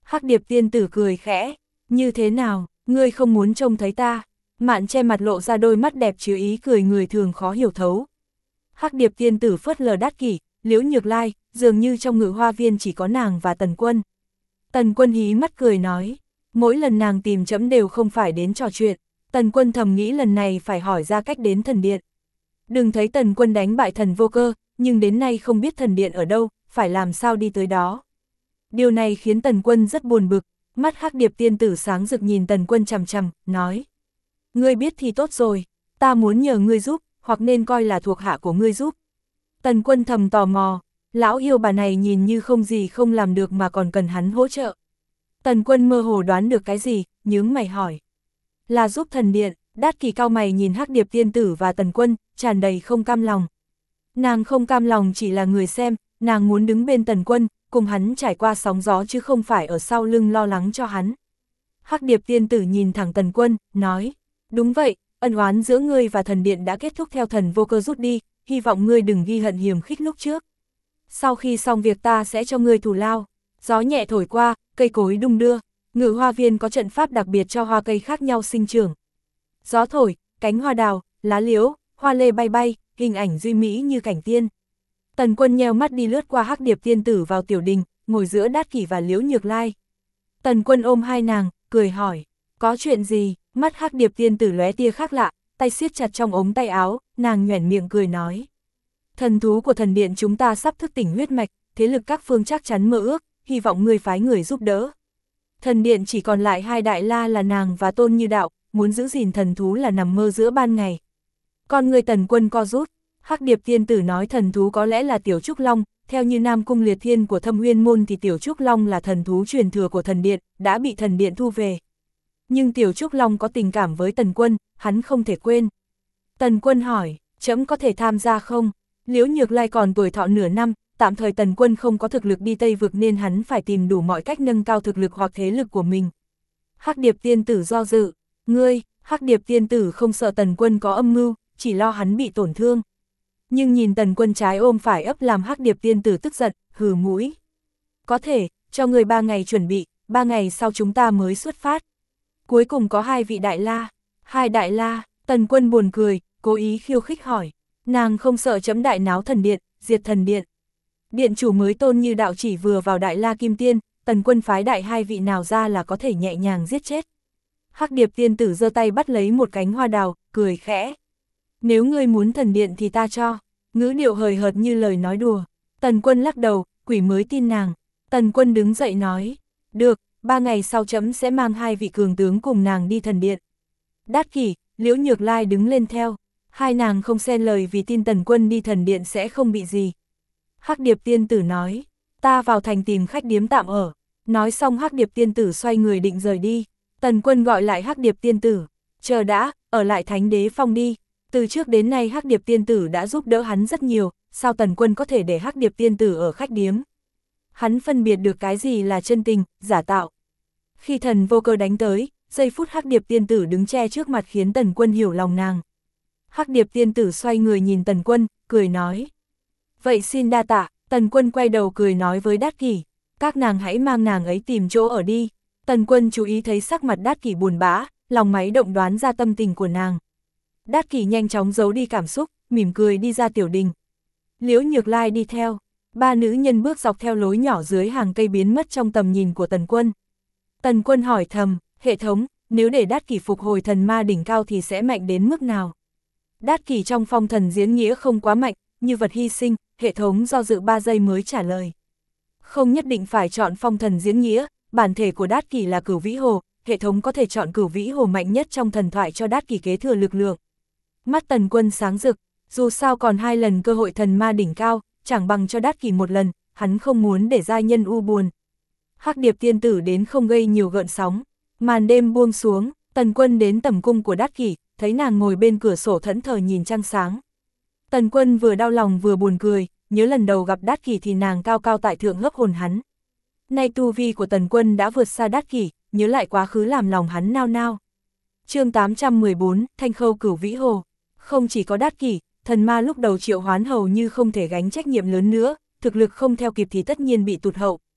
Hắc Điệp tiên tử cười khẽ, như thế nào, ngươi không muốn trông thấy ta? Mạn che mặt lộ ra đôi mắt đẹp chứa ý cười người thường khó hiểu thấu. Hắc Điệp tiên tử phớt lờ Đát Kỷ, Liễu Nhược Lai, dường như trong ngự hoa viên chỉ có nàng và Tần Quân. Tần Quân hí mắt cười nói, mỗi lần nàng tìm trẫm đều không phải đến trò chuyện. Tần Quân thầm nghĩ lần này phải hỏi ra cách đến thần điện. Đừng thấy Tần Quân đánh bại thần Vô Cơ, nhưng đến nay không biết thần điện ở đâu, phải làm sao đi tới đó. Điều này khiến Tần Quân rất buồn bực, mắt Hắc Điệp tiên tử sáng rực nhìn Tần Quân chằm chằm, nói. Ngươi biết thì tốt rồi, ta muốn nhờ ngươi giúp, hoặc nên coi là thuộc hạ của ngươi giúp. Tần Quân thầm tò mò, lão yêu bà này nhìn như không gì không làm được mà còn cần hắn hỗ trợ. Tần Quân mơ hồ đoán được cái gì, nhướng mày hỏi. Là giúp thần điện. Đát Kỷ cao mày nhìn Hắc Điệp tiên tử và Tần Quân, tràn đầy không cam lòng. Nàng không cam lòng chỉ là người xem, nàng muốn đứng bên Tần Quân, cùng hắn trải qua sóng gió chứ không phải ở sau lưng lo lắng cho hắn. Hắc Điệp tiên tử nhìn thẳng Tần Quân, nói, đúng vậy, ân oán giữa ngươi và thần điện đã kết thúc theo thần Vô Cơ rút đi, hy vọng ngươi đừng ghi hận hiềm khích lúc trước. Sau khi xong việc ta sẽ cho ngươi thù lao. Gió nhẹ thổi qua, cây cối đung đưa, ngự hoa viên có trận pháp đặc biệt cho hoa cây khác nhau sinh trưởng. Gió thổi, cánh hoa đào, lá liễu, hoa lê bay bay, hình ảnh duy mỹ như cảnh tiên. Tần Quân nheo mắt đi lướt qua Hắc Điệp tiên tử vào tiểu đình, ngồi giữa Đát Kỷ và Liễu Nhược Lai. Tần Quân ôm hai nàng, cười hỏi, có chuyện gì? Mắt Hắc Điệp tiên tử lóe tia khác lạ, tay siết chặt trong ống tay áo, nàng nhoẻn miệng cười nói. Thần thú của thần điện chúng ta sắp thức tỉnh huyết mạch, thế lực các phương chắc chắn mơ ước, hy vọng ngươi phái người giúp đỡ. Thần điện chỉ còn lại hai đại la là nàng và Tôn Như Đạo, muốn giữ gìn thần thú là nằm mơ giữa ban ngày. Con người Tần Quân co rút, Hắc Điệp tiên tử nói thần thú có lẽ là Tiểu Trúc Long, theo như Nam Cung Liệt Thiên của Thâm Huyên Môn thì Tiểu Trúc Long là thần thú truyền thừa của thần điện, đã bị thần điện thu về. Nhưng Tiểu Trúc Long có tình cảm với Tần Quân, hắn không thể quên. Tần Quân hỏi, trẫm có thể tham gia không? Liễu Nhược Lai còn tuổi thọ nửa năm, tạm thời Tần Quân không có thực lực đi Tây Vực nên hắn phải tìm đủ mọi cách nâng cao thực lực hoặc thế lực của mình. Hắc Điệp tiên tử do dự, ngươi, Hắc Điệp tiên tử không sợ Tần Quân có âm mưu, chỉ lo hắn bị tổn thương. Nhưng nhìn Tần Quân trái ôm phải ấp làm Hắc Điệp tiên tử tức giận, hừ mũi. Có thể, cho người 3 ngày chuẩn bị, 3 ngày sau chúng ta mới xuất phát. Cuối cùng có 2 vị đại la. 2 đại la, Tần Quân buồn cười, cố ý khiêu khích hỏi. Nàng không sợ chấm đại náo thần điện, diệt thần điện. Điện chủ mới Tôn Như Đạo chỉ vừa vào đại la kim tiên, Tần Quân phái đại 2 vị nào ra là có thể nhẹ nhàng giết chết. Hắc Điệp tiên tử giơ tay bắt lấy một cánh hoa đào, cười khẽ. Nếu ngươi muốn thần điện thì ta cho. Ngữ điệu hời hợt như lời nói đùa. Tần Quân lắc đầu, quỷ mới tin nàng. Tần Quân đứng dậy nói. Được, 3 ngày sau chấm sẽ mang 2 vị cường tướng cùng nàng đi thần điện. Đát Kỷ, Liễu Nhược Lai đứng lên theo. Hai nàng không xen lời vì tin Tần Quân đi thần điện sẽ không bị gì. Hắc Điệp tiên tử nói. Ta vào thành tìm khách điếm tạm ở. Nói xong Hắc Điệp tiên tử xoay người định rời đi. Tần Quân gọi lại Hắc Điệp tiên tử. Chờ đã, ở lại Thánh Đế Phong đi. Từ trước đến nay Hắc Điệp tiên tử đã giúp đỡ hắn rất nhiều, sao Tần Quân có thể để Hắc Điệp tiên tử ở khách điếm? Hắn phân biệt được cái gì là chân tình, giả tạo. Khi thần Vô Cơ đánh tới, giây phút Hắc Điệp tiên tử đứng che trước mặt khiến Tần Quân hiểu lòng nàng. Hắc Điệp tiên tử xoay người nhìn Tần Quân, cười nói. Vậy xin đa tạ. Tần Quân quay đầu cười nói với Đát Kỷ. Các nàng hãy mang nàng ấy tìm chỗ ở đi. Tần Quân chú ý thấy sắc mặt Đát Kỷ buồn bã, lòng máy động đoán ra tâm tình của nàng. Đát Kỷ nhanh chóng giấu đi cảm xúc, mỉm cười đi ra tiểu đình. Liễu Nhược Lai đi theo. 3 nữ nhân bước dọc theo lối nhỏ dưới hàng cây biến mất trong tầm nhìn của Tần Quân. Tần Quân hỏi thầm, hệ thống, nếu để Đát Kỷ phục hồi thần ma đỉnh cao thì sẽ mạnh đến mức nào? Đát Kỷ trong phong thần diễn nghĩa không quá mạnh, như vật hy sinh, hệ thống do dự 3 giây mới trả lời. Không nhất định phải chọn phong thần diễn nghĩa, bản thể của Đát Kỷ là Cửu Vĩ Hồ, hệ thống có thể chọn Cửu Vĩ Hồ mạnh nhất trong thần thoại cho Đát Kỷ kế thừa lực lượng. Mắt Tần Quân sáng rực, dù sao còn 2 lần cơ hội thần ma đỉnh cao, chẳng bằng cho Đát Kỷ 1 lần, hắn không muốn để giai nhân u buồn. Hắc Điệp tiên tử đến không gây nhiều gợn sóng, màn đêm buông xuống, Tần Quân đến tầm cung của Đát Kỷ, thấy nàng ngồi bên cửa sổ thẫn thờ nhìn trăng sáng. Tần Quân vừa đau lòng vừa buồn cười, nhớ lần đầu gặp Đát Kỷ thì nàng cao cao tại thượng hấp hồn hắn. Nay tu vi của Tần Quân đã vượt xa Đát Kỷ, nhớ lại quá khứ làm lòng hắn nao nao. Chương 814, Thanh Khâu Cửu Vĩ Hồ. Không chỉ có Đát Kỷ, thần ma lúc đầu triệu hoán hầu như không thể gánh trách nhiệm lớn nữa, thực lực không theo kịp thì tất nhiên bị tụt hậu.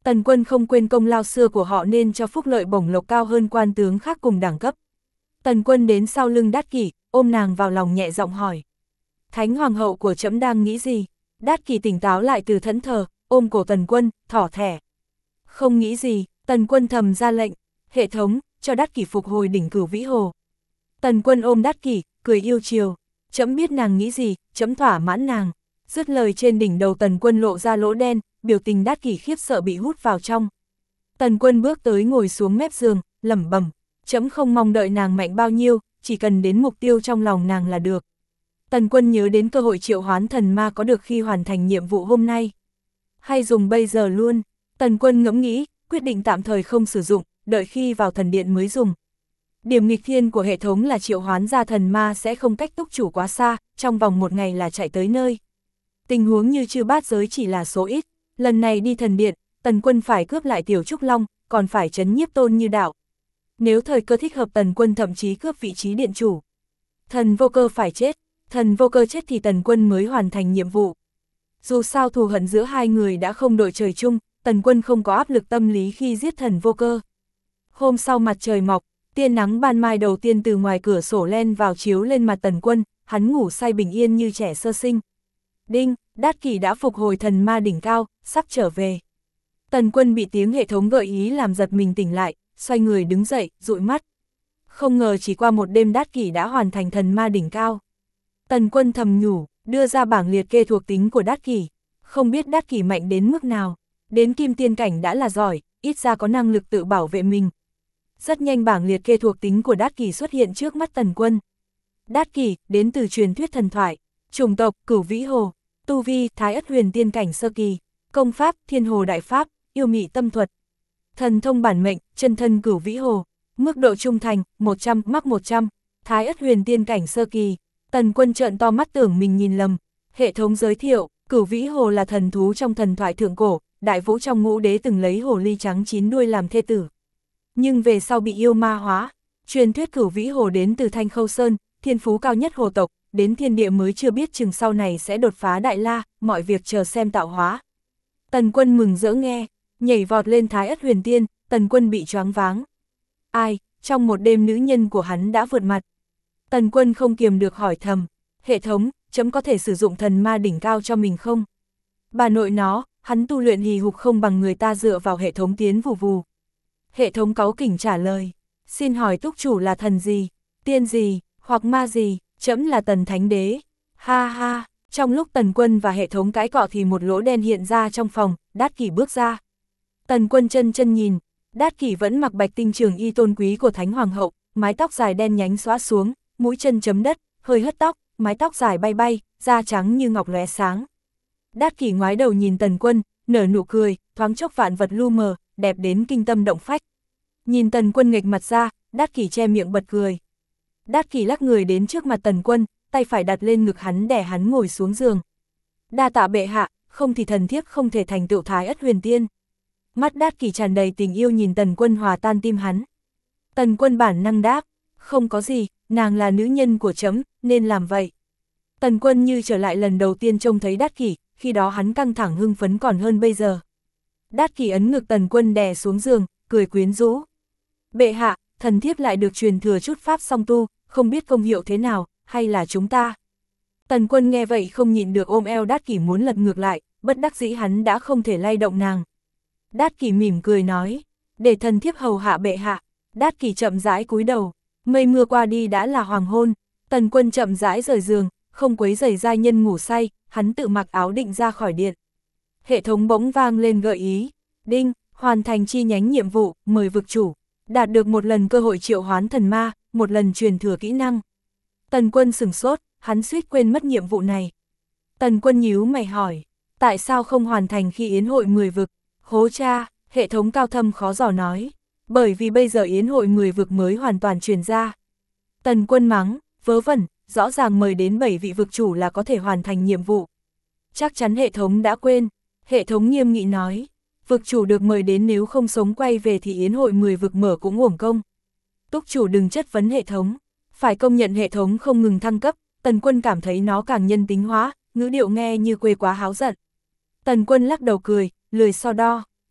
Tần Quân không quên công lao xưa của họ nên cho phúc lợi bổng lộc cao hơn quan tướng khác cùng đẳng cấp. Tần Quân đến sau lưng Đát Kỷ, ôm nàng vào lòng nhẹ giọng hỏi. Thánh hoàng hậu của trẫm đang nghĩ gì? Đát Kỷ tỉnh táo lại từ thẫn thờ, ôm cổ Tần Quân, thỏ thẻ. Không nghĩ gì, Tần Quân thầm ra lệnh, hệ thống, cho Đát Kỷ phục hồi đỉnh Cửu Vĩ Hồ. Tần Quân ôm Đát Kỷ, cười yêu chiều, trẫm biết nàng nghĩ gì, trẫm thỏa mãn nàng. Dứt lời trên đỉnh đầu Tần Quân lộ ra lỗ đen, biểu tình Đát Kỷ khiếp sợ bị hút vào trong. Tần Quân bước tới ngồi xuống mép giường, lẩm bẩm, trẫm không mong đợi nàng mạnh bao nhiêu, chỉ cần đến mục tiêu trong lòng nàng là được. Tần Quân nhớ đến cơ hội triệu hoán thần ma có được khi hoàn thành nhiệm vụ hôm nay. Hay dùng bây giờ luôn, Tần Quân ngẫm nghĩ, quyết định tạm thời không sử dụng, đợi khi vào thần điện mới dùng. Điểm nghịch thiên của hệ thống là triệu hoán ra thần ma sẽ không cách túc chủ quá xa, trong vòng một ngày là chạy tới nơi. Tình huống như Chư Bát Giới chỉ là số ít, lần này đi thần điện, Tần Quân phải cướp lại Tiểu Trúc Long, còn phải trấn nhiếp Tôn Như Đạo. Nếu thời cơ thích hợp Tần Quân thậm chí cướp vị trí điện chủ. Thần Vô Cơ phải chết, thần Vô Cơ chết thì Tần Quân mới hoàn thành nhiệm vụ. Dù sao thù hận giữa hai người đã không đội trời chung, Tần Quân không có áp lực tâm lý khi giết thần Vô Cơ. Hôm sau mặt trời mọc, tia nắng ban mai đầu tiên từ ngoài cửa sổ len vào chiếu lên mặt Tần Quân, hắn ngủ say bình yên như trẻ sơ sinh. Đinh, Đát Kỷ đã phục hồi thần ma đỉnh cao, sắp trở về. Tần Quân bị tiếng hệ thống gợi ý làm giật mình tỉnh lại, xoay người đứng dậy, dụi mắt. Không ngờ chỉ qua một đêm Đát Kỷ đã hoàn thành thần ma đỉnh cao. Tần Quân thầm nhủ, đưa ra bảng liệt kê thuộc tính của Đát Kỷ. Không biết Đát Kỷ mạnh đến mức nào, đến kim tiên cảnh đã là giỏi, ít ra có năng lực tự bảo vệ mình. Rất nhanh bảng liệt kê thuộc tính của Đát Kỷ xuất hiện trước mắt Tần Quân. Đát Kỷ, đến từ truyền thuyết thần thoại, chủng tộc, Cửu Vĩ Hồ, tu vi, Thái Ất Huyền tiên cảnh sơ kỳ, công pháp, Thiên Hồ Đại Pháp, yêu mị tâm thuật. Thần thông bản mệnh, chân thân Cửu Vĩ Hồ, mức độ trung thành, 100, mắc 100, Thái Ất Huyền tiên cảnh sơ kỳ. Tần Quân trợn to mắt tưởng mình nhìn lầm. Hệ thống giới thiệu, Cửu Vĩ Hồ là thần thú trong thần thoại thượng cổ, Đại Vũ trong Ngũ Đế từng lấy hồ ly trắng 9 đuôi làm thê tử. Nhưng về sau bị yêu ma hóa. Truyền thuyết Cửu Vĩ Hồ đến từ Thanh Khâu Sơn, thiên phú cao nhất hồ tộc, đến thiên địa mới chưa biết chừng sau này sẽ đột phá Đại La, mọi việc chờ xem tạo hóa. Tần Quân mừng rỡ nghe, nhảy vọt lên Thái Ất Huyền Tiên, Tần Quân bị choáng váng. Ai, trong một đêm nữ nhân của hắn đã vượt mặt. Tần Quân không kiềm được hỏi thầm, hệ thống, chấm có thể sử dụng thần ma đỉnh cao cho mình không? Bà nội nó, hắn tu luyện hì hục không bằng người ta dựa vào hệ thống tiến vù vù. Hệ thống cáu kỉnh trả lời, xin hỏi túc chủ là thần gì, tiên gì, hoặc ma gì, chấm là Tần Thánh Đế. Ha ha, trong lúc Tần Quân và hệ thống cãi cọ thì một lỗ đen hiện ra trong phòng, Đát Kỷ bước ra. Tần Quân chân nhìn, Đát Kỷ vẫn mặc bạch tinh trường y tôn quý của Thánh Hoàng hậu, mái tóc dài đen nhánh xõa xuống, mũi chân chấm đất, hơi hất tóc, mái tóc dài bay bay, da trắng như ngọc lóe sáng. Đát Kỷ ngoái đầu nhìn Tần Quân, nở nụ cười, thoáng chốc vạn vật lu mờ, đẹp đến kinh tâm động phách. Nhìn Tần Quân nghệch mặt ra, Đát Kỷ che miệng bật cười. Đát Kỷ lắc người đến trước mặt Tần Quân, tay phải đặt lên ngực hắn đè hắn ngồi xuống giường. Đa tạ bệ hạ, không thì thần thiếp không thể thành tựu Thái Ất Huyền Tiên. Mắt Đát Kỷ tràn đầy tình yêu nhìn Tần Quân hòa tan tim hắn. Tần Quân bản năng đáp, không có gì, nàng là nữ nhân của chấm, nên làm vậy. Tần Quân như trở lại lần đầu tiên trông thấy Đát Kỷ, khi đó hắn căng thẳng hưng phấn còn hơn bây giờ. Đát Kỷ ấn ngực Tần Quân đè xuống giường, cười quyến rũ. Bệ hạ, thần thiếp lại được truyền thừa chút pháp song tu, không biết công hiệu thế nào, hay là chúng ta. Tần Quân nghe vậy không nhịn được ôm eo Đát Kỷ muốn lật ngược lại, bất đắc dĩ hắn đã không thể lay động nàng. Đát Kỷ mỉm cười nói, để thần thiếp hầu hạ bệ hạ. Đát Kỷ chậm rãi cúi đầu, mây mưa qua đi đã là hoàng hôn. Tần Quân chậm rãi rời giường, không quấy rầy giai nhân ngủ say, hắn tự mặc áo định ra khỏi điện. Hệ thống bỗng vang lên gợi ý, đinh, hoàn thành chi nhánh nhiệm vụ, mời vực chủ, đạt được một lần cơ hội triệu hoán thần ma, một lần truyền thừa kỹ năng. Tần Quân sửng sốt, hắn suýt quên mất nhiệm vụ này. Tần Quân nhíu mày hỏi, tại sao không hoàn thành khi yến hội 10 vực? Hố cha, hệ thống cao thâm khó dò nói, bởi vì bây giờ yến hội 10 vực mới hoàn toàn truyền ra. Tần Quân mắng, vớ vẩn, rõ ràng mời đến 7 vị vực chủ là có thể hoàn thành nhiệm vụ. Chắc chắn hệ thống đã quên. Hệ thống nghiêm nghị nói, vực chủ được mời đến nếu không sống quay về thì yến hội 10 vực mở cũng uổng công. Túc chủ đừng chất vấn hệ thống, phải công nhận hệ thống không ngừng thăng cấp. Tần Quân cảm thấy nó càng nhân tính hóa, ngữ điệu nghe như quê quá háo giận. Tần Quân lắc đầu cười, lười so đo,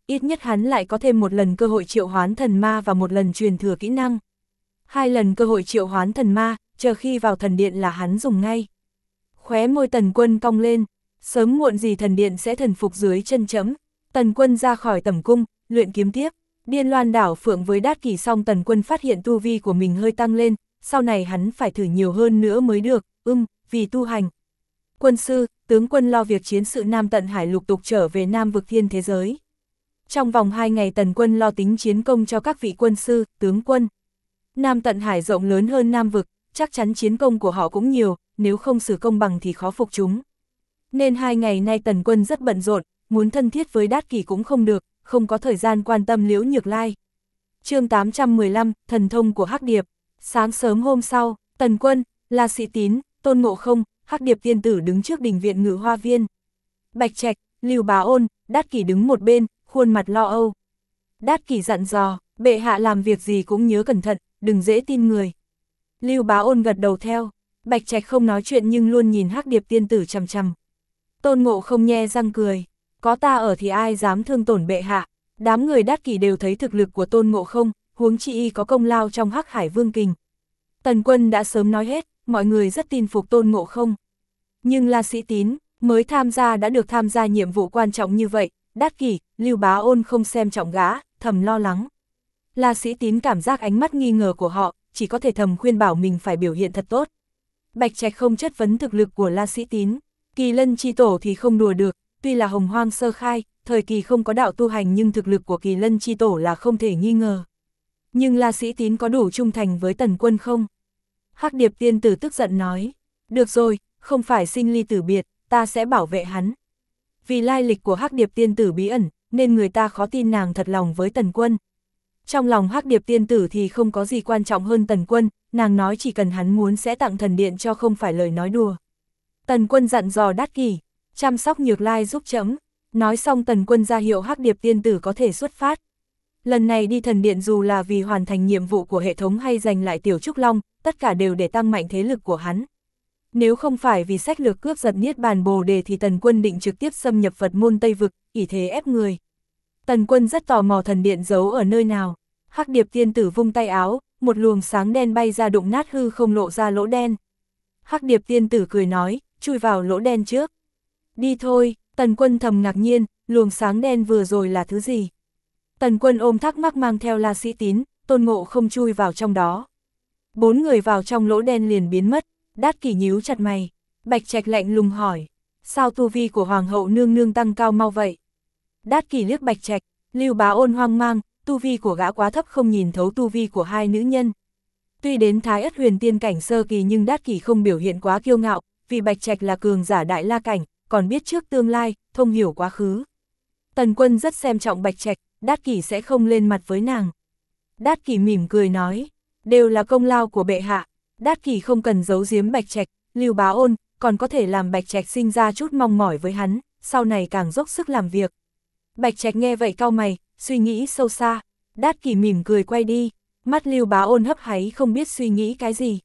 ít nhất hắn lại có thêm một lần cơ hội triệu hoán thần ma và một lần truyền thừa kỹ năng. 2 lần cơ hội triệu hoán thần ma, chờ khi vào thần điện là hắn dùng ngay. Khóe môi Tần Quân cong lên, sớm muộn gì thần điện sẽ thần phục dưới chân chấm. Tần Quân ra khỏi tẩm cung, luyện kiếm tiếp. Điên Loan đảo phượng với Đát Kỷ xong Tần Quân phát hiện tu vi của mình hơi tăng lên, sau này hắn phải thử nhiều hơn nữa mới được, vì tu hành. Quân sư, tướng quân lo việc chiến sự Nam Tận Hải lục tục trở về Nam vực thiên thế giới. Trong vòng 2 ngày Tần Quân lo tính chiến công cho các vị quân sư, tướng quân. Nam Tận Hải rộng lớn hơn Nam vực, chắc chắn chiến công của họ cũng nhiều, nếu không xử công bằng thì khó phục chúng. Nên 2 ngày nay Tần Quân rất bận rộn, muốn thân thiết với Đát Kỷ cũng không được, không có thời gian quan tâm Liễu Nhược Lai. Chương 815, thần thông của Hắc Điệp. Sáng sớm hôm sau, Tần Quân, La Sĩ Tín, Tôn Ngộ Không, Hắc Điệp tiên tử đứng trước đình viện Ngự Hoa Viên. Bạch Trạch, Lưu Bá Ôn, Đát Kỷ đứng một bên, khuôn mặt lo âu. Đát Kỷ dặn dò, bệ hạ làm việc gì cũng nhớ cẩn thận, đừng dễ tin người. Lưu Bá Ôn gật đầu theo. Bạch Trạch không nói chuyện nhưng luôn nhìn Hắc Điệp tiên tử chằm chằm. Tôn Ngộ Không nhe răng cười, có ta ở thì ai dám thương tổn bệ hạ. Đám người Đát Kỷ đều thấy thực lực của Tôn Ngộ Không, huống chi y có công lao trong Hắc Hải Vương Kình. Tần Quân đã sớm nói hết, mọi người rất tin phục Tôn Ngộ Không. Nhưng La Sĩ Tín, mới tham gia đã được tham gia nhiệm vụ quan trọng như vậy, Đát Kỷ, Lưu Bá Ôn không xem trọng gã, thầm lo lắng. La Sĩ Tín cảm giác ánh mắt nghi ngờ của họ, chỉ có thể thầm khuyên bảo mình phải biểu hiện thật tốt. Bạch Trạch không chất vấn thực lực của La Sĩ Tín, Kỳ Lân chi tổ thì không đùa được, tuy là hồng hoang sơ khai, thời kỳ không có đạo tu hành nhưng thực lực của Kỳ Lân chi tổ là không thể nghi ngờ. Nhưng La Sĩ Tín có đủ trung thành với Tần Quân không? Hắc Điệp tiên tử tức giận nói, được rồi, không phải sinh ly tử biệt, ta sẽ bảo vệ hắn. Vì lai lịch của Hắc Điệp tiên tử bí ẩn, nên người ta khó tin nàng thật lòng với Tần Quân. Trong lòng Hắc Điệp tiên tử thì không có gì quan trọng hơn Tần Quân, nàng nói chỉ cần hắn muốn sẽ tặng thần điện cho không phải lời nói đùa. Tần Quân dặn dò Đát Kỷ, chăm sóc Nhược Lai giúp chấm. Nói xong Tần Quân ra hiệu Hắc Điệp tiên tử có thể xuất phát. Lần này đi thần điện dù là vì hoàn thành nhiệm vụ của hệ thống hay giành lại Tiểu Trúc Long, tất cả đều để tăng mạnh thế lực của hắn. Nếu không phải vì sách lược cướp giật Niết Bàn Bồ Đề thì Tần Quân định trực tiếp xâm nhập Phật môn Tây Vực, ỷ thế ép người. Tần Quân rất tò mò thần điện giấu ở nơi nào. Hắc Điệp tiên tử vung tay áo, một luồng sáng đen bay ra đụng nát hư không lộ ra lỗ đen. Hắc Điệp tiên tử cười nói, chui vào lỗ đen trước. Đi thôi, Tần Quân thầm ngạc nhiên, luồng sáng đen vừa rồi là thứ gì? Tần Quân ôm thắc mắc mang theo La Sĩ Tín, Tôn Ngộ Không chui vào trong đó. 4 người vào trong lỗ đen liền biến mất, Đát Kỷ nhíu chặt mày. Bạch Trạch lạnh lùng hỏi, sao tu vi của Hoàng hậu nương nương tăng cao mau vậy? Đát Kỷ liếc Bạch Trạch, Lưu Bá Ôn hoang mang, tu vi của gã quá thấp không nhìn thấu tu vi của hai nữ nhân. Tuy đến Thái Ất Huyền Tiên cảnh sơ kỳ nhưng Đát Kỷ không biểu hiện quá kiêu ngạo, vì Bạch Trạch là cường giả đại la cảnh, còn biết trước tương lai, thông hiểu quá khứ. Tần Quân rất xem trọng Bạch Trạch, Đát Kỷ sẽ không lên mặt với nàng. Đát Kỷ mỉm cười nói, đều là công lao của bệ hạ. Đát Kỷ không cần giấu giếm Bạch Trạch, Lưu Bá Ôn, còn có thể làm Bạch Trạch sinh ra chút mong mỏi với hắn, sau này càng dốc sức làm việc. Bạch Trạch nghe vậy cau mày, suy nghĩ sâu xa. Đát Kỷ mỉm cười quay đi, mắt Lưu Bá Ôn hấp háy không biết suy nghĩ cái gì.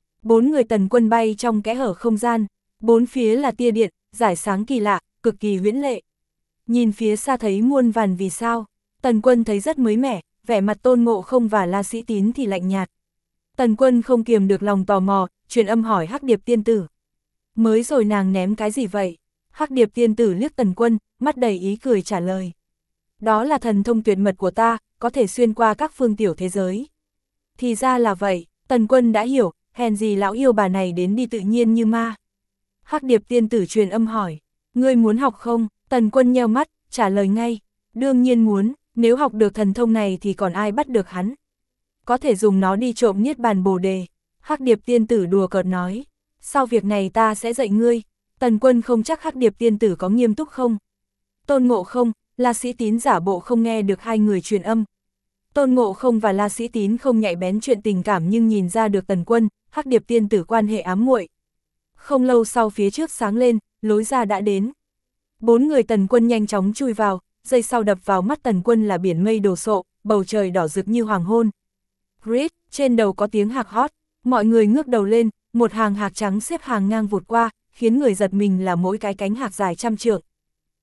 4 người Tần Quân bay trong kẽ hở không gian, 4 phía là tia điện, rải sáng kỳ lạ, cực kỳ huyễn lệ. Nhìn phía xa thấy muôn vàn vì sao, Tần Quân thấy rất mới mẻ, vẻ mặt Tôn Ngộ Không và La Sĩ Tín thì lạnh nhạt. Tần Quân không kiềm được lòng tò mò, truyền âm hỏi Hắc Điệp tiên tử. Mới rồi nàng ném cái gì vậy? Hắc Điệp tiên tử liếc Tần Quân, mắt đầy ý cười trả lời. Đó là thần thông tuyệt mật của ta, có thể xuyên qua các phương tiểu thế giới. Thì ra là vậy, Tần Quân đã hiểu, hèn gì lão yêu bà này đến đi tự nhiên như ma. Hắc Điệp tiên tử truyền âm hỏi, ngươi muốn học không? Tần Quân nheo mắt, trả lời ngay, đương nhiên muốn, nếu học được thần thông này thì còn ai bắt được hắn. Có thể dùng nó đi trộm Niết Bàn Bồ Đề. Hắc Điệp tiên tử đùa cợt nói, sau việc này ta sẽ dạy ngươi. Tần Quân không chắc Hắc Điệp tiên tử có nghiêm túc không. Tôn Ngộ Không, La Sĩ Tín giả bộ không nghe được hai người truyền âm. Tôn Ngộ Không và La Sĩ Tín không nhạy bén chuyện tình cảm nhưng nhìn ra được Tần Quân, Hắc Điệp tiên tử quan hệ ám muội. Không lâu sau phía trước sáng lên, lối ra đã đến. 4 người Tần Quân nhanh chóng chui vào, giây sau đập vào mắt Tần Quân là biển mây đồ sộ, bầu trời đỏ rực như hoàng hôn. Grit, trên đầu có tiếng hạc hót, mọi người ngước đầu lên, một hàng hạc trắng xếp hàng ngang vụt qua, khiến người giật mình là mỗi cái cánh hạc dài trăm trượng.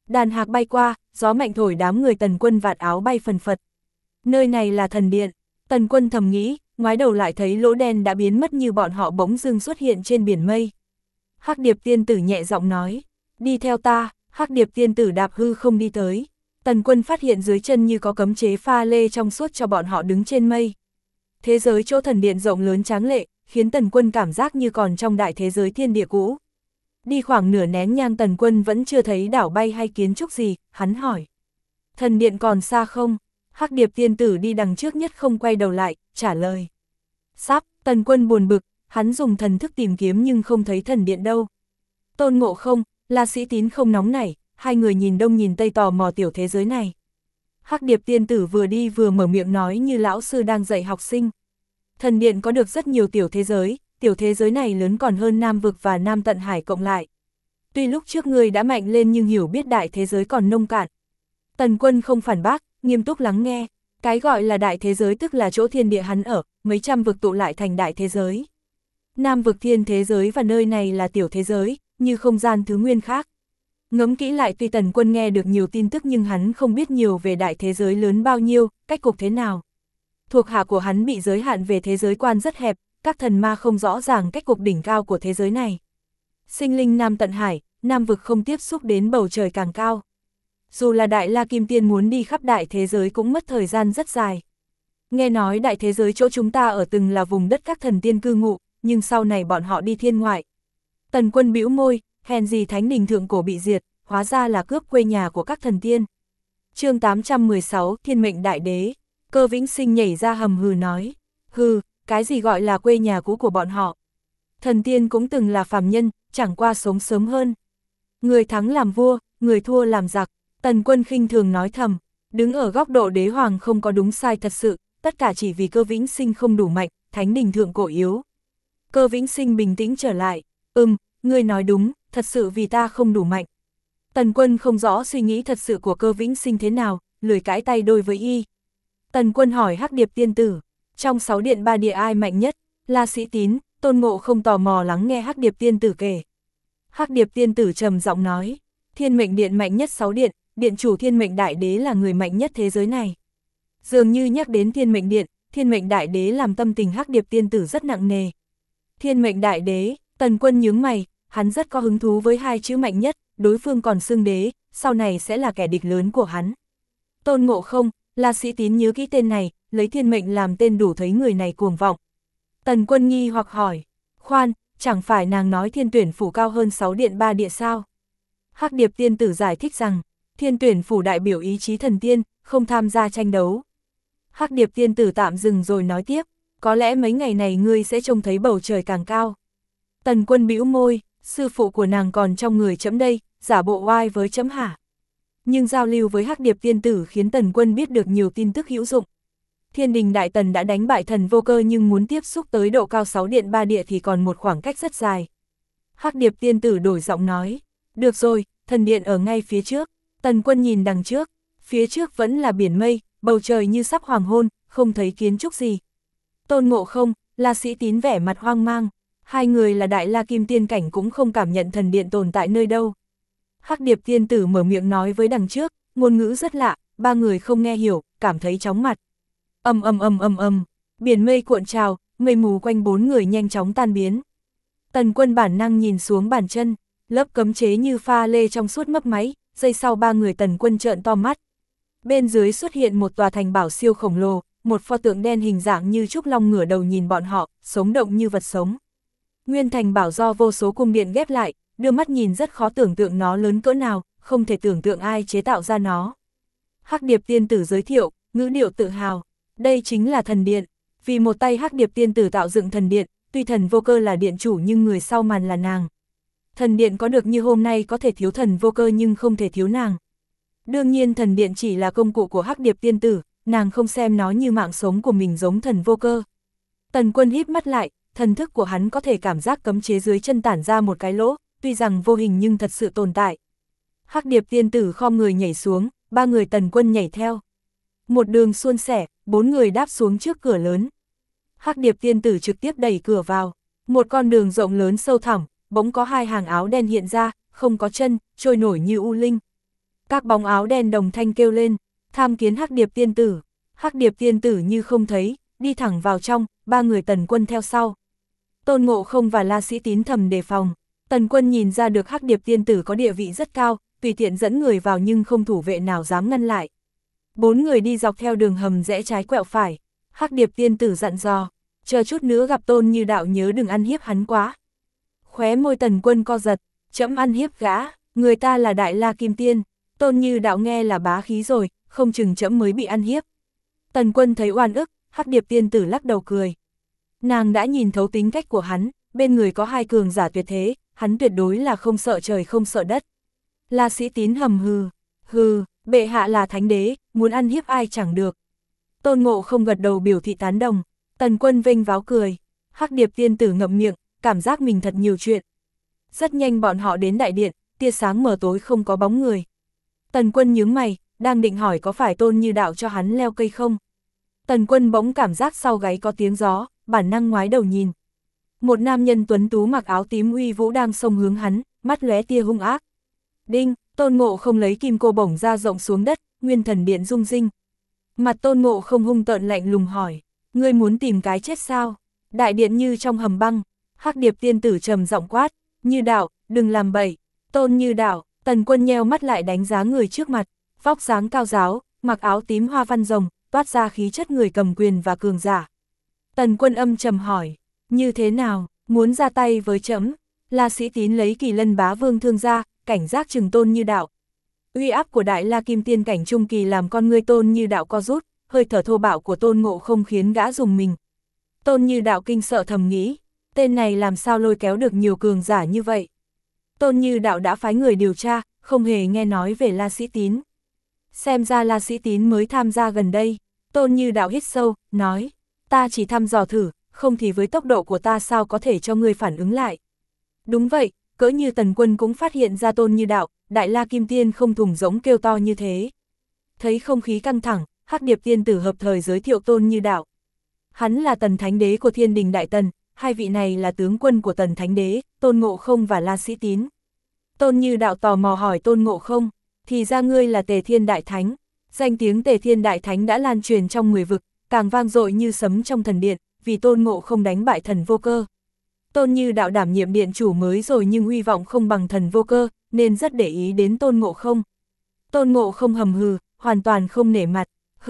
Đàn hạc bay qua, gió mạnh thổi đám người Tần Quân vạt áo bay phần phật. Nơi này là thần điện, Tần Quân thầm nghĩ, ngoái đầu lại thấy lỗ đen đã biến mất như bọn họ bỗng dưng xuất hiện trên biển mây. Hắc Điệp tiên tử nhẹ giọng nói, đi theo ta. Hắc Điệp tiên tử đạp hư không đi tới. Tần Quân phát hiện dưới chân như có cấm chế pha lê trong suốt cho bọn họ đứng trên mây. Thế giới chỗ thần điện rộng lớn tráng lệ, khiến Tần Quân cảm giác như còn trong đại thế giới thiên địa cũ. Đi khoảng nửa nén nhang Tần Quân vẫn chưa thấy đảo bay hay kiến trúc gì, hắn hỏi. Thần điện còn xa không? Hắc Điệp tiên tử đi đằng trước nhất không quay đầu lại, trả lời. Sắp. Tần Quân buồn bực, hắn dùng thần thức tìm kiếm nhưng không thấy thần điện đâu. Tôn Ngộ Không, La Sĩ Tín không nóng nảy, hai người nhìn đông nhìn tây tò mò tiểu thế giới này. Hắc Điệp tiên tử vừa đi vừa mở miệng nói như lão sư đang dạy học sinh. Thần điện có được rất nhiều tiểu thế giới này lớn còn hơn Nam Vực và Nam Tận Hải cộng lại. Tuy lúc trước ngươi đã mạnh lên nhưng hiểu biết đại thế giới còn nông cạn. Tần Quân không phản bác, nghiêm túc lắng nghe. Cái gọi là đại thế giới tức là chỗ thiên địa hắn ở, mấy trăm vực tụ lại thành đại thế giới. Nam Vực thiên thế giới và nơi này là tiểu thế giới, như không gian thứ nguyên khác. Ngẫm kỹ lại tuy Tần Quân nghe được nhiều tin tức nhưng hắn không biết nhiều về đại thế giới lớn bao nhiêu, cách cục thế nào. Thuộc hạ của hắn bị giới hạn về thế giới quan rất hẹp, các thần ma không rõ ràng cách cục đỉnh cao của thế giới này. Sinh linh Nam Tận Hải, Nam Vực không tiếp xúc đến bầu trời càng cao. Dù là Đại La Kim Tiên muốn đi khắp đại thế giới cũng mất thời gian rất dài. Nghe nói đại thế giới chỗ chúng ta ở từng là vùng đất các thần tiên cư ngụ, nhưng sau này bọn họ đi thiên ngoại. Tần Quân bĩu môi, hèn gì thánh đình thượng cổ bị diệt, hóa ra là cướp quê nhà của các thần tiên. Chương 816, Thiên mệnh đại đế. Cơ Vĩnh Sinh nhảy ra hầm hừ nói, hừ, cái gì gọi là quê nhà cũ của bọn họ. Thần tiên cũng từng là phàm nhân, chẳng qua sống sớm hơn. Người thắng làm vua, người thua làm giặc. Tần Quân khinh thường nói thầm, đứng ở góc độ đế hoàng không có đúng sai thật sự, tất cả chỉ vì Cơ Vĩnh Sinh không đủ mạnh, thánh đình thượng cổ yếu. Cơ Vĩnh Sinh bình tĩnh trở lại, ngươi nói đúng, thật sự vì ta không đủ mạnh. Tần Quân không rõ suy nghĩ thật sự của Cơ Vĩnh Sinh thế nào, lười cãi tay đôi với y. Tần Quân hỏi Hắc Điệp tiên tử, trong 6 điện 3 địa ai mạnh nhất? La Sĩ Tín, Tôn Ngộ không tò mò lắng nghe Hắc Điệp tiên tử kể. Hắc Điệp tiên tử trầm giọng nói, Thiên mệnh điện mạnh nhất 6 điện, điện chủ Thiên mệnh đại đế là người mạnh nhất thế giới này. Dường như nhắc đến Thiên mệnh điện, Thiên mệnh đại đế làm tâm tình Hắc Điệp tiên tử rất nặng nề. Thiên mệnh đại đế, Tần Quân nhướng mày, hắn rất có hứng thú với hai chữ mạnh nhất, đối phương còn xưng đế, sau này sẽ là kẻ địch lớn của hắn. Tôn Ngộ Không, La Sĩ Tín nhớ kỹ tên này, lấy thiên mệnh làm tên đủ thấy người này cuồng vọng. Tần Quân nghi hoặc hỏi, khoan, chẳng phải nàng nói Thiên tuyển phủ cao hơn 6 điện 3 địa sao? Hắc Điệp tiên tử giải thích rằng, Thiên tuyển phủ đại biểu ý chí thần tiên, không tham gia tranh đấu. Hắc Điệp tiên tử tạm dừng rồi nói tiếp, có lẽ mấy ngày này ngươi sẽ trông thấy bầu trời càng cao. Tần Quân bĩu môi, sư phụ của nàng còn trong người chấm đây, giả bộ oai với chấm hả? Nhưng giao lưu với Hắc Điệp tiên tử khiến Tần Quân biết được nhiều tin tức hữu dụng. Thiên đình đại tần đã đánh bại thần vô cơ nhưng muốn tiếp xúc tới độ cao 6 điện 3 địa thì còn một khoảng cách rất dài. Hắc Điệp tiên tử đổi giọng nói, được rồi, thần điện ở ngay phía trước. Tần Quân nhìn đằng trước, phía trước vẫn là biển mây, bầu trời như sắp hoàng hôn, không thấy kiến trúc gì. Tôn Ngộ Không, La Sĩ Tín vẻ mặt hoang mang, hai người là Đại La Kim Tiên cảnh cũng không cảm nhận thần điện tồn tại nơi đâu. Hắc Điệp tiên tử mở miệng nói với đằng trước, ngôn ngữ rất lạ, ba người không nghe hiểu, cảm thấy chóng mặt. Biển mây cuộn trào, mây mù quanh bốn người nhanh chóng tan biến. Tần Quân bản năng nhìn xuống bàn chân, lớp cấm chế như pha lê trong suốt mấp máy, giây sau ba người Tần Quân trợn to mắt. Bên dưới xuất hiện một tòa thành bảo siêu khổng lồ, một pho tượng đen hình dạng như trúc long ngửa đầu nhìn bọn họ, sống động như vật sống. Nguyên thành bảo do vô số cung điện ghép lại, đưa mắt nhìn rất khó tưởng tượng nó lớn cỡ nào, không thể tưởng tượng ai chế tạo ra nó. Hắc Điệp tiên tử giới thiệu, ngữ điệu tự hào, đây chính là thần điện. Vì một tay Hắc Điệp tiên tử tạo dựng thần điện, tuy thần vô cơ là điện chủ nhưng người sau màn là nàng. Thần điện có được như hôm nay có thể thiếu thần vô cơ nhưng không thể thiếu nàng. Đương nhiên thần điện chỉ là công cụ của Hắc Điệp tiên tử, nàng không xem nó như mạng sống của mình giống thần vô cơ. Tần Quân híp mắt lại, thần thức của hắn có thể cảm giác cấm chế dưới chân tản ra một cái lỗ, tuy rằng vô hình nhưng thật sự tồn tại. Hắc Điệp tiên tử khom người nhảy xuống, ba người Tần Quân nhảy theo. Một đường suôn sẻ, bốn người đáp xuống trước cửa lớn. Hắc Điệp tiên tử trực tiếp đẩy cửa vào, một con đường rộng lớn sâu thẳm, bỗng có hai hàng áo đen hiện ra, không có chân, trôi nổi như u linh. Các bóng áo đen đồng thanh kêu lên, tham kiến Hắc Điệp tiên tử. Hắc Điệp tiên tử như không thấy, đi thẳng vào trong, ba người Tần Quân theo sau. Tôn Ngộ Không và La Sĩ Tín thầm đề phòng. Tần Quân nhìn ra được Hắc Điệp tiên tử có địa vị rất cao, tùy tiện dẫn người vào nhưng không thủ vệ nào dám ngăn lại. Bốn người đi dọc theo đường hầm rẽ trái quẹo phải. Hắc Điệp tiên tử dặn dò, chờ chút nữa gặp Tôn Như Đạo nhớ đừng ăn hiếp hắn quá. Khóe môi Tần Quân co giật, trẫm ăn hiếp gã, người ta là Đại La Kim Tiên. Tôn Như Đạo nghe là bá khí rồi, không chừng trẫm mới bị ăn hiếp. Tần Quân thấy oan ức, Hắc Điệp tiên tử lắc đầu cười. Nàng đã nhìn thấu tính cách của hắn, bên người có hai cường giả tuyệt thế, hắn tuyệt đối là không sợ trời không sợ đất. La Sĩ Tín hầm hừ, bệ hạ là thánh đế, muốn ăn hiếp ai chẳng được. Tôn Ngộ Không gật đầu biểu thị tán đồng. Tần Quân vênh váo cười. Hắc Điệp tiên tử ngậm miệng, cảm giác mình thật nhiều chuyện. Rất nhanh bọn họ đến đại điện, tia sáng mờ tối không có bóng người. Tần Quân nhướng mày, đang định hỏi có phải Tôn Như Đạo cho hắn leo cây không. Tần Quân bỗng cảm giác sau gáy có tiếng gió, bản năng ngoái đầu nhìn. Một nam nhân tuấn tú mặc áo tím uy vũ đang xông hướng hắn, mắt lóe tia hung ác. Đinh, Tôn Ngộ Không lấy kim cô bổng ra rộng xuống đất, nguyên thần điện rung rinh. Mặt Tôn Ngộ Không hung tợn lạnh lùng hỏi, ngươi muốn tìm cái chết sao? Đại điện như trong hầm băng. Hắc Điệp tiên tử trầm giọng quát, Như Đạo, đừng làm bậy. Tôn Như Đạo. Tần Quân nheo mắt lại đánh giá người trước mặt, vóc dáng cao ráo, mặc áo tím hoa văn rồng, toát ra khí chất người cầm quyền và cường giả. Tần Quân âm trầm hỏi, như thế nào, muốn ra tay với trẫm? La Sĩ Tín lấy Kỳ Lân Bá Vương thương ra, cảnh giác trừng Tôn Như Đạo. Uy áp của Đại La Kim Tiên cảnh trung kỳ làm con ngươi Tôn Như Đạo co rút, hơi thở thô bạo của Tôn Ngộ Không khiến gã rùng mình. Tôn Như Đạo kinh sợ thầm nghĩ, tên này làm sao lôi kéo được nhiều cường giả như vậy? Tôn Như Đạo đã phái người điều tra, không hề nghe nói về La Sĩ Tín. Xem ra La Sĩ Tín mới tham gia gần đây. Tôn Như Đạo hít sâu, nói, ta chỉ thăm dò thử, không thì với tốc độ của ta sao có thể cho ngươi phản ứng lại. Đúng vậy, cỡ như Tần Quân cũng phát hiện ra Tôn Như Đạo, Đại La Kim Tiên không thùng rỗng kêu to như thế. Thấy không khí căng thẳng, Hắc Điệp tiên tử hợp thời giới thiệu Tôn Như Đạo. Hắn là Tần Thánh Đế của Thiên Đình Đại Tần, hai vị này là tướng quân của Tần Thánh Đế, Tôn Ngộ Không và La Sĩ Tín. Tôn Như Đạo tò mò hỏi Tôn Ngộ Không, thì ra ngươi là Tề Thiên Đại Thánh. Danh tiếng Tề Thiên Đại Thánh đã lan truyền trong 10 vực, càng vang dội như sấm trong thần điện, vì Tôn Ngộ Không đánh bại Thần Vô Cơ. Tôn Như Đạo đảm nhiệm điện chủ mới rồi nhưng uy vọng không bằng Thần Vô Cơ, nên rất để ý đến Tôn Ngộ Không. Tôn Ngộ Không hầm hừ, hoàn toàn không nể mặt.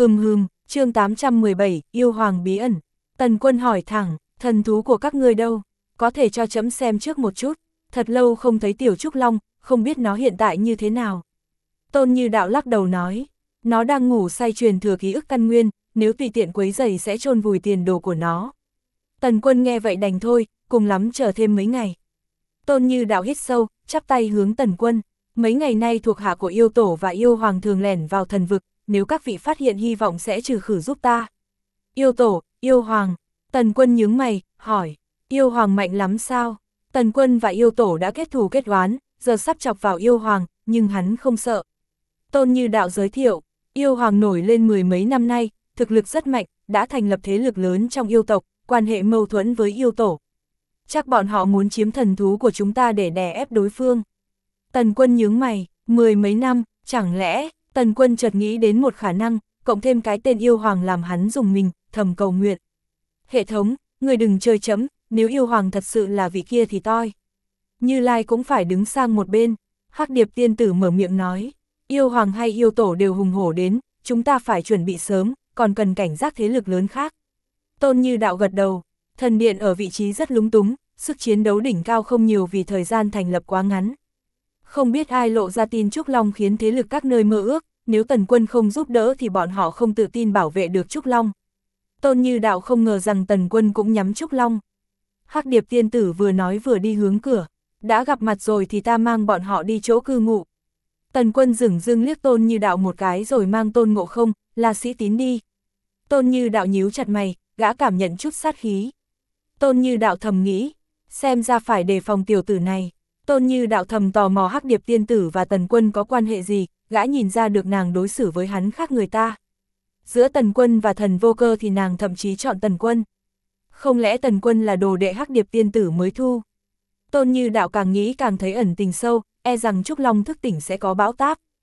Chương 817, Yêu Hoàng bí ẩn. Tần Quân hỏi thẳng, thần thú của các ngươi đâu? Có thể cho trẫm xem trước một chút. Thật lâu không thấy Tiểu Trúc Long, không biết nó hiện tại như thế nào. Tôn Như Đạo lắc đầu nói, nó đang ngủ say truyền thừa ký ức căn nguyên, nếu tùy tiện quấy rầy sẽ chôn vùi tiền đồ của nó. Tần Quân nghe vậy đành thôi, cùng lắm chờ thêm mấy ngày. Tôn Như Đạo hít sâu, chắp tay hướng Tần Quân. Mấy ngày nay thuộc hạ của yêu tổ và yêu hoàng thường lẻn vào thần vực, nếu các vị phát hiện hy vọng sẽ trừ khử giúp ta. Yêu tổ, yêu hoàng. Tần Quân nhướng mày, hỏi, yêu hoàng mạnh lắm sao? Tần Quân và yêu tổ đã kết thù kết oán, giờ sắp chọc vào yêu hoàng, nhưng hắn không sợ. Tôn Như Đạo giới thiệu, yêu hoàng nổi lên 10 mấy năm nay, thực lực rất mạnh, đã thành lập thế lực lớn trong yêu tộc, quan hệ mâu thuẫn với yêu tổ. Chắc bọn họ muốn chiếm thần thú của chúng ta để đè ép đối phương. Tần Quân nhướng mày, 10 mấy năm, chẳng lẽ? Tần Quân chợt nghĩ đến một khả năng, cộng thêm cái tên yêu hoàng làm hắn dùng mình, thầm cầu nguyện. Hệ thống, người đừng chơi chấm, nếu yêu hoàng thật sự là vị kia thì toi. Như Lai cũng phải đứng sang một bên. Hắc Điệp tiên tử mở miệng nói, yêu hoàng hay yêu tổ đều hùng hổ đến, chúng ta phải chuẩn bị sớm, còn cần cảnh giác thế lực lớn khác. Tôn Như Đạo gật đầu, thần điện ở vị trí rất lúng túng, sức chiến đấu đỉnh cao không nhiều vì thời gian thành lập quá ngắn. Không biết ai lộ ra tin Trúc Long khiến thế lực các nơi mơ ước, nếu Tần Quân không giúp đỡ thì bọn họ không tự tin bảo vệ được Trúc Long. Tôn Như Đạo không ngờ rằng Tần Quân cũng nhắm Trúc Long. Hắc Điệp tiên tử vừa nói vừa đi hướng cửa, đã gặp mặt rồi thì ta mang bọn họ đi chỗ cư ngụ. Tần Quân dửng dưng liếc Tôn Như Đạo một cái rồi mang Tôn Ngộ Không, La Sĩ Tín đi. Tôn Như Đạo nhíu chặt mày, gã cảm nhận chút sát khí. Tôn Như Đạo thầm nghĩ, xem ra phải đề phòng tiểu tử này. Tôn Như Đạo thầm tò mò Hắc Điệp tiên tử và Tần Quân có quan hệ gì, gã nhìn ra được nàng đối xử với hắn khác người ta. Giữa Tần Quân và Thần Vô Cơ thì nàng thậm chí chọn Tần Quân. Không lẽ Tần Quân là đồ đệ Hắc Điệp tiên tử mới thu? Tôn Như Đạo càng nghĩ càng thấy ẩn tình sâu, e rằng Trúc Long thức tỉnh sẽ có bão táp.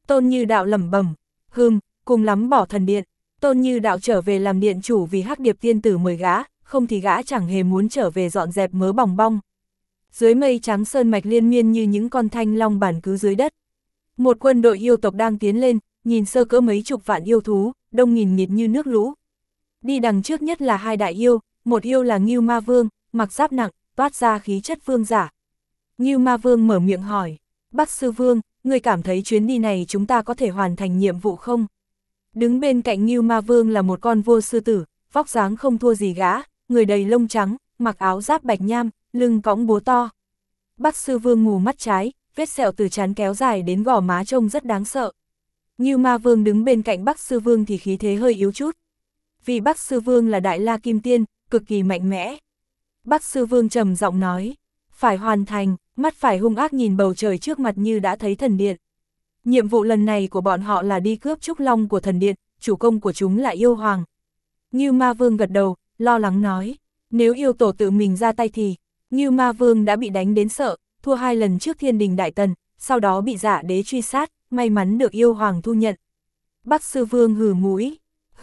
Tôn Như Đạo lẩm bẩm, cùng lắm bỏ thần điện. Tôn Như Đạo trở về làm điện chủ vì Hắc Điệp tiên tử mời gã, không thì gã chẳng hề muốn trở về dọn dẹp mớ bòng bong. Dưới mây trắng sơn mạch liên miên như những con thanh long bản cứ dưới đất. Một quân đội yêu tộc đang tiến lên, nhìn sơ cỡ mấy chục vạn yêu thú, đông nghìn nghịt như nước lũ. Đi đằng trước nhất là hai đại yêu, một yêu là Ngưu Ma Vương, mặc giáp nặng, toát ra khí chất vương giả. Ngưu Ma Vương mở miệng hỏi, Bắc Sư Vương, người cảm thấy chuyến đi này chúng ta có thể hoàn thành nhiệm vụ không? Đứng bên cạnh Ngưu Ma Vương là một con vua sư tử, vóc dáng không thua gì gã, người đầy lông trắng, mặc áo giáp bạch nham, lưng cõng búa to. Bắc Sư Vương mù mắt trái, vết sẹo từ trán kéo dài đến gò má trông rất đáng sợ. Ngưu Ma Vương đứng bên cạnh Bắc Sư Vương thì khí thế hơi yếu chút. Vì Bắc Sư Vương là Đại La Kim Tiên, cực kỳ mạnh mẽ. Bắc Sư Vương trầm giọng nói, phải hoàn thành, mắt phải hung ác nhìn bầu trời trước mặt như đã thấy thần điện. Nhiệm vụ lần này của bọn họ là đi cướp trúc long của thần điện, chủ công của chúng là yêu hoàng. Ngưu Ma Vương gật đầu, lo lắng nói, nếu yêu tổ tự mình ra tay thì, Ngưu Ma Vương đã bị đánh đến sợ, thua 2 lần trước Thiên Đình Đại Tần, sau đó bị Dạ Đế truy sát, may mắn được yêu hoàng thu nhận. Bắc Sư Vương hừ mũi,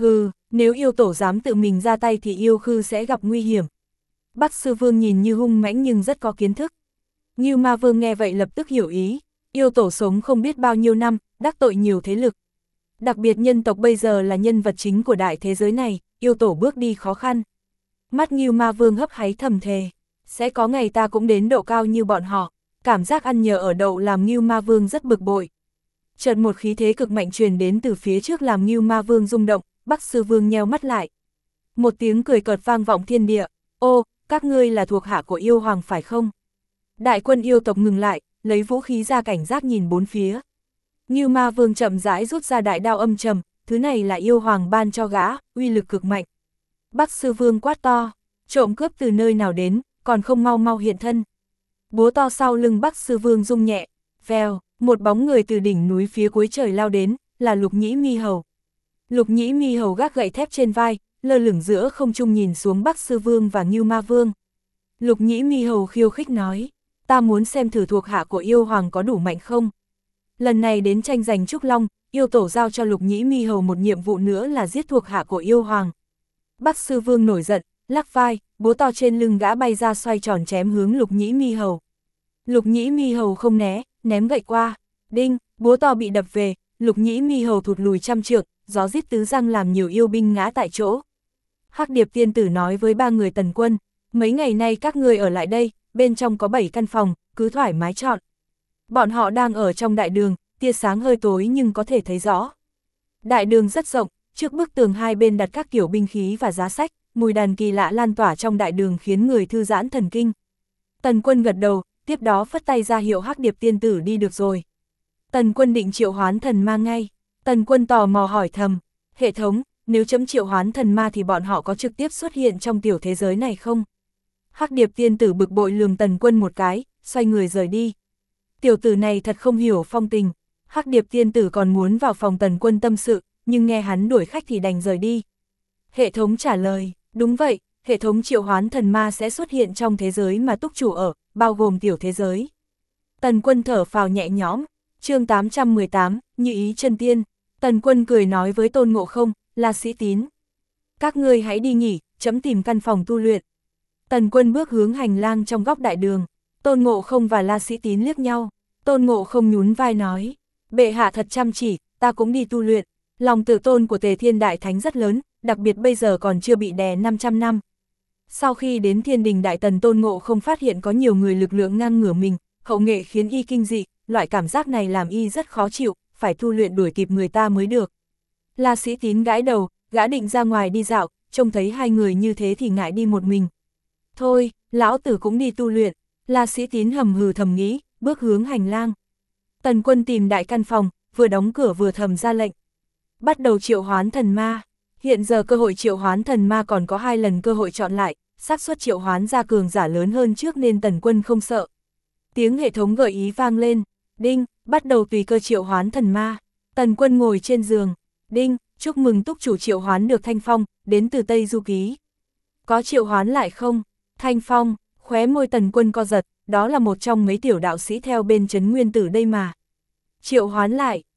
nếu yêu tổ dám tự mình ra tay thì yêu khư sẽ gặp nguy hiểm. Bắc Sư Vương nhìn như hung mãnh nhưng rất có kiến thức. Ngưu Ma Vương nghe vậy lập tức hiểu ý, yêu tổ sống không biết bao nhiêu năm, đắc tội nhiều thế lực. Đặc biệt nhân tộc bây giờ là nhân vật chính của đại thế giới này, yêu tổ bước đi khó khăn. Mắt Ngưu Ma Vương hấp háy thầm thề, sẽ có ngày ta cũng đến độ cao như bọn họ. Cảm giác ăn nhờ ở đậu làm Ngưu Ma Vương rất bực bội. Chợt một khí thế cực mạnh truyền đến từ phía trước làm Ngưu Ma Vương rung động, Bắc Sư Vương nheo mắt lại. Một tiếng cười cợt vang vọng thiên địa, ô, các ngươi là thuộc hạ của yêu hoàng phải không? Đại quân yêu tộc ngừng lại, lấy vũ khí ra cảnh giác nhìn bốn phía. Ngưu Ma Vương chậm rãi rút ra đại đao âm trầm, thứ này là yêu hoàng ban cho gã, uy lực cực mạnh. Bắc Sư Vương quát to, trộm cướp từ nơi nào đến, còn không mau mau hiện thân. Búa to sau lưng Bắc Sư Vương rung nhẹ, vèo, một bóng người từ đỉnh núi phía cuối trời lao đến, là Lục Nhĩ Mi Hầu. Lục Nhĩ Mi Hầu gác gậy thép trên vai, lơ lửng giữa không trung nhìn xuống Bắc Sư Vương và Ngưu Ma Vương. Lục Nhĩ Mi Hầu khiêu khích nói, ta muốn xem thử thuộc hạ của yêu hoàng có đủ mạnh không. Lần này đến tranh giành trúc long, yêu tổ giao cho Lục Nhĩ Mi Hầu một nhiệm vụ nữa là giết thuộc hạ của yêu hoàng. Bắc Sư Vương nổi giận, lắc vai, búa to trên lưng gã bay ra xoay tròn chém hướng Lục Nhĩ Mi Hầu. Lục Nhĩ Mi Hầu không né, ném gậy qua, đinh, búa to bị đập về, Lục Nhĩ Mi Hầu thụt lùi 100 trượng, gió rít tứ răng làm nhiều yêu binh ngã tại chỗ. Hắc Điệp tiên tử nói với 3 người Tần Quân, mấy ngày nay các ngươi ở lại đây, bên trong có 7 căn phòng, cứ thoải mái chọn. Bọn họ đang ở trong đại đường, tia sáng hơi tối nhưng có thể thấy rõ. Đại đường rất rộng, trước bức tường hai bên đặt các kiểu binh khí và giá sách, mùi đàn kỳ lạ lan tỏa trong đại đường khiến người thư giãn thần kinh. Tần Quân gật đầu, tiếp đó phất tay ra hiệu Hắc Điệp tiên tử đi được rồi. Tần Quân định triệu hoán thần ma ngay. Tần Quân tò mò hỏi thầm, hệ thống, nếu chấm triệu hoán thần ma thì bọn họ có trực tiếp xuất hiện trong tiểu thế giới này không? Hắc Điệp tiên tử bực bội lườm Tần Quân một cái, xoay người rời đi. Tiểu tử này thật không hiểu phong tình. Hắc Điệp tiên tử còn muốn vào phòng Tần Quân tâm sự, nhưng nghe hắn đuổi khách thì đành rời đi. Hệ thống trả lời, đúng vậy, hệ thống triệu hoán thần ma sẽ xuất hiện trong thế giới mà túc chủ ở, bao gồm tiểu thế giới. Tần Quân thở phào nhẹ nhõm, chương 818, Như Ý Chân Tiên. Tần Quân cười nói với Tôn Ngộ Không, La Sĩ Tín. Các ngươi hãy đi nghỉ, chấm tìm căn phòng tu luyện. Tần Quân bước hướng hành lang trong góc đại đường. Tôn Ngộ Không và La Sĩ Tín liếc nhau. Tôn Ngộ Không nhún vai nói, bệ hạ thật chăm chỉ, ta cũng đi tu luyện. Lòng tự tôn của Tề Thiên Đại Thánh rất lớn, đặc biệt bây giờ còn chưa bị đè 500 năm. Sau khi đến Thiên Đình Đại Tần, Tôn Ngộ Không phát hiện có nhiều người lực lượng ngang ngửa mình, hậu nghệ khiến y kinh dị, loại cảm giác này làm y rất khó chịu, phải tu luyện đuổi kịp người ta mới được. La Sĩ Tín gãi đầu, gã định ra ngoài đi dạo, trông thấy hai người như thế thì ngại đi một mình. Thôi, lão tử cũng đi tu luyện. La Sĩ Tín hầm hừ thầm nghĩ, bước hướng hành lang. Tần Quân tìm đại căn phòng, vừa đóng cửa vừa thầm ra lệnh. Bắt đầu triệu hoán thần ma. Hiện giờ cơ hội triệu hoán thần ma còn có 2 lần cơ hội chọn lại, xác suất triệu hoán ra cường giả lớn hơn trước nên Tần Quân không sợ. Tiếng hệ thống gợi ý vang lên, đinh, bắt đầu tùy cơ triệu hoán thần ma. Tần Quân ngồi trên giường, đinh, chúc mừng túc chủ triệu hoán được Thanh Phong, đến từ Tây Du Ký. Có triệu hoán lại không? Thanh Phong, khóe môi Tần Quân co giật, đó là một trong mấy tiểu đạo sĩ theo bên Trấn Nguyên Tử đây mà. Triệu hoán lại,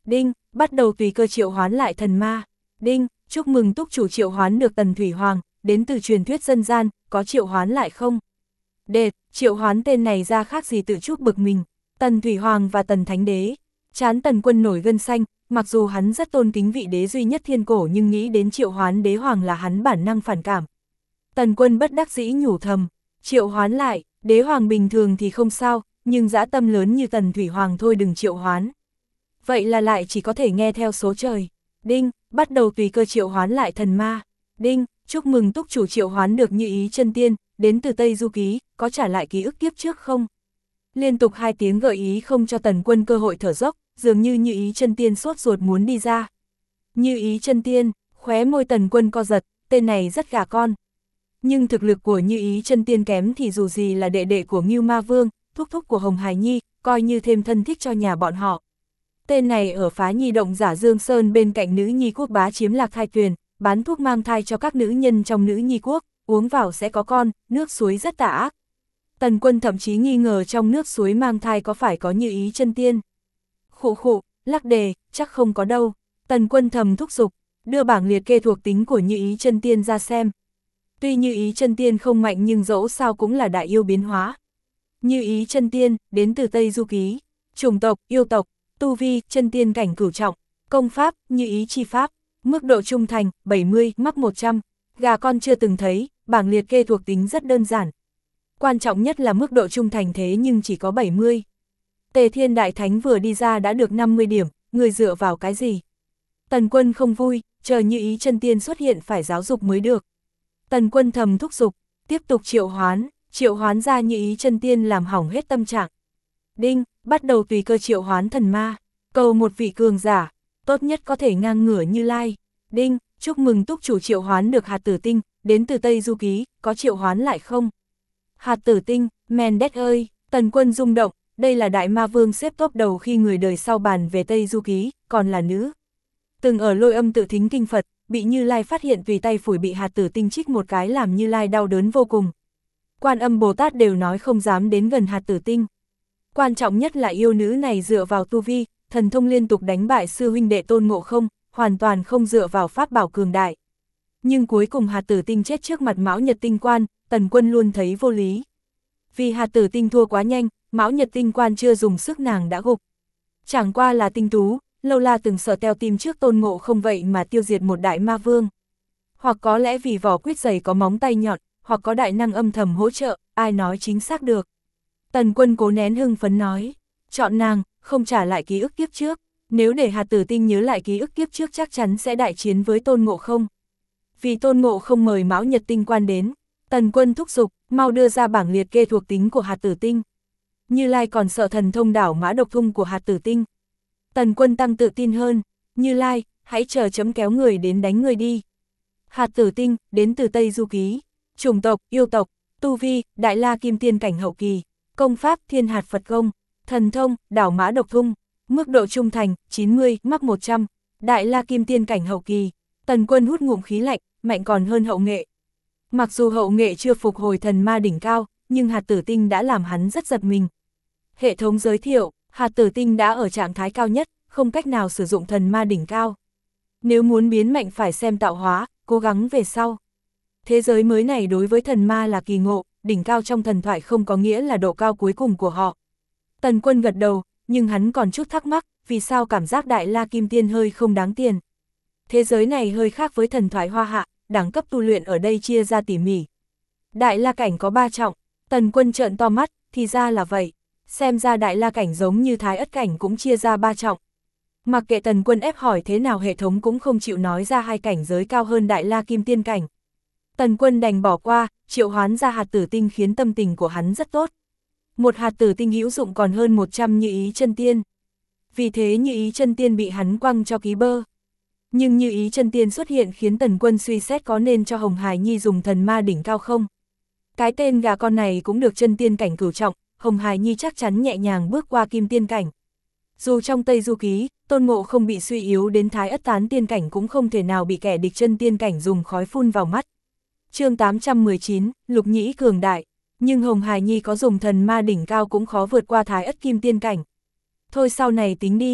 Đinh, bắt đầu tùy cơ triệu hoán lại thần ma. Đinh, chúc mừng túc chủ triệu hoán được Tần Thủy Hoàng, đến từ truyền thuyết dân gian, có triệu hoán lại không? Đệt, triệu hoán tên này ra khác gì tự chuốc bực mình. Tần Thủy Hoàng và Tần Thánh Đế. Trán Tần Quân nổi gân xanh, mặc dù hắn rất tôn kính vị đế duy nhất thiên cổ nhưng nghĩ đến triệu hoán đế hoàng là hắn bản năng phản cảm. Tần Quân bất đắc dĩ nhủ thầm, triệu hoán lại, đế hoàng bình thường thì không sao, nhưng dã tâm lớn như Tần Thủy Hoàng thôi đừng triệu hoán. Vậy là lại chỉ có thể nghe theo số trời. Đinh, bắt đầu tùy cơ triệu hoán lại thần ma. Đinh, chúc mừng túc chủ triệu hoán được Như Ý Chân Tiên, đến từ Tây Du Ký, có trả lại ký ức kiếp trước không? Liên tục 2 tiếng gợi ý không cho Tần Quân cơ hội thở dốc, dường như Như Ý Chân Tiên sốt ruột muốn đi ra. Như Ý Chân Tiên, khóe môi Tần Quân co giật, tên này rất gà con. Nhưng thực lực của Như Ý Chân Tiên kém thì dù gì là đệ đệ của Ngưu Ma Vương, thúc thúc của Hồng Hải Nhi, coi như thêm thân thích cho nhà bọn họ. Tên này ở Phá Nhi Động Giả Dương Sơn bên cạnh nữ nhi quốc bá chiếm Lạc Thai Tuyền, bán thuốc mang thai cho các nữ nhân trong nữ nhi quốc, uống vào sẽ có con, nước suối rất tà ác. Tần Quân thậm chí nghi ngờ trong nước suối mang thai có phải có Như Ý Chân Tiên. Khụ khụ, lắc đề, chắc không có đâu. Tần Quân thầm thúc giục, đưa bảng liệt kê thuộc tính của Như Ý Chân Tiên ra xem. Tuy Như Ý Chân Tiên không mạnh nhưng dẫu sao cũng là đại yêu biến hóa. Như Ý Chân Tiên, đến từ Tây Du Ký, chủng tộc, yêu tộc, tu vi, chân tiên cảnh cửu trọng, công pháp, Như Ý chi pháp, mức độ trung thành, 70, mắc 100, gà con chưa từng thấy, bảng liệt kê thuộc tính rất đơn giản. Quan trọng nhất là mức độ trung thành thế nhưng chỉ có 70. Tề Thiên Đại Thánh vừa đi ra đã được 50 điểm, người dựa vào cái gì? Tần Quân không vui, chờ Như Ý Chân Tiên xuất hiện phải giáo dục mới được. Tần Quân thầm thúc giục, tiếp tục triệu hoán ra Như Ý Chân Tiên làm hỏng hết tâm trạng. Đinh, bắt đầu tùy cơ triệu hoán thần ma, cầu một vị cường giả, tốt nhất có thể ngang ngửa Như Lai. Đinh, chúc mừng túc chủ triệu hoán được hạt tử tinh, đến từ Tây Du Ký, có triệu hoán lại không? Hạt tử tinh, Mendes ơi, Tần Quân rung động, đây là đại ma vương xếp top đầu khi người đời sau bàn về Tây Du Ký, còn là nữ. Từng ở Lôi Âm tự thính kinh Phật, bị Như Lai phát hiện tùy tay phủi bị hạt tử tinh chích một cái làm Như Lai đau đớn vô cùng. Quan Âm Bồ Tát đều nói không dám đến gần hạt tử tinh. Quan trọng nhất là yêu nữ này dựa vào tu vi, thần thông liên tục đánh bại sư huynh đệ Tôn Ngộ Không, hoàn toàn không dựa vào pháp bảo cường đại. Nhưng cuối cùng hạt tử tinh chết trước mặt Mão Nhật Tinh Quan, Tần Quân luôn thấy vô lý. Vì hạt tử tinh thua quá nhanh, Mão Nhật Tinh Quan chưa dùng sức nàng đã gục. Chẳng qua là tinh tú, lâu la từng sợ teo tim trước Tôn Ngộ Không vậy mà tiêu diệt một đại ma vương. Hoặc có lẽ vì vỏ quyết giày có móng tay nhọn, hoặc có đại năng âm thầm hỗ trợ, ai nói chính xác được. Tần Quân cố nén hưng phấn nói, chọn nàng, không trả lại ký ức kiếp trước, nếu để hạt tử tinh nhớ lại ký ức kiếp trước chắc chắn sẽ đại chiến với Tôn Ngộ Không. Vì Tôn Ngộ Không mời Mão Nhật Tinh Quan đến, Tần Quân thúc giục, mau đưa ra bảng liệt kê thuộc tính của hạt tử tinh. Như Lai còn sợ thần thông đảo mã độc thung của hạt tử tinh. Tần Quân tăng tự tin hơn, Như Lai, hãy chờ chấm kéo người đến đánh người đi. Hạt tử tinh, đến từ Tây Du Ký, chủng tộc, yêu tộc, tu vi, đại la kim tiên cảnh hậu kỳ, công pháp, thiên hạt Phật công, thần thông, đảo mã độc thung, mức độ trung thành, 90, mắc 100, đại la kim tiên cảnh hậu kỳ. Tần Quân hút ngụm khí lạnh, mạnh còn hơn hậu nghệ. Mặc dù hậu nghệ chưa phục hồi thần ma đỉnh cao, nhưng hạt tử tinh đã làm hắn rất giật mình. Hệ thống giới thiệu, hạt tử tinh đã ở trạng thái cao nhất, không cách nào sử dụng thần ma đỉnh cao. Nếu muốn biến mạnh phải xem tạo hóa, cố gắng về sau. Thế giới mới này đối với thần ma là kỳ ngộ, đỉnh cao trong thần thoại không có nghĩa là độ cao cuối cùng của họ. Tần Quân gật đầu, nhưng hắn còn chút thắc mắc, vì sao cảm giác đại la kim tiên hơi không đáng tiền. Thế giới này hơi khác với thần thoại Hoa Hạ, đẳng cấp tu luyện ở đây chia ra tỉ mỉ. Đại la cảnh có 3 trọng, Tần Quân trợn to mắt, thì ra là vậy. Xem ra đại la cảnh giống như Thái Ất cảnh cũng chia ra 3 trọng. Mặc kệ Tần Quân ép hỏi thế nào hệ thống cũng không chịu nói ra hai cảnh giới cao hơn đại la kim tiên cảnh. Tần Quân đành bỏ qua, triệu hoán ra hạt tử tinh khiến tâm tình của hắn rất tốt. Một hạt tử tinh hữu dụng còn hơn 100 Như Ý Chân Tiên. Vì thế Như Ý Chân Tiên bị hắn quăng cho ký bơ. Nhưng Như Ý Chân Tiên xuất hiện khiến Tần Quân suy xét có nên cho Hồng Hải Nhi dùng thần ma đỉnh cao không. Cái tên gà con này cũng được chân tiên cảnh cửu trọng, Hồng Hải Nhi chắc chắn nhẹ nhàng bước qua kim tiên cảnh. Dù trong Tây Du Ký, Tôn Ngộ không bị suy yếu đến Thái Ất tán tiên cảnh cũng không thể nào bị kẻ địch chân tiên cảnh dùng khói phun vào mắt. Chương 819, Lục Nhĩ cường đại, nhưng Hồng Hải Nhi có dùng thần ma đỉnh cao cũng khó vượt qua Thái Ất kim tiên cảnh. Thôi sau này tính đi,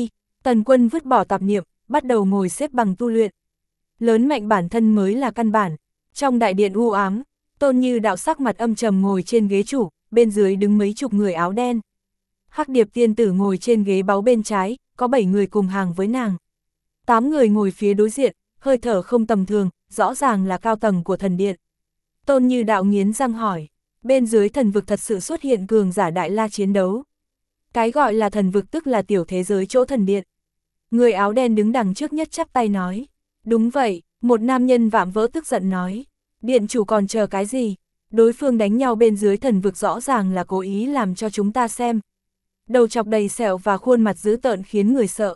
Tần Quân vứt bỏ tạp niệm, bắt đầu ngồi xếp bằng tu luyện. Lớn mạnh bản thân mới là căn bản. Trong đại điện u ám, Tôn Như Đạo sắc mặt âm trầm ngồi trên ghế chủ, bên dưới đứng mấy chục người áo đen. Hắc Điệp tiên tử ngồi trên ghế báu bên trái, có 7 người cùng hàng với nàng. 8 người ngồi phía đối diện, hơi thở không tầm thường, rõ ràng là cao tầng của thần điện. Tôn Như Đạo nghiến răng hỏi, bên dưới thần vực thật sự xuất hiện cường giả đại la chiến đấu. Cái gọi là thần vực tức là tiểu thế giới chỗ thần điện. Người áo đen đứng đằng trước nhất chắp tay nói, đúng vậy, một nam nhân vạm vỡ tức giận nói, điện chủ còn chờ cái gì, đối phương đánh nhau bên dưới thần vực rõ ràng là cố ý làm cho chúng ta xem. Đầu chọc đầy sẹo và khuôn mặt dữ tợn khiến người sợ.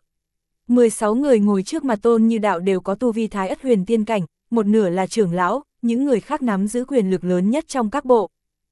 16 người ngồi trước mặt Tôn Như Đạo đều có tu vi Thái Ất Huyền Tiên cảnh, một nửa là trưởng lão, những người khác nắm giữ quyền lực lớn nhất trong các bộ.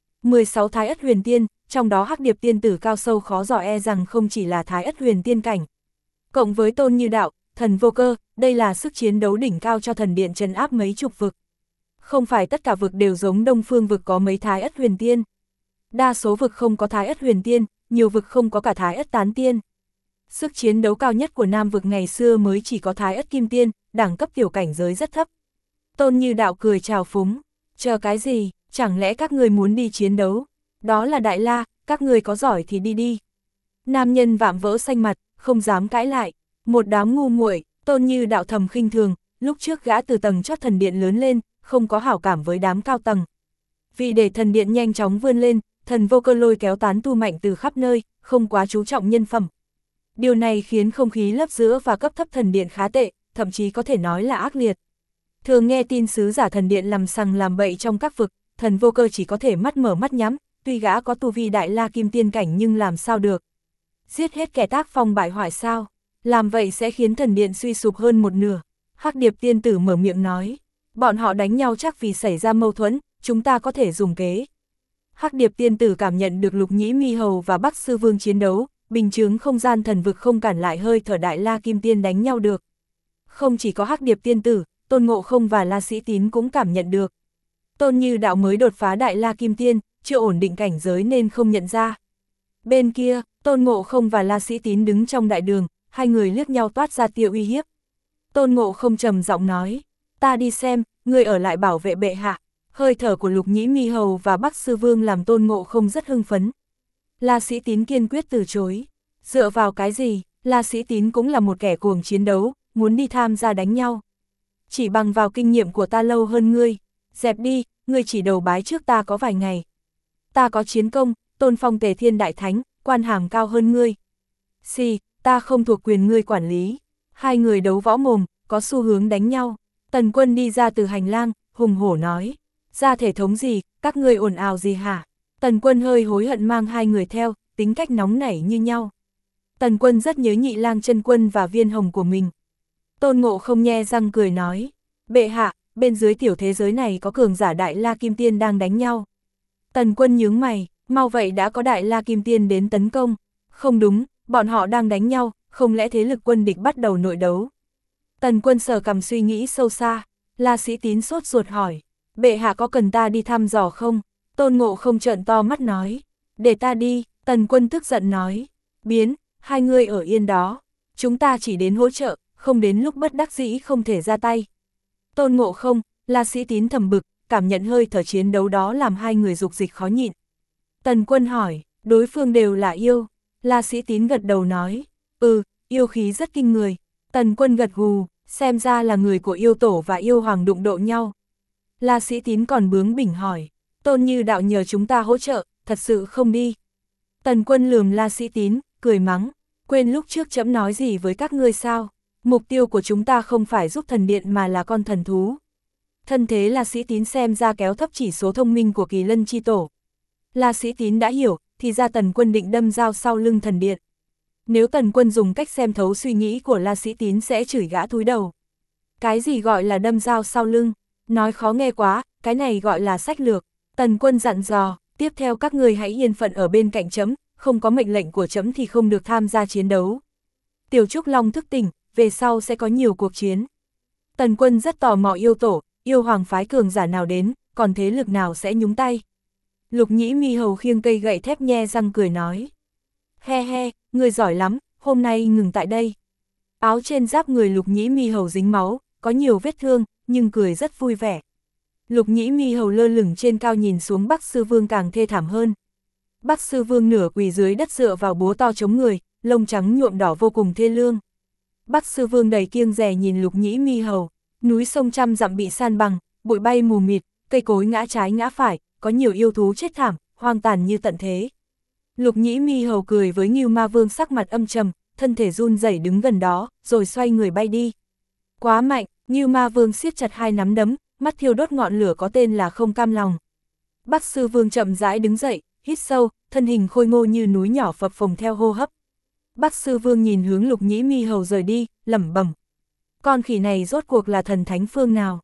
16 Thái Ất Huyền Tiên, trong đó Hắc Điệp tiên tử cao sâu khó dò e rằng không chỉ là Thái Ất Huyền Tiên cảnh. Cộng với Tôn Như Đạo, Thần Vô Cơ, đây là sức chiến đấu đỉnh cao cho thần điện trấn áp mấy chục vực. Không phải tất cả vực đều giống Đông Phương vực có mấy Thái Ất Huyền Tiên. Đa số vực không có Thái Ất Huyền Tiên, nhiều vực không có cả Thái Ất Tán Tiên. Sức chiến đấu cao nhất của Nam vực ngày xưa mới chỉ có Thái Ất Kim Tiên, đẳng cấp tiểu cảnh giới rất thấp. Tôn Như Đạo cười chào phúng, chờ cái gì, chẳng lẽ các người muốn đi chiến đấu? Đó là Đại La, các người có giỏi thì đi đi. Nam nhân vạm vỡ xanh mặt, không dám cãi lại, một đám ngu muội. Tôn Như Đạo thầm khinh thường, lúc trước gã từ tầng chót thần điện lớn lên, không có hảo cảm với đám cao tầng. Vì để thần điện nhanh chóng vươn lên, Thần Vô Cơ lôi kéo tán tu mạnh từ khắp nơi, không quá chú trọng nhân phẩm. Điều này khiến không khí lớp giữa và cấp thấp thần điện khá tệ, thậm chí có thể nói là ác liệt. Thường nghe tin sứ giả thần điện làm sằng làm bậy trong các vực, Thần Vô Cơ chỉ có thể mắt mở mắt nhắm, tuy gã có tu vi đại la kim tiên cảnh nhưng làm sao được. Giết hết kẻ tác phong bại hoại sao, làm vậy sẽ khiến thần điện suy sụp hơn một nửa. Hắc Điệp tiên tử mở miệng nói, bọn họ đánh nhau chắc vì xảy ra mâu thuẫn, chúng ta có thể dùng kế. Hắc Điệp tiên tử cảm nhận được Lục Nhĩ Mi Hầu và Bắc Sư Vương chiến đấu, bình chướng không gian thần vực không cản lại hơi thở đại la kim tiên đánh nhau được. Không chỉ có Hắc Điệp tiên tử, Tôn Ngộ Không và La Sĩ Tín cũng cảm nhận được. Tôn Như Đạo mới đột phá đại la kim tiên, chưa ổn định cảnh giới nên không nhận ra. Bên kia, Tôn Ngộ Không và La Sĩ Tín đứng trong đại đường, hai người liếc nhau toát ra tia uy hiếp. Tôn Ngộ Không trầm giọng nói, ta đi xem, người ở lại bảo vệ bệ hạ. Hơi thở của Lục Nhĩ Mi Hầu và Bắc Sư Vương làm Tôn Ngộ Không rất hưng phấn. La Sĩ Tín kiên quyết từ chối. Dựa vào cái gì, La Sĩ Tín cũng là một kẻ cuồng chiến đấu, muốn đi tham gia đánh nhau. Chỉ bằng vào kinh nghiệm của ta lâu hơn ngươi. Dẹp đi, ngươi chỉ đầu bái trước ta có vài ngày. Ta có chiến công, tôn phong Tề Thiên Đại Thánh, quan hàm cao hơn ngươi. Xì, ta không thuộc quyền ngươi quản lý. Hai người đấu võ mồm, có xu hướng đánh nhau. Tần Quân đi ra từ hành lang, hùng hổ nói. Ra thể thống gì, các ngươi ồn ào gì hả? Tần Quân hơi hối hận mang hai người theo, tính cách nóng nảy như nhau. Tần Quân rất nhớ Nhị Lang Chân Quân và Viên Hồng của mình. Tôn Ngộ Không nhe răng cười nói. Bệ hạ, bên dưới tiểu thế giới này có cường giả đại la kim tiên đang đánh nhau. Tần Quân nhướng mày, mau vậy đã có đại la kim tiên đến tấn công. Không đúng, bọn họ đang đánh nhau, không lẽ thế lực quân địch bắt đầu nội đấu. Tần Quân sờ cằm suy nghĩ sâu xa. La Sĩ Tín sốt ruột hỏi, bệ hạ có cần ta đi thăm dò không? Tôn Ngộ Không trợn to mắt nói, để ta đi. Tần Quân tức giận nói, biến, hai người ở yên đó. Chúng ta chỉ đến hỗ trợ, không đến lúc bất đắc dĩ không thể ra tay. Tôn Ngộ Không, La Sĩ Tín thầm bực, cảm nhận hơi thở chiến đấu đó làm hai người dục dịch khó nhịn. Tần Quân hỏi, đối phương đều là yêu. La Sĩ Tín gật đầu nói, yêu khí rất kinh người. Tần Quân gật gù, xem ra là người của yêu tổ và yêu hoàng đụng độ nhau. La Sĩ Tín còn bướng bỉnh hỏi, Tôn Như Đạo nhờ chúng ta hỗ trợ, thật sự không đi. Tần Quân lườm La Sĩ Tín, cười mắng, quên lúc trước trẫm nói gì với các ngươi sao? Mục tiêu của chúng ta không phải giúp thần điện mà là con thần thú. Thân thế La Sĩ Tín xem ra kéo thấp chỉ số thông minh của Kỳ Lân chi tổ. La Sĩ Tín đã hiểu, thì ra Tần Quân định đâm dao sau lưng thần điện. Nếu Tần Quân dùng cách xem thấu suy nghĩ của La Sĩ Tín sẽ chửi gã thúi đầu. Cái gì gọi là đâm dao sau lưng? Nói khó nghe quá, cái này gọi là sách lược. Tần Quân dặn dò, tiếp theo các ngươi hãy yên phận ở bên cạnh trẫm, không có mệnh lệnh của trẫm thì không được tham gia chiến đấu. Tiểu Trúc Long thức tỉnh, về sau sẽ có nhiều cuộc chiến. Tần Quân rất tò mò yêu tổ, yêu hoàng phái cường giả nào đến, còn thế lực nào sẽ nhúng tay. Lục Nhĩ Mi Hầu khiêng cây gậy thép nhe răng cười nói. He he, người giỏi lắm, hôm nay ngừng tại đây. Áo trên giáp người Lục Nhĩ Mi Hầu dính máu, có nhiều vết thương, nhưng cười rất vui vẻ. Lục Nhĩ Mi Hầu lơ lửng trên cao nhìn xuống Bắc Sư Vương càng thê thảm hơn. Bắc Sư Vương nửa quỳ dưới đất dựa vào búa to chống người, lông trắng nhuộm đỏ vô cùng thê lương. Bắc Sư Vương đầy kiêng dè nhìn Lục Nhĩ Mi Hầu, núi sông trăm dặm bị san bằng, bụi bay mù mịt, cây cối ngã trái ngã phải, có nhiều yêu thú chết thảm, hoang tàn như tận thế. Lục Nhĩ Mi Hầu cười với Ngưu Ma Vương sắc mặt âm trầm, thân thể run rẩy đứng gần đó, rồi xoay người bay đi. Quá mạnh, Ngưu Ma Vương siết chặt hai nắm đấm, mắt thiêu đốt ngọn lửa có tên là không cam lòng. Bắc Sư Vương chậm rãi đứng dậy, hít sâu, thân hình khôi ngô như núi nhỏ phập phồng theo hô hấp. Bắc Sư Vương nhìn hướng Lục Nhĩ Mi Hầu rời đi, lẩm bẩm. Con khỉ này rốt cuộc là thần thánh phương nào?